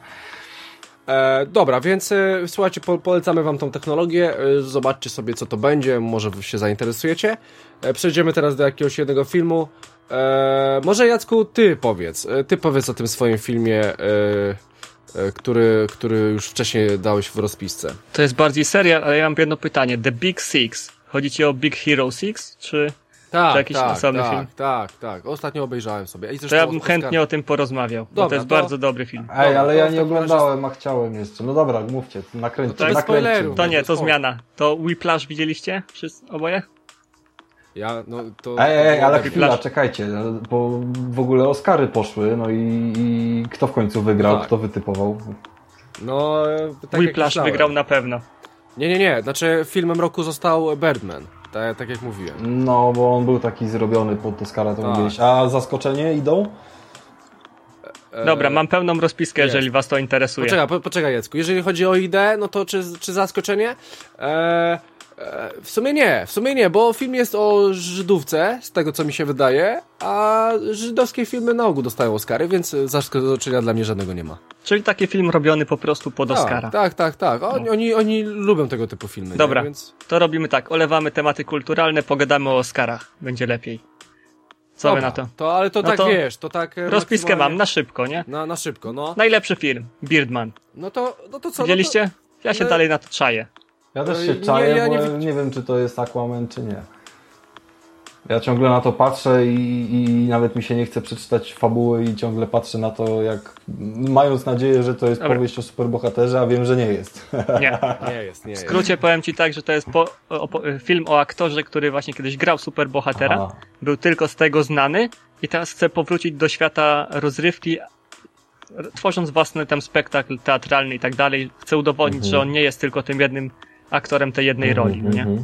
A: E, dobra, więc e, słuchajcie, po, polecamy Wam tą technologię, e, zobaczcie sobie, co to będzie, może Wy się zainteresujecie. E, przejdziemy teraz do jakiegoś jednego filmu. E, może Jacku, Ty powiedz, e, Ty powiedz o tym swoim filmie, e, e, który, który już wcześniej dałeś w rozpisce.
B: To jest bardziej serial, ale ja mam jedno pytanie. The Big Six. Chodzi Ci o Big Hero Six, czy...
A: Tak,
B: To jakiś
A: tak,
B: osobny
A: tak,
B: film?
A: tak, tak. Ostatnio obejrzałem sobie. I
B: To ja bym chętnie o tym porozmawiał, bo
A: Dobra,
B: to jest
A: to-
B: bardzo dobry film.
C: Ej,
A: Dobra,
C: ale
A: to
C: ja
A: w
C: nie
A: takim razie-
C: oglądałem, a chciałem jeszcze. No dobra, mówcie, nakręćcie.
A: To bez
C: nakręćcie.
A: spoilerów.
B: To nie, to
A: Spoko.
B: zmiana. To Whiplash widzieliście? Wszyscy oboje?
A: Ja, no, to,
C: Ej, ej, ej, ale
B: Taki
C: chwila,
B: flash.
C: czekajcie, bo w ogóle Oscary poszły, no i, i kto w końcu wygrał,
A: Tak.
C: kto wytypował?
A: No, tak jak
B: Whiplash
A: myślałem.
B: wygrał na pewno.
A: Nie, nie, nie. Znaczy filmem roku został Birdman. Tak, tak jak mówiłem.
C: No, bo on był taki zrobiony pod Oscara, to
A: Tak.
C: mówiłeś. A zaskoczenie idą?
B: Dobra, mam pełną rozpiskę,
A: jest.
B: jeżeli was to interesuje.
A: Poczekaj, po, poczekaj Jacku. Jeżeli chodzi o ideę, no to czy, czy zaskoczenie? Eee, e, w sumie nie, w sumie nie, bo film jest o Żydówce, z tego co mi się wydaje, a żydowskie filmy na ogół dostają Oscary, więc zaskoczenia dla mnie żadnego nie ma.
B: Czyli taki film robiony po prostu pod Oscara.
A: Tak, tak, tak. tak. Oni, oni, oni lubią tego typu filmy.
B: Dobra,
A: Nie? Więc...
B: to robimy tak. Olewamy tematy kulturalne, pogadamy o Oscarach. Będzie lepiej. Co
A: Dobra,
B: wy na to?
A: to? Ale to
B: No
A: tak
B: to
A: wiesz, to tak... e,
B: Rozpiskę
A: maksymalnie-
B: mam, na szybko, nie?
A: Na, na szybko, no.
B: Najlepszy film. Birdman.
A: No to, no to co?
B: Widzieliście? Ja się
A: no-
B: dalej na to czaję.
C: Ja też
A: E,
C: się
A: nie,
C: czaję,
A: ja
C: bo
A: nie
C: nie,
A: wi-
C: nie wiem, czy to jest Aquaman, czy nie. Ja ciągle na to patrzę i, i nawet mi się nie chce przeczytać fabuły i ciągle patrzę na to, jak mając nadzieję, że to jest
B: Dobra.
C: powieść o superbohaterze, a wiem, że nie jest.
B: Nie.
A: To nie jest, nie
B: W
A: jest.
B: skrócie powiem ci tak, że to jest po, o, po, film o aktorze, który właśnie kiedyś grał superbohatera.
C: Aha.
B: Był tylko z tego znany i teraz chce powrócić do świata rozrywki, r- tworząc własny tam spektakl teatralny i tak dalej. Chce udowodnić,
C: Mhm.
B: że on nie jest tylko tym jednym aktorem tej jednej roli, nie?
C: Mhm.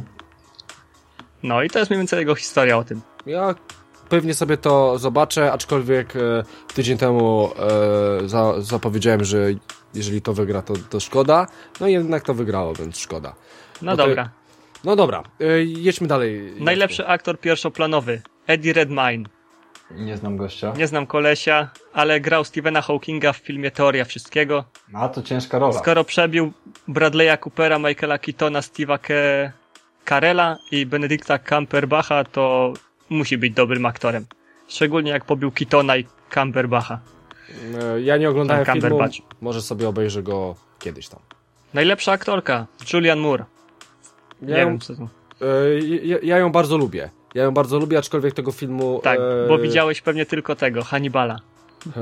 B: No i to jest mniej więcej jego historia o tym.
A: Ja pewnie sobie to zobaczę, aczkolwiek e, tydzień temu e, za, zapowiedziałem, że jeżeli to wygra, to, to szkoda. No i jednak to wygrało, więc szkoda.
B: No
A: Bo to-
B: dobra.
A: No dobra, e, jedźmy dalej.
B: Najlepszy aktor pierwszoplanowy. Eddie Redmayne.
C: Nie znam gościa.
B: Nie znam kolesia, ale grał Stephena Hawkinga w filmie Teoria Wszystkiego.
C: A, to ciężka rola.
B: Skoro przebił Bradley'a Coopera, Michaela Keatona, Steve'a Ke- Carella i Benedicta Cumberbatcha, to musi być dobrym aktorem. Szczególnie jak pobił Keatona i Cumberbatcha.
A: E, ja nie oglądałem
B: Ten
A: filmu,
B: Cumberbatch.
A: może sobie obejrzę go kiedyś tam.
B: Najlepsza aktorka, Julianne Moore. Nie
A: Ja ją,
B: wiem, co to.
A: e, ja, ja ją bardzo lubię. Ja ją bardzo lubię, aczkolwiek tego filmu...
B: Tak,
A: e,
B: bo widziałeś pewnie tylko tego, Hannibala.
A: E,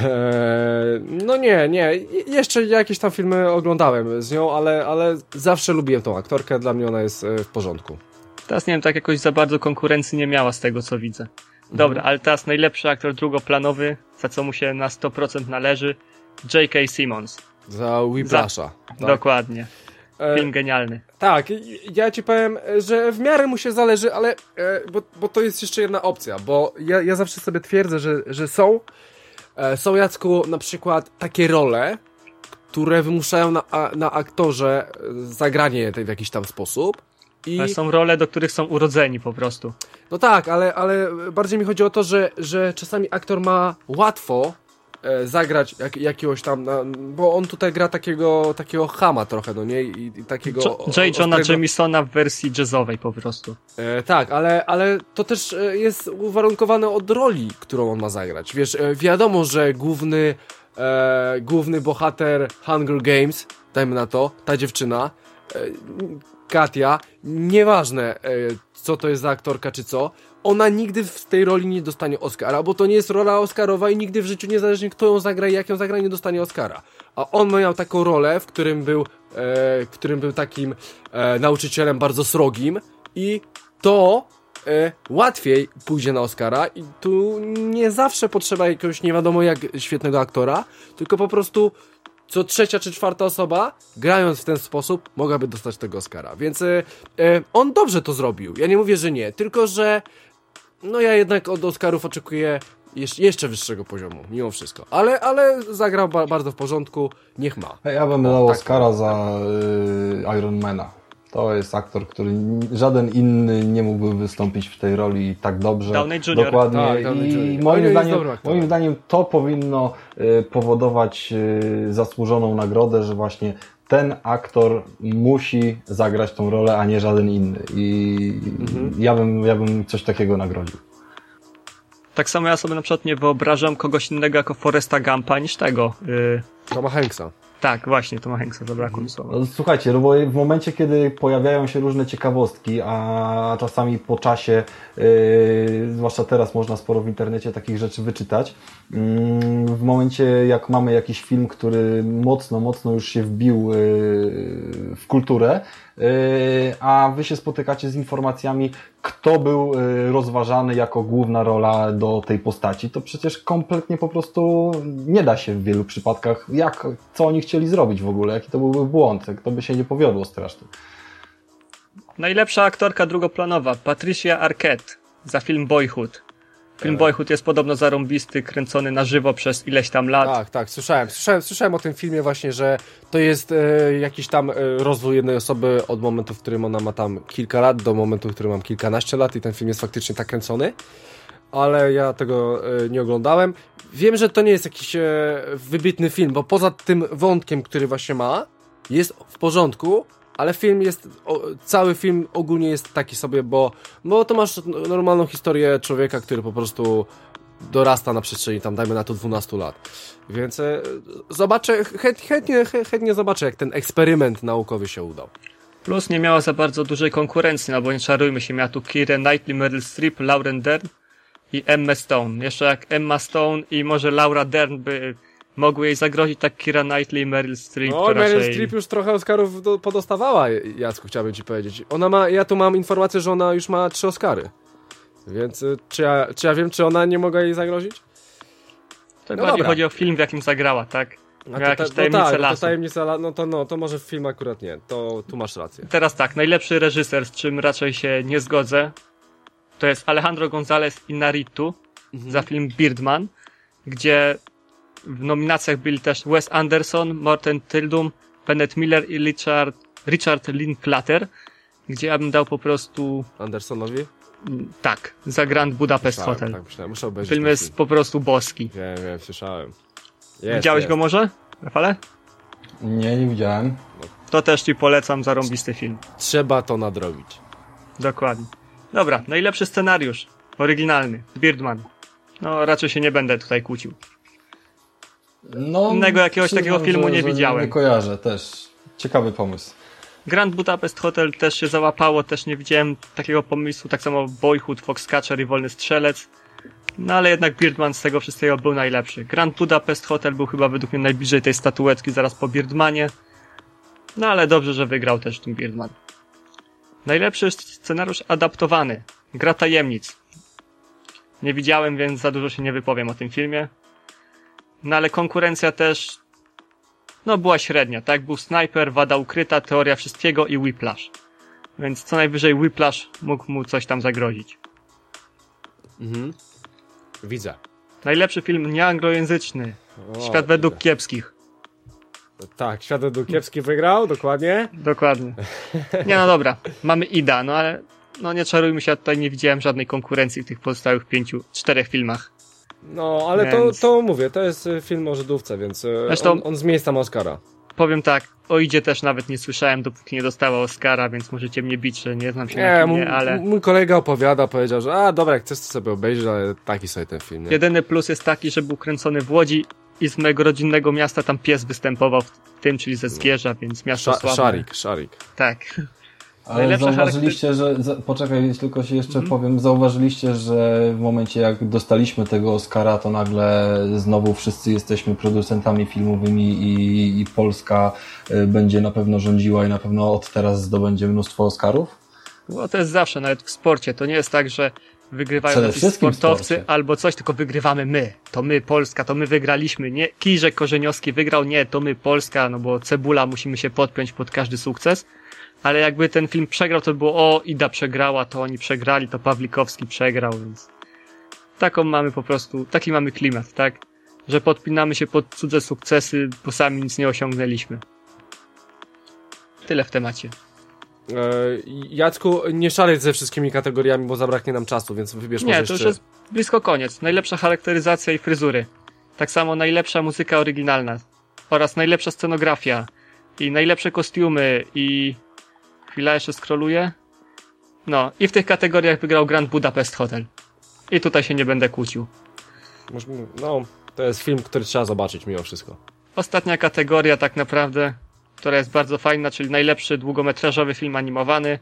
A: e, no nie, nie. Je- Jeszcze jakieś tam filmy oglądałem z nią, ale, ale zawsze lubiłem tą aktorkę. Dla mnie ona jest e, w porządku.
B: Teraz nie wiem, tak jakoś za bardzo konkurencji nie miała z tego, co widzę. Dobra, ale teraz najlepszy aktor drugoplanowy, za co mu się na sto procent należy, J K. Simmons.
A: Za Whiplasha. Tak.
B: Dokładnie.
A: E,
B: Film genialny.
A: tak, i- ja ci powiem, że w miarę mu się zależy, ale e, bo, bo to jest jeszcze jedna opcja, bo ja, ja zawsze sobie twierdzę, że, że są e, są Jacku na przykład takie role, które wymuszają na, a, na aktorze e, zagranie tej w jakiś tam sposób. I...
B: Ale są role, do których są urodzeni po prostu.
A: No tak, ale, ale bardziej mi chodzi o to, że, że czasami aktor ma łatwo e, zagrać jak, jakiegoś tam, na, bo on tutaj gra takiego, takiego chama trochę, no nie? I, i takiego...
B: Jo-
A: o-
B: J. Johna
A: ostrego-
B: Jamisona w wersji jazzowej po prostu.
A: E, tak, ale, ale to też e, jest uwarunkowane od roli, którą on ma zagrać. Wiesz, e, wiadomo, że główny e, główny bohater Hunger Games, dajmy na to, ta dziewczyna, e, Katia, nieważne e, co to jest za aktorka czy co, ona nigdy w tej roli nie dostanie Oscara, bo to nie jest rola Oscarowa i nigdy w życiu, niezależnie kto ją zagra i jak ją zagra, nie dostanie Oscara. A on miał taką rolę, w którym był, e, w którym był takim e, nauczycielem bardzo srogim i to e, łatwiej pójdzie na Oscara i tu nie zawsze potrzeba jakiegoś nie wiadomo jak świetnego aktora, tylko po prostu co trzecia czy czwarta osoba, grając w ten sposób, mogłaby dostać tego Oscara. Więc e, e, on dobrze to zrobił. Ja nie mówię, że nie, tylko że no ja jednak od Oscarów oczekuję jeszcze, jeszcze wyższego poziomu, mimo wszystko. Ale, ale zagrał ba bardzo w porządku, niech ma.
C: Ja bym dał tak, Oscara za y, Ironmana. To jest aktor, który żaden inny nie mógłby wystąpić w tej roli tak dobrze.
B: Downey junior
C: Dokładnie.
A: Tak,
C: I
A: Downey
C: moim zdaniem, moim zdaniem to powinno y, powodować y, zasłużoną nagrodę, że właśnie ten aktor musi zagrać tą rolę, a nie żaden inny. I mhm. ja bym, ja bym coś takiego nagrodził.
B: Tak samo ja sobie na przykład nie wyobrażam kogoś innego jako Forresta Gumpa niż tego. Yy...
A: Toma Hanksa.
B: Tak, właśnie, Toma Hanksa, zabrakło mi słowa.
C: No, słuchajcie, no bo w momencie, kiedy pojawiają się różne ciekawostki, a czasami po czasie, yy, zwłaszcza teraz można sporo w internecie takich rzeczy wyczytać, yy, w momencie jak mamy jakiś film, który mocno, mocno już się wbił yy, w kulturę, yy, a wy się spotykacie z informacjami, kto był yy, rozważany jako główna rola do tej postaci, to przecież kompletnie po prostu nie da się w wielu przypadkach, jak, co oni chcieli zrobić w ogóle, jaki to byłby błąd, jak to by się nie powiodło strasznie. Najlepsza
B: aktorka drugoplanowa, Patricia Arquette za film Boyhood. Film Boyhood jest podobno zarąbisty, kręcony na żywo przez ileś tam lat.
A: Tak, tak, słyszałem, słyszałem, słyszałem o tym filmie właśnie, że to jest e, jakiś tam e, rozwój jednej osoby od momentu, w którym ona ma tam kilka lat, do momentu, w którym mam kilkanaście lat i ten film jest faktycznie tak kręcony, ale ja tego e, nie oglądałem. Wiem, że to nie jest jakiś e, wybitny film, bo poza tym wątkiem, który właśnie ma, jest w porządku, ale film jest, o, cały film ogólnie jest taki sobie, bo, bo to masz normalną historię człowieka, który po prostu dorasta na przestrzeni tam, dajmy na to dwunastu lat. Więc e, zobaczę, chęt, chętnie, chętnie zobaczę, jak ten eksperyment naukowy się udał.
B: Plus nie miała za bardzo dużej konkurencji, no bo nie czarujmy się, miała tu Keirę Knightley, Meryl Streep, Lauren Dern i Emma Stone. Jeszcze jak Emma Stone i może Laura Dern by mogły jej zagrozić, tak Keira Knightley i Meryl Streep.
A: No, Meryl raczej... Streep już trochę Oscarów do, podostawała, Jacku, chciałbym ci powiedzieć. Ona ma, ja tu mam informację, że ona już ma trzy Oscary. Więc czy ja, czy ja wiem, czy ona nie mogła jej zagrozić?
B: To no bardziej dobra. Chodzi o film, w jakim zagrała, tak?
A: A to, jakieś tajemnice no tak, lasu. To tajemnice lasu. No to no, to może w film akurat nie. To tu masz rację.
B: Teraz tak, najlepszy reżyser, z czym raczej się nie zgodzę, to jest Alejandro González Iñárritu mhm. za film Birdman, gdzie w nominacjach byli też Wes Anderson, Morten Tyldum, Bennett Miller i Richard, Richard Linklater, gdzie ja bym dał po prostu...
A: Andersonowi?
B: Tak, za Grand Budapest
A: myślałem,
B: Hotel.
A: Tak, myślałem, muszę obejrzeć.
B: Film jest film. po prostu boski.
A: Wiem, wiem, słyszałem. Jest,
B: Widziałeś
A: jest.
B: go może, Rafale?
C: Nie, nie widziałem.
B: To też ci polecam, zarąbisty film.
A: Trzeba to nadrobić.
B: Dokładnie. Dobra, najlepszy scenariusz. Oryginalny. Birdman. No, raczej się nie będę tutaj kłócił.
C: No,
B: innego jakiegoś takiego filmu
C: że,
B: nie
C: że
B: widziałem.
C: Nie kojarzę też. Ciekawy pomysł.
B: Grand Budapest Hotel też się załapało, też nie widziałem takiego pomysłu, tak samo Boyhood, Foxcatcher i Wolny Strzelec. No ale jednak Birdman z tego wszystkiego był najlepszy. Grand Budapest Hotel był chyba według mnie najbliżej tej statuetki zaraz po Birdmanie. No ale dobrze, że wygrał też ten Birdman. Najlepszy scenariusz adaptowany. Gra tajemnic. Nie widziałem, więc za dużo się nie wypowiem o tym filmie. No ale konkurencja też no była średnia, tak? Był Snajper, Wada ukryta, Teoria wszystkiego i Whiplash. Więc co najwyżej Whiplash mógł mu coś tam zagrozić.
A: Mhm. Widzę.
B: Najlepszy film nieanglojęzyczny. O, Świat według widzę. kiepskich.
A: Tak, Świat według kiepskich wygrał, dokładnie.
B: Dokładnie. Nie no dobra, mamy Ida, no ale no nie czarujmy się, ja tutaj nie widziałem żadnej konkurencji w tych pozostałych pięciu, czterech filmach.
A: No, ale więc... to, to mówię, to jest film o Żydówce, więc Zresztą, on, on z miejsca ma Oscara.
B: Powiem tak, o Idzie też nawet nie słyszałem, dopóki nie dostała Oscara, więc możecie mnie bić, że nie znam się
A: nie,
B: na filmie, ale...
A: Mój kolega opowiada, powiedział, że a dobra, jak chcesz to sobie obejrzeć, ale taki sobie ten film, nie?
B: Jedyny plus jest taki, że był kręcony w Łodzi i z mojego rodzinnego miasta tam pies występował w tym, czyli ze Zgierza, więc miasto
A: Sza,
B: sławne.
A: Szarik, Szarik.
B: Tak.
C: Ale
B: Najlepsza
C: zauważyliście, że... Za, poczekaj, tylko się jeszcze mm. powiem. Zauważyliście, że w momencie jak dostaliśmy tego Oscara, to nagle znowu wszyscy jesteśmy producentami filmowymi i, i Polska będzie na pewno rządziła i na pewno od teraz zdobędzie mnóstwo Oscarów?
B: Bo to jest zawsze, nawet w sporcie. To nie jest tak, że wygrywają jacyś sportowcy albo coś, tylko wygrywamy my. To my, Polska, to my wygraliśmy. Nie Kijrzek Korzeniowski wygrał, nie, to my, Polska, no bo Cebula, musimy się podpiąć pod każdy sukces. Ale jakby ten film przegrał, to było o, Ida przegrała, to oni przegrali, to Pawlikowski przegrał, więc taką mamy po prostu, taki mamy klimat, tak? Że podpinamy się pod cudze sukcesy, bo sami nic nie osiągnęliśmy. Tyle w temacie.
A: Jacku, nie szaleć ze wszystkimi kategoriami, bo zabraknie nam czasu, więc wybierz
B: nie,
A: może
B: to
A: jeszcze...
B: już jest blisko koniec. Najlepsza charakteryzacja i fryzury. Tak samo najlepsza muzyka oryginalna. Oraz najlepsza scenografia. I najlepsze kostiumy. I... Chwila, jeszcze scrolluję. No, i w tych kategoriach wygrał Grand Budapest Hotel. I tutaj się nie będę kłócił.
A: No, to jest film, który trzeba zobaczyć mimo wszystko.
B: Ostatnia kategoria tak naprawdę, która jest bardzo fajna, czyli najlepszy długometrażowy film animowany.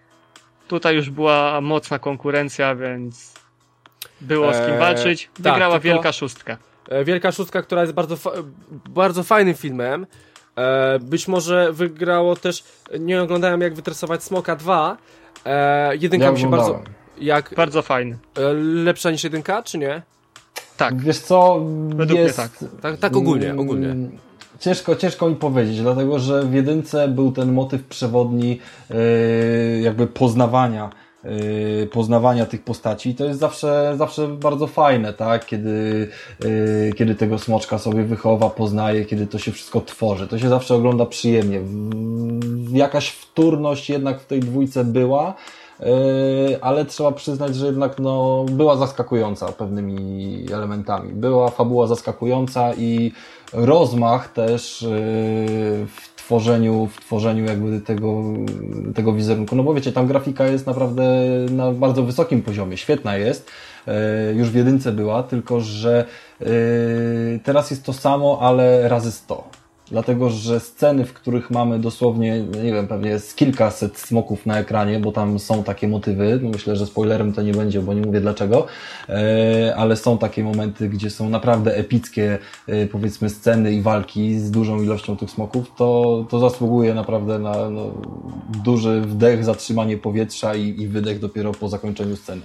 B: Tutaj już była mocna konkurencja, więc było z kim walczyć. Wygrała tak, Wielka Szóstka.
A: Wielka Szóstka, która jest bardzo, fa bardzo fajnym filmem. Być może wygrało też, nie oglądałem jak wytresować Smoka dwa. Jedynka
C: ja
A: mi się bardzo... Jak,
B: bardzo fajny.
A: Lepsza niż jedynka, czy nie?
C: Tak. Wiesz co,
B: według
C: jest...
B: mnie tak.
A: tak. Tak ogólnie, ogólnie.
C: Ciężko, ciężko mi powiedzieć, dlatego że w jedynce był ten motyw przewodni yy, jakby poznawania yy, poznawania tych postaci. To jest zawsze, zawsze bardzo fajne, tak? Kiedy, yy, kiedy tego smoczka sobie wychowa, poznaje, kiedy to się wszystko tworzy. To się zawsze ogląda przyjemnie. W, jakaś wtórność jednak w tej dwójce była, Yy, ale trzeba przyznać, że jednak no, była zaskakująca pewnymi elementami. Była fabuła zaskakująca i rozmach też yy, w tworzeniu, w tworzeniu jakby tego, tego wizerunku. No bo wiecie, tam grafika jest naprawdę na bardzo wysokim poziomie, świetna jest. Yy, już w jedynce była, tylko że yy, teraz jest to samo, ale razy sto. Dlatego, że sceny, w których mamy dosłownie, nie wiem, pewnie z kilkaset smoków na ekranie, bo tam są takie motywy, no myślę, że spoilerem to nie będzie, bo nie mówię dlaczego, ale są takie momenty, gdzie są naprawdę epickie, powiedzmy, sceny i walki z dużą ilością tych smoków, to, to zasługuje naprawdę na no, duży wdech, zatrzymanie powietrza i, i wydech dopiero po zakończeniu sceny.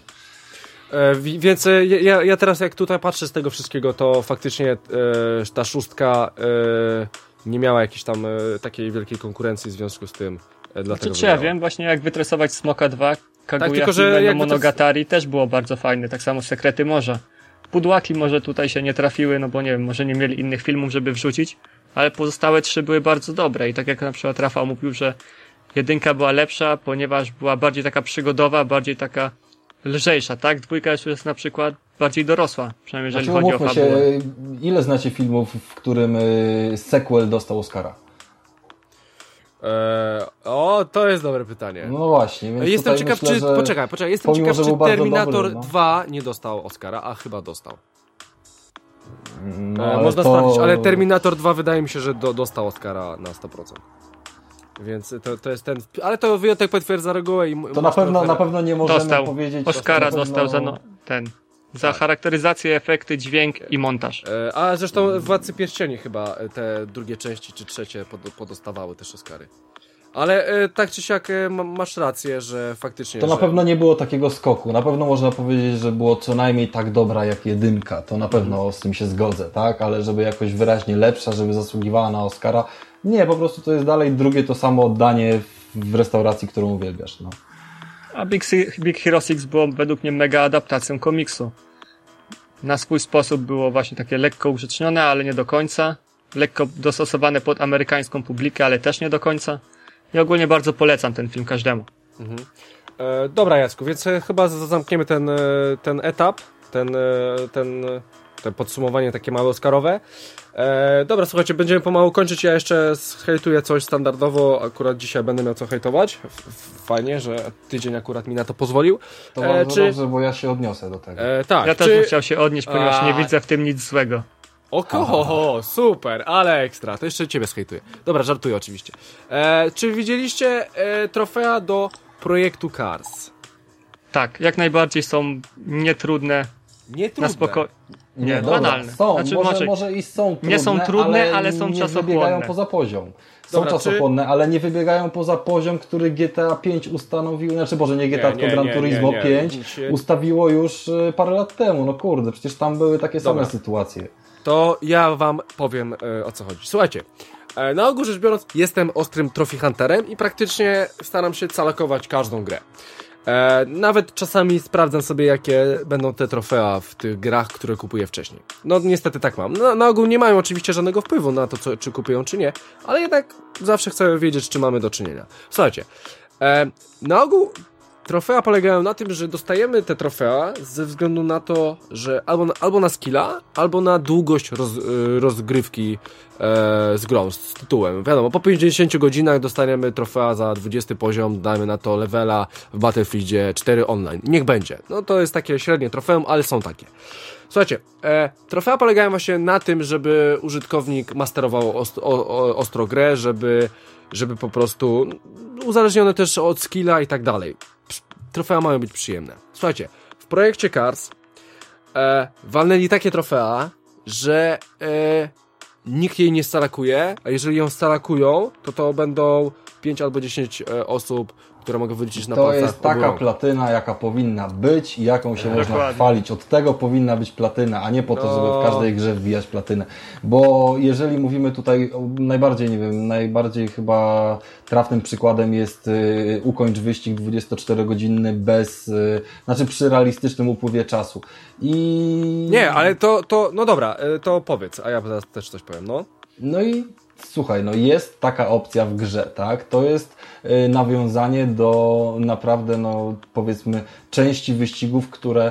A: E, więc ja, ja teraz jak tutaj patrzę z tego wszystkiego, to faktycznie e, ta szóstka e, nie miała jakiejś tam e, takiej wielkiej konkurencji w związku z tym. E, dlatego
B: znaczy, ja wiem, właśnie jak wytresować Smoka dwa, Kaguya
A: tak, tylko, że
B: no Monogatari wytres... też było bardzo fajne, tak samo Sekrety Morza. Pudłaki może tutaj się nie trafiły, no bo nie wiem, może nie mieli innych filmów, żeby wrzucić, ale pozostałe trzy były bardzo dobre i tak jak na przykład Rafał mówił, że jedynka była lepsza, ponieważ była bardziej taka przygodowa, bardziej taka lżejsza, tak? Dwójka już jest na przykład bardziej dorosła, przynajmniej jeżeli
C: znaczy,
B: chodzi o fabułę.
C: Się, ile znacie filmów, w którym y, sequel dostał Oscara?
A: Eee, o, to jest dobre pytanie.
C: No właśnie. Więc
A: jestem ciekaw,
C: myślę,
A: czy... Poczekaj, poczekaj. Jestem
C: pomimo,
A: ciekaw, czy Terminator
C: dobry, no.
A: dwa nie dostał Oscara, a chyba dostał.
C: No,
A: eee, można
C: to...
A: sprawdzić, ale Terminator dwa wydaje mi się, że do, dostał Oscara na sto procent. Więc to, to jest ten... Ale to wyjątek potwierdza regułę i...
C: To na pewno, na pewno nie możemy
B: dostał.
C: powiedzieć...
B: Oscara
C: pewno...
B: dostał za no, ten... Za tak. charakteryzację, efekty, dźwięk i montaż.
A: E, a zresztą Władcy Pierścieni chyba te drugie części czy trzecie pod, podostawały też Oscary. Ale e, tak czy siak e, masz rację, że faktycznie...
C: To
A: że...
C: na pewno nie było takiego skoku. Na pewno można powiedzieć, że było co najmniej tak dobra jak jedynka. To na pewno mm. z tym się zgodzę, tak? Ale żeby jakoś wyraźnie lepsza, żeby zasługiwała na Oscara... Nie, po prostu to jest dalej drugie to samo oddanie w restauracji, którą uwielbiasz. No.
B: A Big, Big Hero six było według mnie mega adaptacją komiksu. Na swój sposób było właśnie takie lekko ugrzecznione, ale nie do końca. Lekko dostosowane pod amerykańską publikę, ale też nie do końca. I ogólnie bardzo polecam ten film każdemu.
A: Mhm. E, dobra, Jacku, więc chyba zamkniemy ten, ten etap, ten, ten, ten podsumowanie takie małe oscarowe. E, dobra, słuchajcie, będziemy pomału kończyć. Ja jeszcze zhejtuję coś standardowo. Akurat dzisiaj będę miał co hejtować. Fajnie, że tydzień akurat mi na to pozwolił.
C: To bardzo e, czy... dobrze, bo ja się odniosę do tego.
A: E, tak,
B: ja
A: czy...
B: też bym chciał się odnieść, ponieważ
A: A...
B: nie widzę w tym nic złego.
A: Oko, super, ale ekstra. To jeszcze ciebie skejtuję. Dobra, żartuję oczywiście. E, czy widzieliście e, trofea do projektu Cars?
B: Tak, jak najbardziej są nietrudne.
A: Nie trudne.
B: Na spoko... Nie,
C: Nie, dobra,
B: banalne.
C: są,
B: Znaczy,
C: może,
B: może...
C: może i są trudne,
B: nie są trudne, ale, ale są
C: nie
B: czasochłonne.
C: wybiegają poza poziom. Są
A: Dobra,
C: czasochłonne,
A: czy...
C: ale nie wybiegają poza poziom, który G T A pięć ustanowił, znaczy Boże, nie G T A,
A: Nie,
C: tylko
A: nie,
C: Gran
A: nie,
C: Turismo
A: nie, nie.
C: pięć
A: Się...
C: ustawiło już parę lat temu. No kurde, przecież tam były takie
A: Dobra.
C: same sytuacje.
A: To ja wam powiem e, o co chodzi. Słuchajcie, e, na ogół rzecz biorąc jestem ostrym trophy hunterem i praktycznie staram się calakować każdą grę. E, nawet czasami sprawdzam sobie, jakie będą te trofea w tych grach, które kupuję wcześniej. No niestety tak mam. Na, na ogół nie mają oczywiście żadnego wpływu na to, co, czy kupują, czy nie, ale jednak zawsze chcę wiedzieć, czy mamy do czynienia. Słuchajcie, e, na ogół trofea polegają na tym, że dostajemy te trofea ze względu na to, że albo na, albo na skilla, albo na długość roz, rozgrywki e, z grą, z tytułem. Wiadomo, po pięćdziesięciu godzinach dostaniemy trofea za dwudziesty poziom, dajmy na to levela w Battlefieldzie cztery online. Niech będzie. No to jest takie średnie trofeum, ale są takie. Słuchajcie, e, trofea polegają właśnie na tym, żeby użytkownik masterował ost, o, o, ostro grę, żeby, żeby po prostu uzależnione też od skilla i tak dalej. Trofea mają być przyjemne. Słuchajcie, w projekcie Cars e, walnęli takie trofea, że e, nikt jej nie stalakuje, a jeżeli ją stalakują, to to będą pięć albo dziesięć e, osób, które mogę wyliczyć na
C: To
A: palcach
C: jest taka
A: obu
C: platyna, jaka powinna być i jaką się
B: Dokładnie.
C: można chwalić. Od tego powinna być platyna, a nie po to,
A: No.
C: żeby w każdej grze wbijać platynę. Bo jeżeli mówimy tutaj, o, najbardziej, nie wiem, najbardziej chyba trafnym przykładem jest y, ukończ wyścig dwudziestoczterogodzinny bez, y, znaczy przy realistycznym upływie czasu. I...
A: Nie, ale to, to, no dobra, e, to powiedz, a ja teraz też coś powiem, no.
C: No i słuchaj, no jest taka opcja w grze, tak? To jest y, nawiązanie do naprawdę, no powiedzmy, części wyścigów, które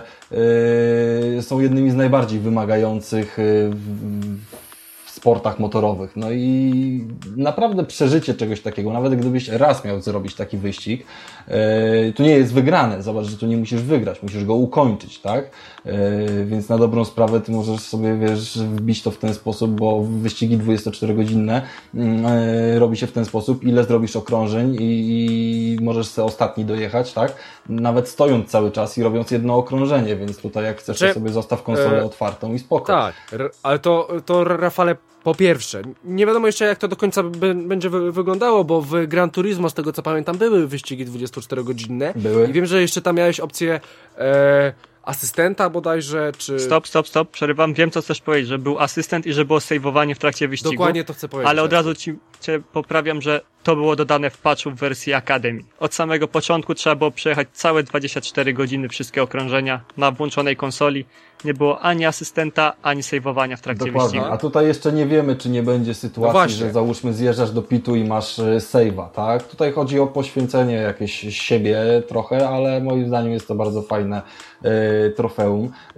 C: y, są jednymi z najbardziej wymagających y, w, w sportach motorowych. No i naprawdę przeżycie czegoś takiego, nawet gdybyś raz miał zrobić taki wyścig, y, tu nie jest wygrane. Zobacz, że tu nie musisz wygrać, musisz go ukończyć, tak? Yy, więc na dobrą sprawę ty możesz sobie, wiesz, wbić to w ten sposób, bo wyścigi dwudziestoczterogodzinne yy, robi się w ten sposób, ile zrobisz okrążeń i, i możesz sobie ostatni dojechać, tak? Nawet stojąc cały czas i robiąc jedno okrążenie, więc tutaj jak chcesz,
A: Znaczy,
C: to sobie zostaw konsolę
A: e,
C: otwartą i spoko.
A: Tak, r- ale to, to Rafale, po pierwsze, nie wiadomo jeszcze jak to do końca by, będzie wy, wyglądało, bo w Gran Turismo, z tego co pamiętam, były wyścigi dwudziestoczterogodzinne.
C: Były.
A: I wiem, że jeszcze tam miałeś opcję e, asystenta bodajże, czy...
B: Stop, stop, stop, przerywam. Wiem, co chcesz powiedzieć, że był asystent i że było saveowanie w trakcie wyścigu.
A: Dokładnie to chcę powiedzieć.
B: Ale od
A: tak.
B: razu ci, cię poprawiam, że to było dodane w patchu w wersji Academy. Od samego początku trzeba było przejechać całe dwadzieścia cztery godziny, wszystkie okrążenia na włączonej konsoli. Nie było ani asystenta, ani saveowania w trakcie
C: Dokładnie.
B: wyścigu.
C: A tutaj jeszcze nie wiemy, czy nie będzie
A: No
C: sytuacji,
A: właśnie.
C: że załóżmy zjeżdżasz do pitu i masz e, save'a, tak? Tutaj chodzi o poświęcenie jakieś siebie trochę, ale moim zdaniem jest to bardzo fajne e, trofeum. E,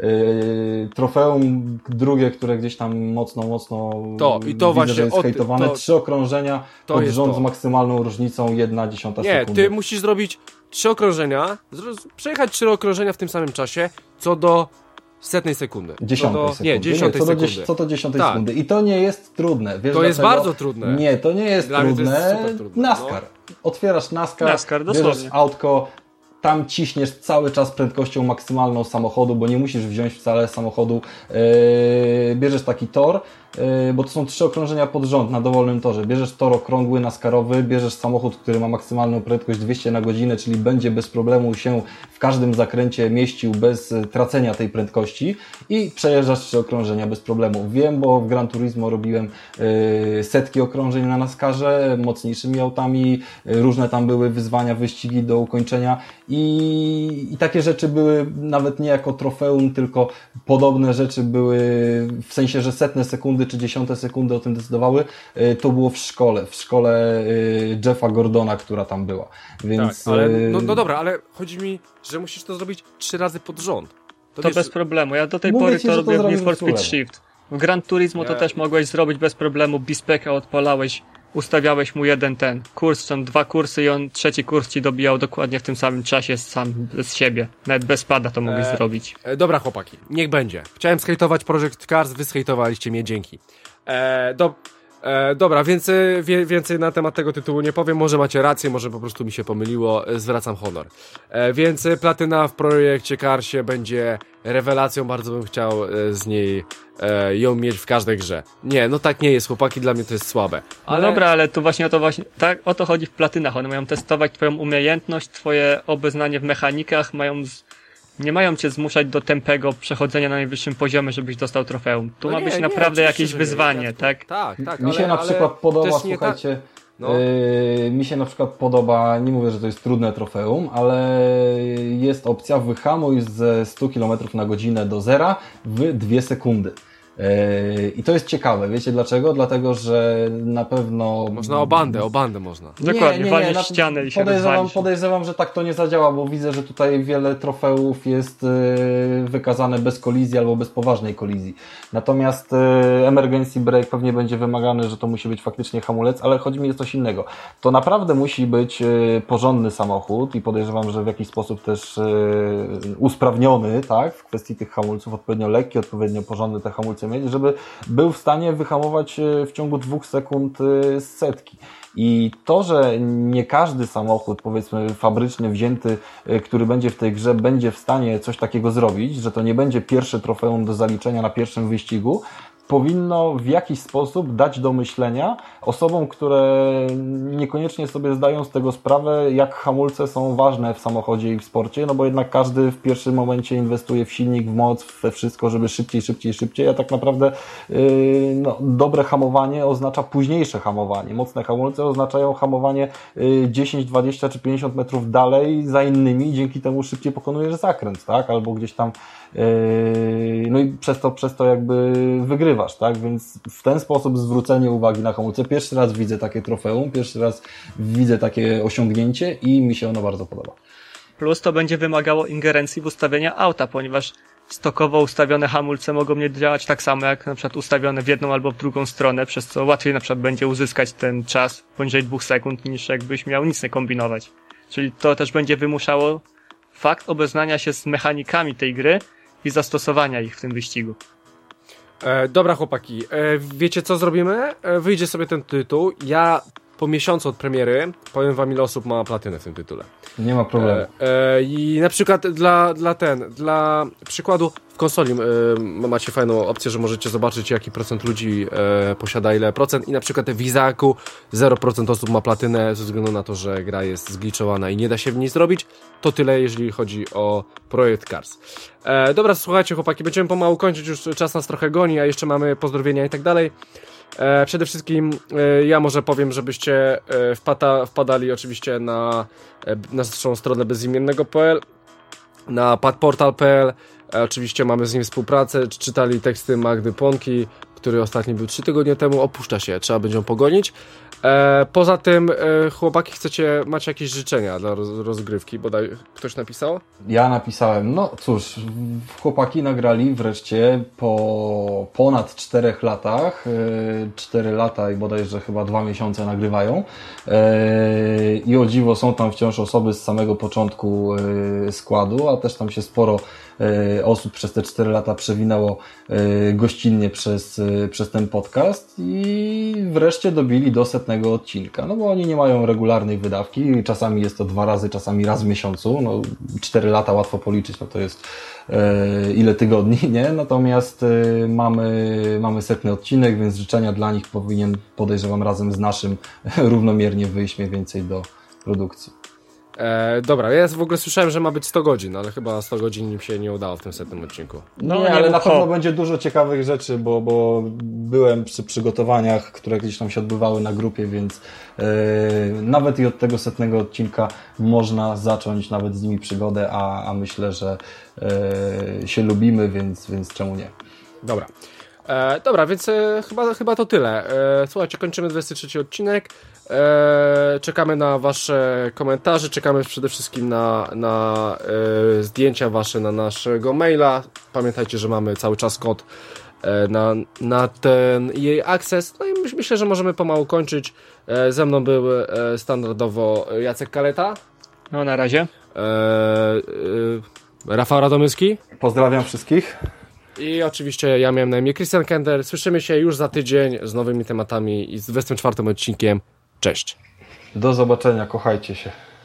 C: trofeum drugie, które gdzieś tam mocno, mocno
A: To, i to
C: widzę,
A: właśnie
C: że jest
A: od-
C: hejtowane.
A: to-
C: Trzy okrążenia
A: to
C: pod
A: jest
C: rząd
A: to.
C: z maksymalną różnicą jedna dziesiąta
A: Nie,
C: sekundy.
A: ty musisz zrobić trzy okrążenia, zro- przejechać trzy okrążenia w tym samym czasie, co do setnej sekundy.
C: Dziesiątej
A: co do,
C: sekundy.
A: Nie, dziesiątej
C: co, do
A: sekundy.
C: dziesię- co do dziesiątej
A: Tak.
C: sekundy. I to nie jest trudne. Wiesz
A: To jest
C: dlaczego?
A: bardzo trudne.
C: Nie, to nie jest
A: Dla mnie to
C: trudne.
A: jest super trudne,
C: NASCAR. Otwierasz NASCAR,
B: NASCAR,
C: bierzesz
B: dosłownie.
C: autko, tam ciśniesz cały czas prędkością maksymalną samochodu, bo nie musisz wziąć wcale samochodu. Yy, bierzesz taki tor, yy, bo to są trzy okrążenia pod rząd na dowolnym torze. Bierzesz tor okrągły, naskarowy, bierzesz samochód, który ma maksymalną prędkość dwieście na godzinę, czyli będzie bez problemu się w każdym zakręcie mieścił bez y, tracenia tej prędkości i przejeżdżasz trzy okrążenia bez problemu. Wiem, bo w Gran Turismo robiłem yy, setki okrążeń na NASCARze, mocniejszymi autami, yy, różne tam były wyzwania, wyścigi do ukończenia i, i takie rzeczy były nawet nie jako trofeum, tylko podobne rzeczy były w sensie, że setne sekundy czy dziesiąte sekundy o tym decydowały. Yy, to było w szkole, w szkole yy, Jeffa Gordona, która tam była. Więc,
A: Tak, ale,
C: yy,
A: no, no dobra, ale chodzi mi, że musisz to zrobić trzy razy pod rząd.
B: To
A: wiesz,
B: bez problemu. Ja do tej
C: Mówię
B: pory
C: ci,
B: to
C: że to
B: robię w
C: zrobisz
B: Need for
C: bez problemu.
B: Speed Shift. W Gran Turismo to
A: Nie.
B: też mogłeś zrobić bez problemu. Bispeka odpalałeś ustawiałeś mu jeden ten kurs, są dwa kursy i on trzeci kurs ci dobijał dokładnie w tym samym czasie sam z siebie. Nawet bez pada to mogłeś e, zrobić.
A: E, dobra chłopaki, niech będzie. Chciałem skejtować Project Cars, wy skejtowaliście mnie, dzięki. E, do, e, dobra, więcej, wie, więcej na temat tego tytułu nie powiem, może macie rację, może po prostu mi się pomyliło, e, zwracam honor. E, więc platyna w Projekcie Carsie będzie rewelacją, bardzo bym chciał e, z niej e, ją mieć w każdej grze. Nie, no tak nie jest, chłopaki, dla mnie to jest słabe.
B: Ale... No dobra, ale tu właśnie o to właśnie, tak o to chodzi w platynach, one mają testować twoją umiejętność, twoje obeznanie w mechanikach, mają z... nie mają cię zmuszać do tępego przechodzenia na najwyższym poziomie, żebyś dostał trofeum. Tu no ma nie, być nie, naprawdę jakieś wyzwanie, nie, tak?
A: Tak, tak.
C: Mi
A: ale,
C: się na przykład podoba, słuchajcie,
A: tak... No.
C: Yy, mi się na przykład podoba, nie mówię, że to jest trudne trofeum, ale jest opcja wyhamuj ze stu kilometrów na godzinę do zera w dwie sekundy. Yy, I to jest ciekawe, wiecie dlaczego? Dlatego, że na pewno...
A: Można o bandę, o bandę można.
B: Dokładnie, walniesz ścianę i się
C: podejrzewam, podejrzewam, że tak to nie zadziała, bo widzę, że tutaj wiele trofeów jest yy, wykazane bez kolizji albo bez poważnej kolizji. Natomiast yy, emergency break pewnie będzie wymagany, że to musi być faktycznie hamulec, ale chodzi mi o coś innego. To naprawdę musi być yy, porządny samochód i podejrzewam, że w jakiś sposób też yy, usprawniony, tak, w kwestii tych hamulców, odpowiednio lekki, odpowiednio porządny te hamulce mieć, żeby był w stanie wyhamować w ciągu dwóch sekund z setki. I to, że nie każdy samochód, powiedzmy fabryczny, wzięty, który będzie w tej grze, będzie w stanie coś takiego zrobić, że to nie będzie pierwsze trofeum do zaliczenia na pierwszym wyścigu, powinno w jakiś sposób dać do myślenia osobom, które niekoniecznie sobie zdają z tego sprawę, jak hamulce są ważne w samochodzie i w sporcie, no bo jednak każdy w pierwszym momencie inwestuje w silnik, w moc, we wszystko, żeby szybciej, szybciej, szybciej, a tak naprawdę yy, no, dobre hamowanie oznacza późniejsze hamowanie. Mocne hamulce oznaczają hamowanie yy, dziesięć, dwadzieścia czy pięćdziesiąt metrów dalej za innymi, dzięki temu szybciej pokonujesz zakręt, tak? Albo gdzieś tam yy, no i przez to, przez to jakby wygrywasz. Tak? Więc w ten sposób zwrócenie uwagi na hamulce. Pierwszy raz widzę takie trofeum, pierwszy raz widzę takie osiągnięcie i mi się ono bardzo podoba.
B: Plus to będzie wymagało ingerencji w ustawienia auta, ponieważ stokowo ustawione hamulce mogą nie działać tak samo jak na przykład ustawione w jedną albo w drugą stronę, przez co łatwiej na przykład będzie uzyskać ten czas poniżej dwóch sekund niż jakbyś miał nic nie kombinować. Czyli to też będzie wymuszało fakt obeznania się z mechanikami tej gry i zastosowania ich w tym wyścigu.
A: E, dobra chłopaki, e, wiecie co zrobimy? E, wyjdzie sobie ten tytuł, ja po miesiącu od premiery powiem wam, ile osób ma platynę w tym tytule.
C: Nie ma problemu.
A: E, e, I na przykład dla, dla ten, dla przykładu w konsoli e, macie fajną opcję, że możecie zobaczyć, jaki procent ludzi e, posiada ile procent i na przykład w Izaku zero procent osób ma platynę ze względu na to, że gra jest zgliczowana i nie da się w niej zrobić. To tyle, jeżeli chodzi o Project Cars. E, dobra, słuchajcie chłopaki, będziemy pomału kończyć, już czas nas trochę goni, a jeszcze mamy pozdrowienia i tak dalej. E, przede wszystkim e, ja może powiem, żebyście e, wpada, wpadali oczywiście na e, naszą stronę bezimiennego kropka p l, na padportal kropka p l. E, oczywiście mamy z nim współpracę, czytali teksty Magdy Płonki, który ostatni był trzy tygodnie temu, opuszcza się, trzeba będzie ją pogonić. E, poza tym, e, chłopaki, chcecie, macie jakieś życzenia dla roz, rozgrywki? Bodaj ktoś napisał?
C: Ja napisałem, no cóż, chłopaki nagrali wreszcie po ponad czterech latach, cztery lata i bodajże chyba dwa miesiące nagrywają i o dziwo są tam wciąż osoby z samego początku składu, a też tam się sporo osób przez te cztery lata przewinęło gościnnie przez, przez ten podcast i wreszcie dobili do setnego odcinka, no bo oni nie mają regularnej wydawki, czasami jest to dwa razy, czasami raz w miesiącu, no cztery lata łatwo policzyć, no to jest e, ile tygodni, nie? Natomiast e, mamy, mamy setny odcinek, więc życzenia dla nich powinien, podejrzewam, razem z naszym równomiernie wyjść mniej więcej do produkcji.
A: E, dobra, ja w ogóle słyszałem, że ma być sto godzin, ale chyba sto godzin im się nie udało w tym setnym odcinku.
C: No nie, nie ale na pewno będzie dużo ciekawych rzeczy, bo, bo byłem przy przygotowaniach, które gdzieś tam się odbywały na grupie, więc e, nawet i od tego setnego odcinka można zacząć nawet z nimi przygodę, a, a myślę, że e, się lubimy, więc, więc czemu nie?
A: Dobra. E, dobra, więc e, chyba, chyba to tyle. E, słuchajcie, kończymy dwudziesty trzeci odcinek. E, czekamy na wasze komentarze, czekamy przede wszystkim na, na e, zdjęcia wasze na naszego maila. Pamiętajcie, że mamy cały czas kod na, na ten jej akces. No i myślę, że możemy pomału kończyć. Ze mną był standardowo Jacek Kaleta.
B: No na razie.
A: E, e, Rafał Radomyski.
C: Pozdrawiam wszystkich.
A: I oczywiście ja miałem na imię Christian Kender. Słyszymy się już za tydzień z nowymi tematami i z dwudziestym czwartym odcinkiem. Cześć.
C: Do zobaczenia, kochajcie się.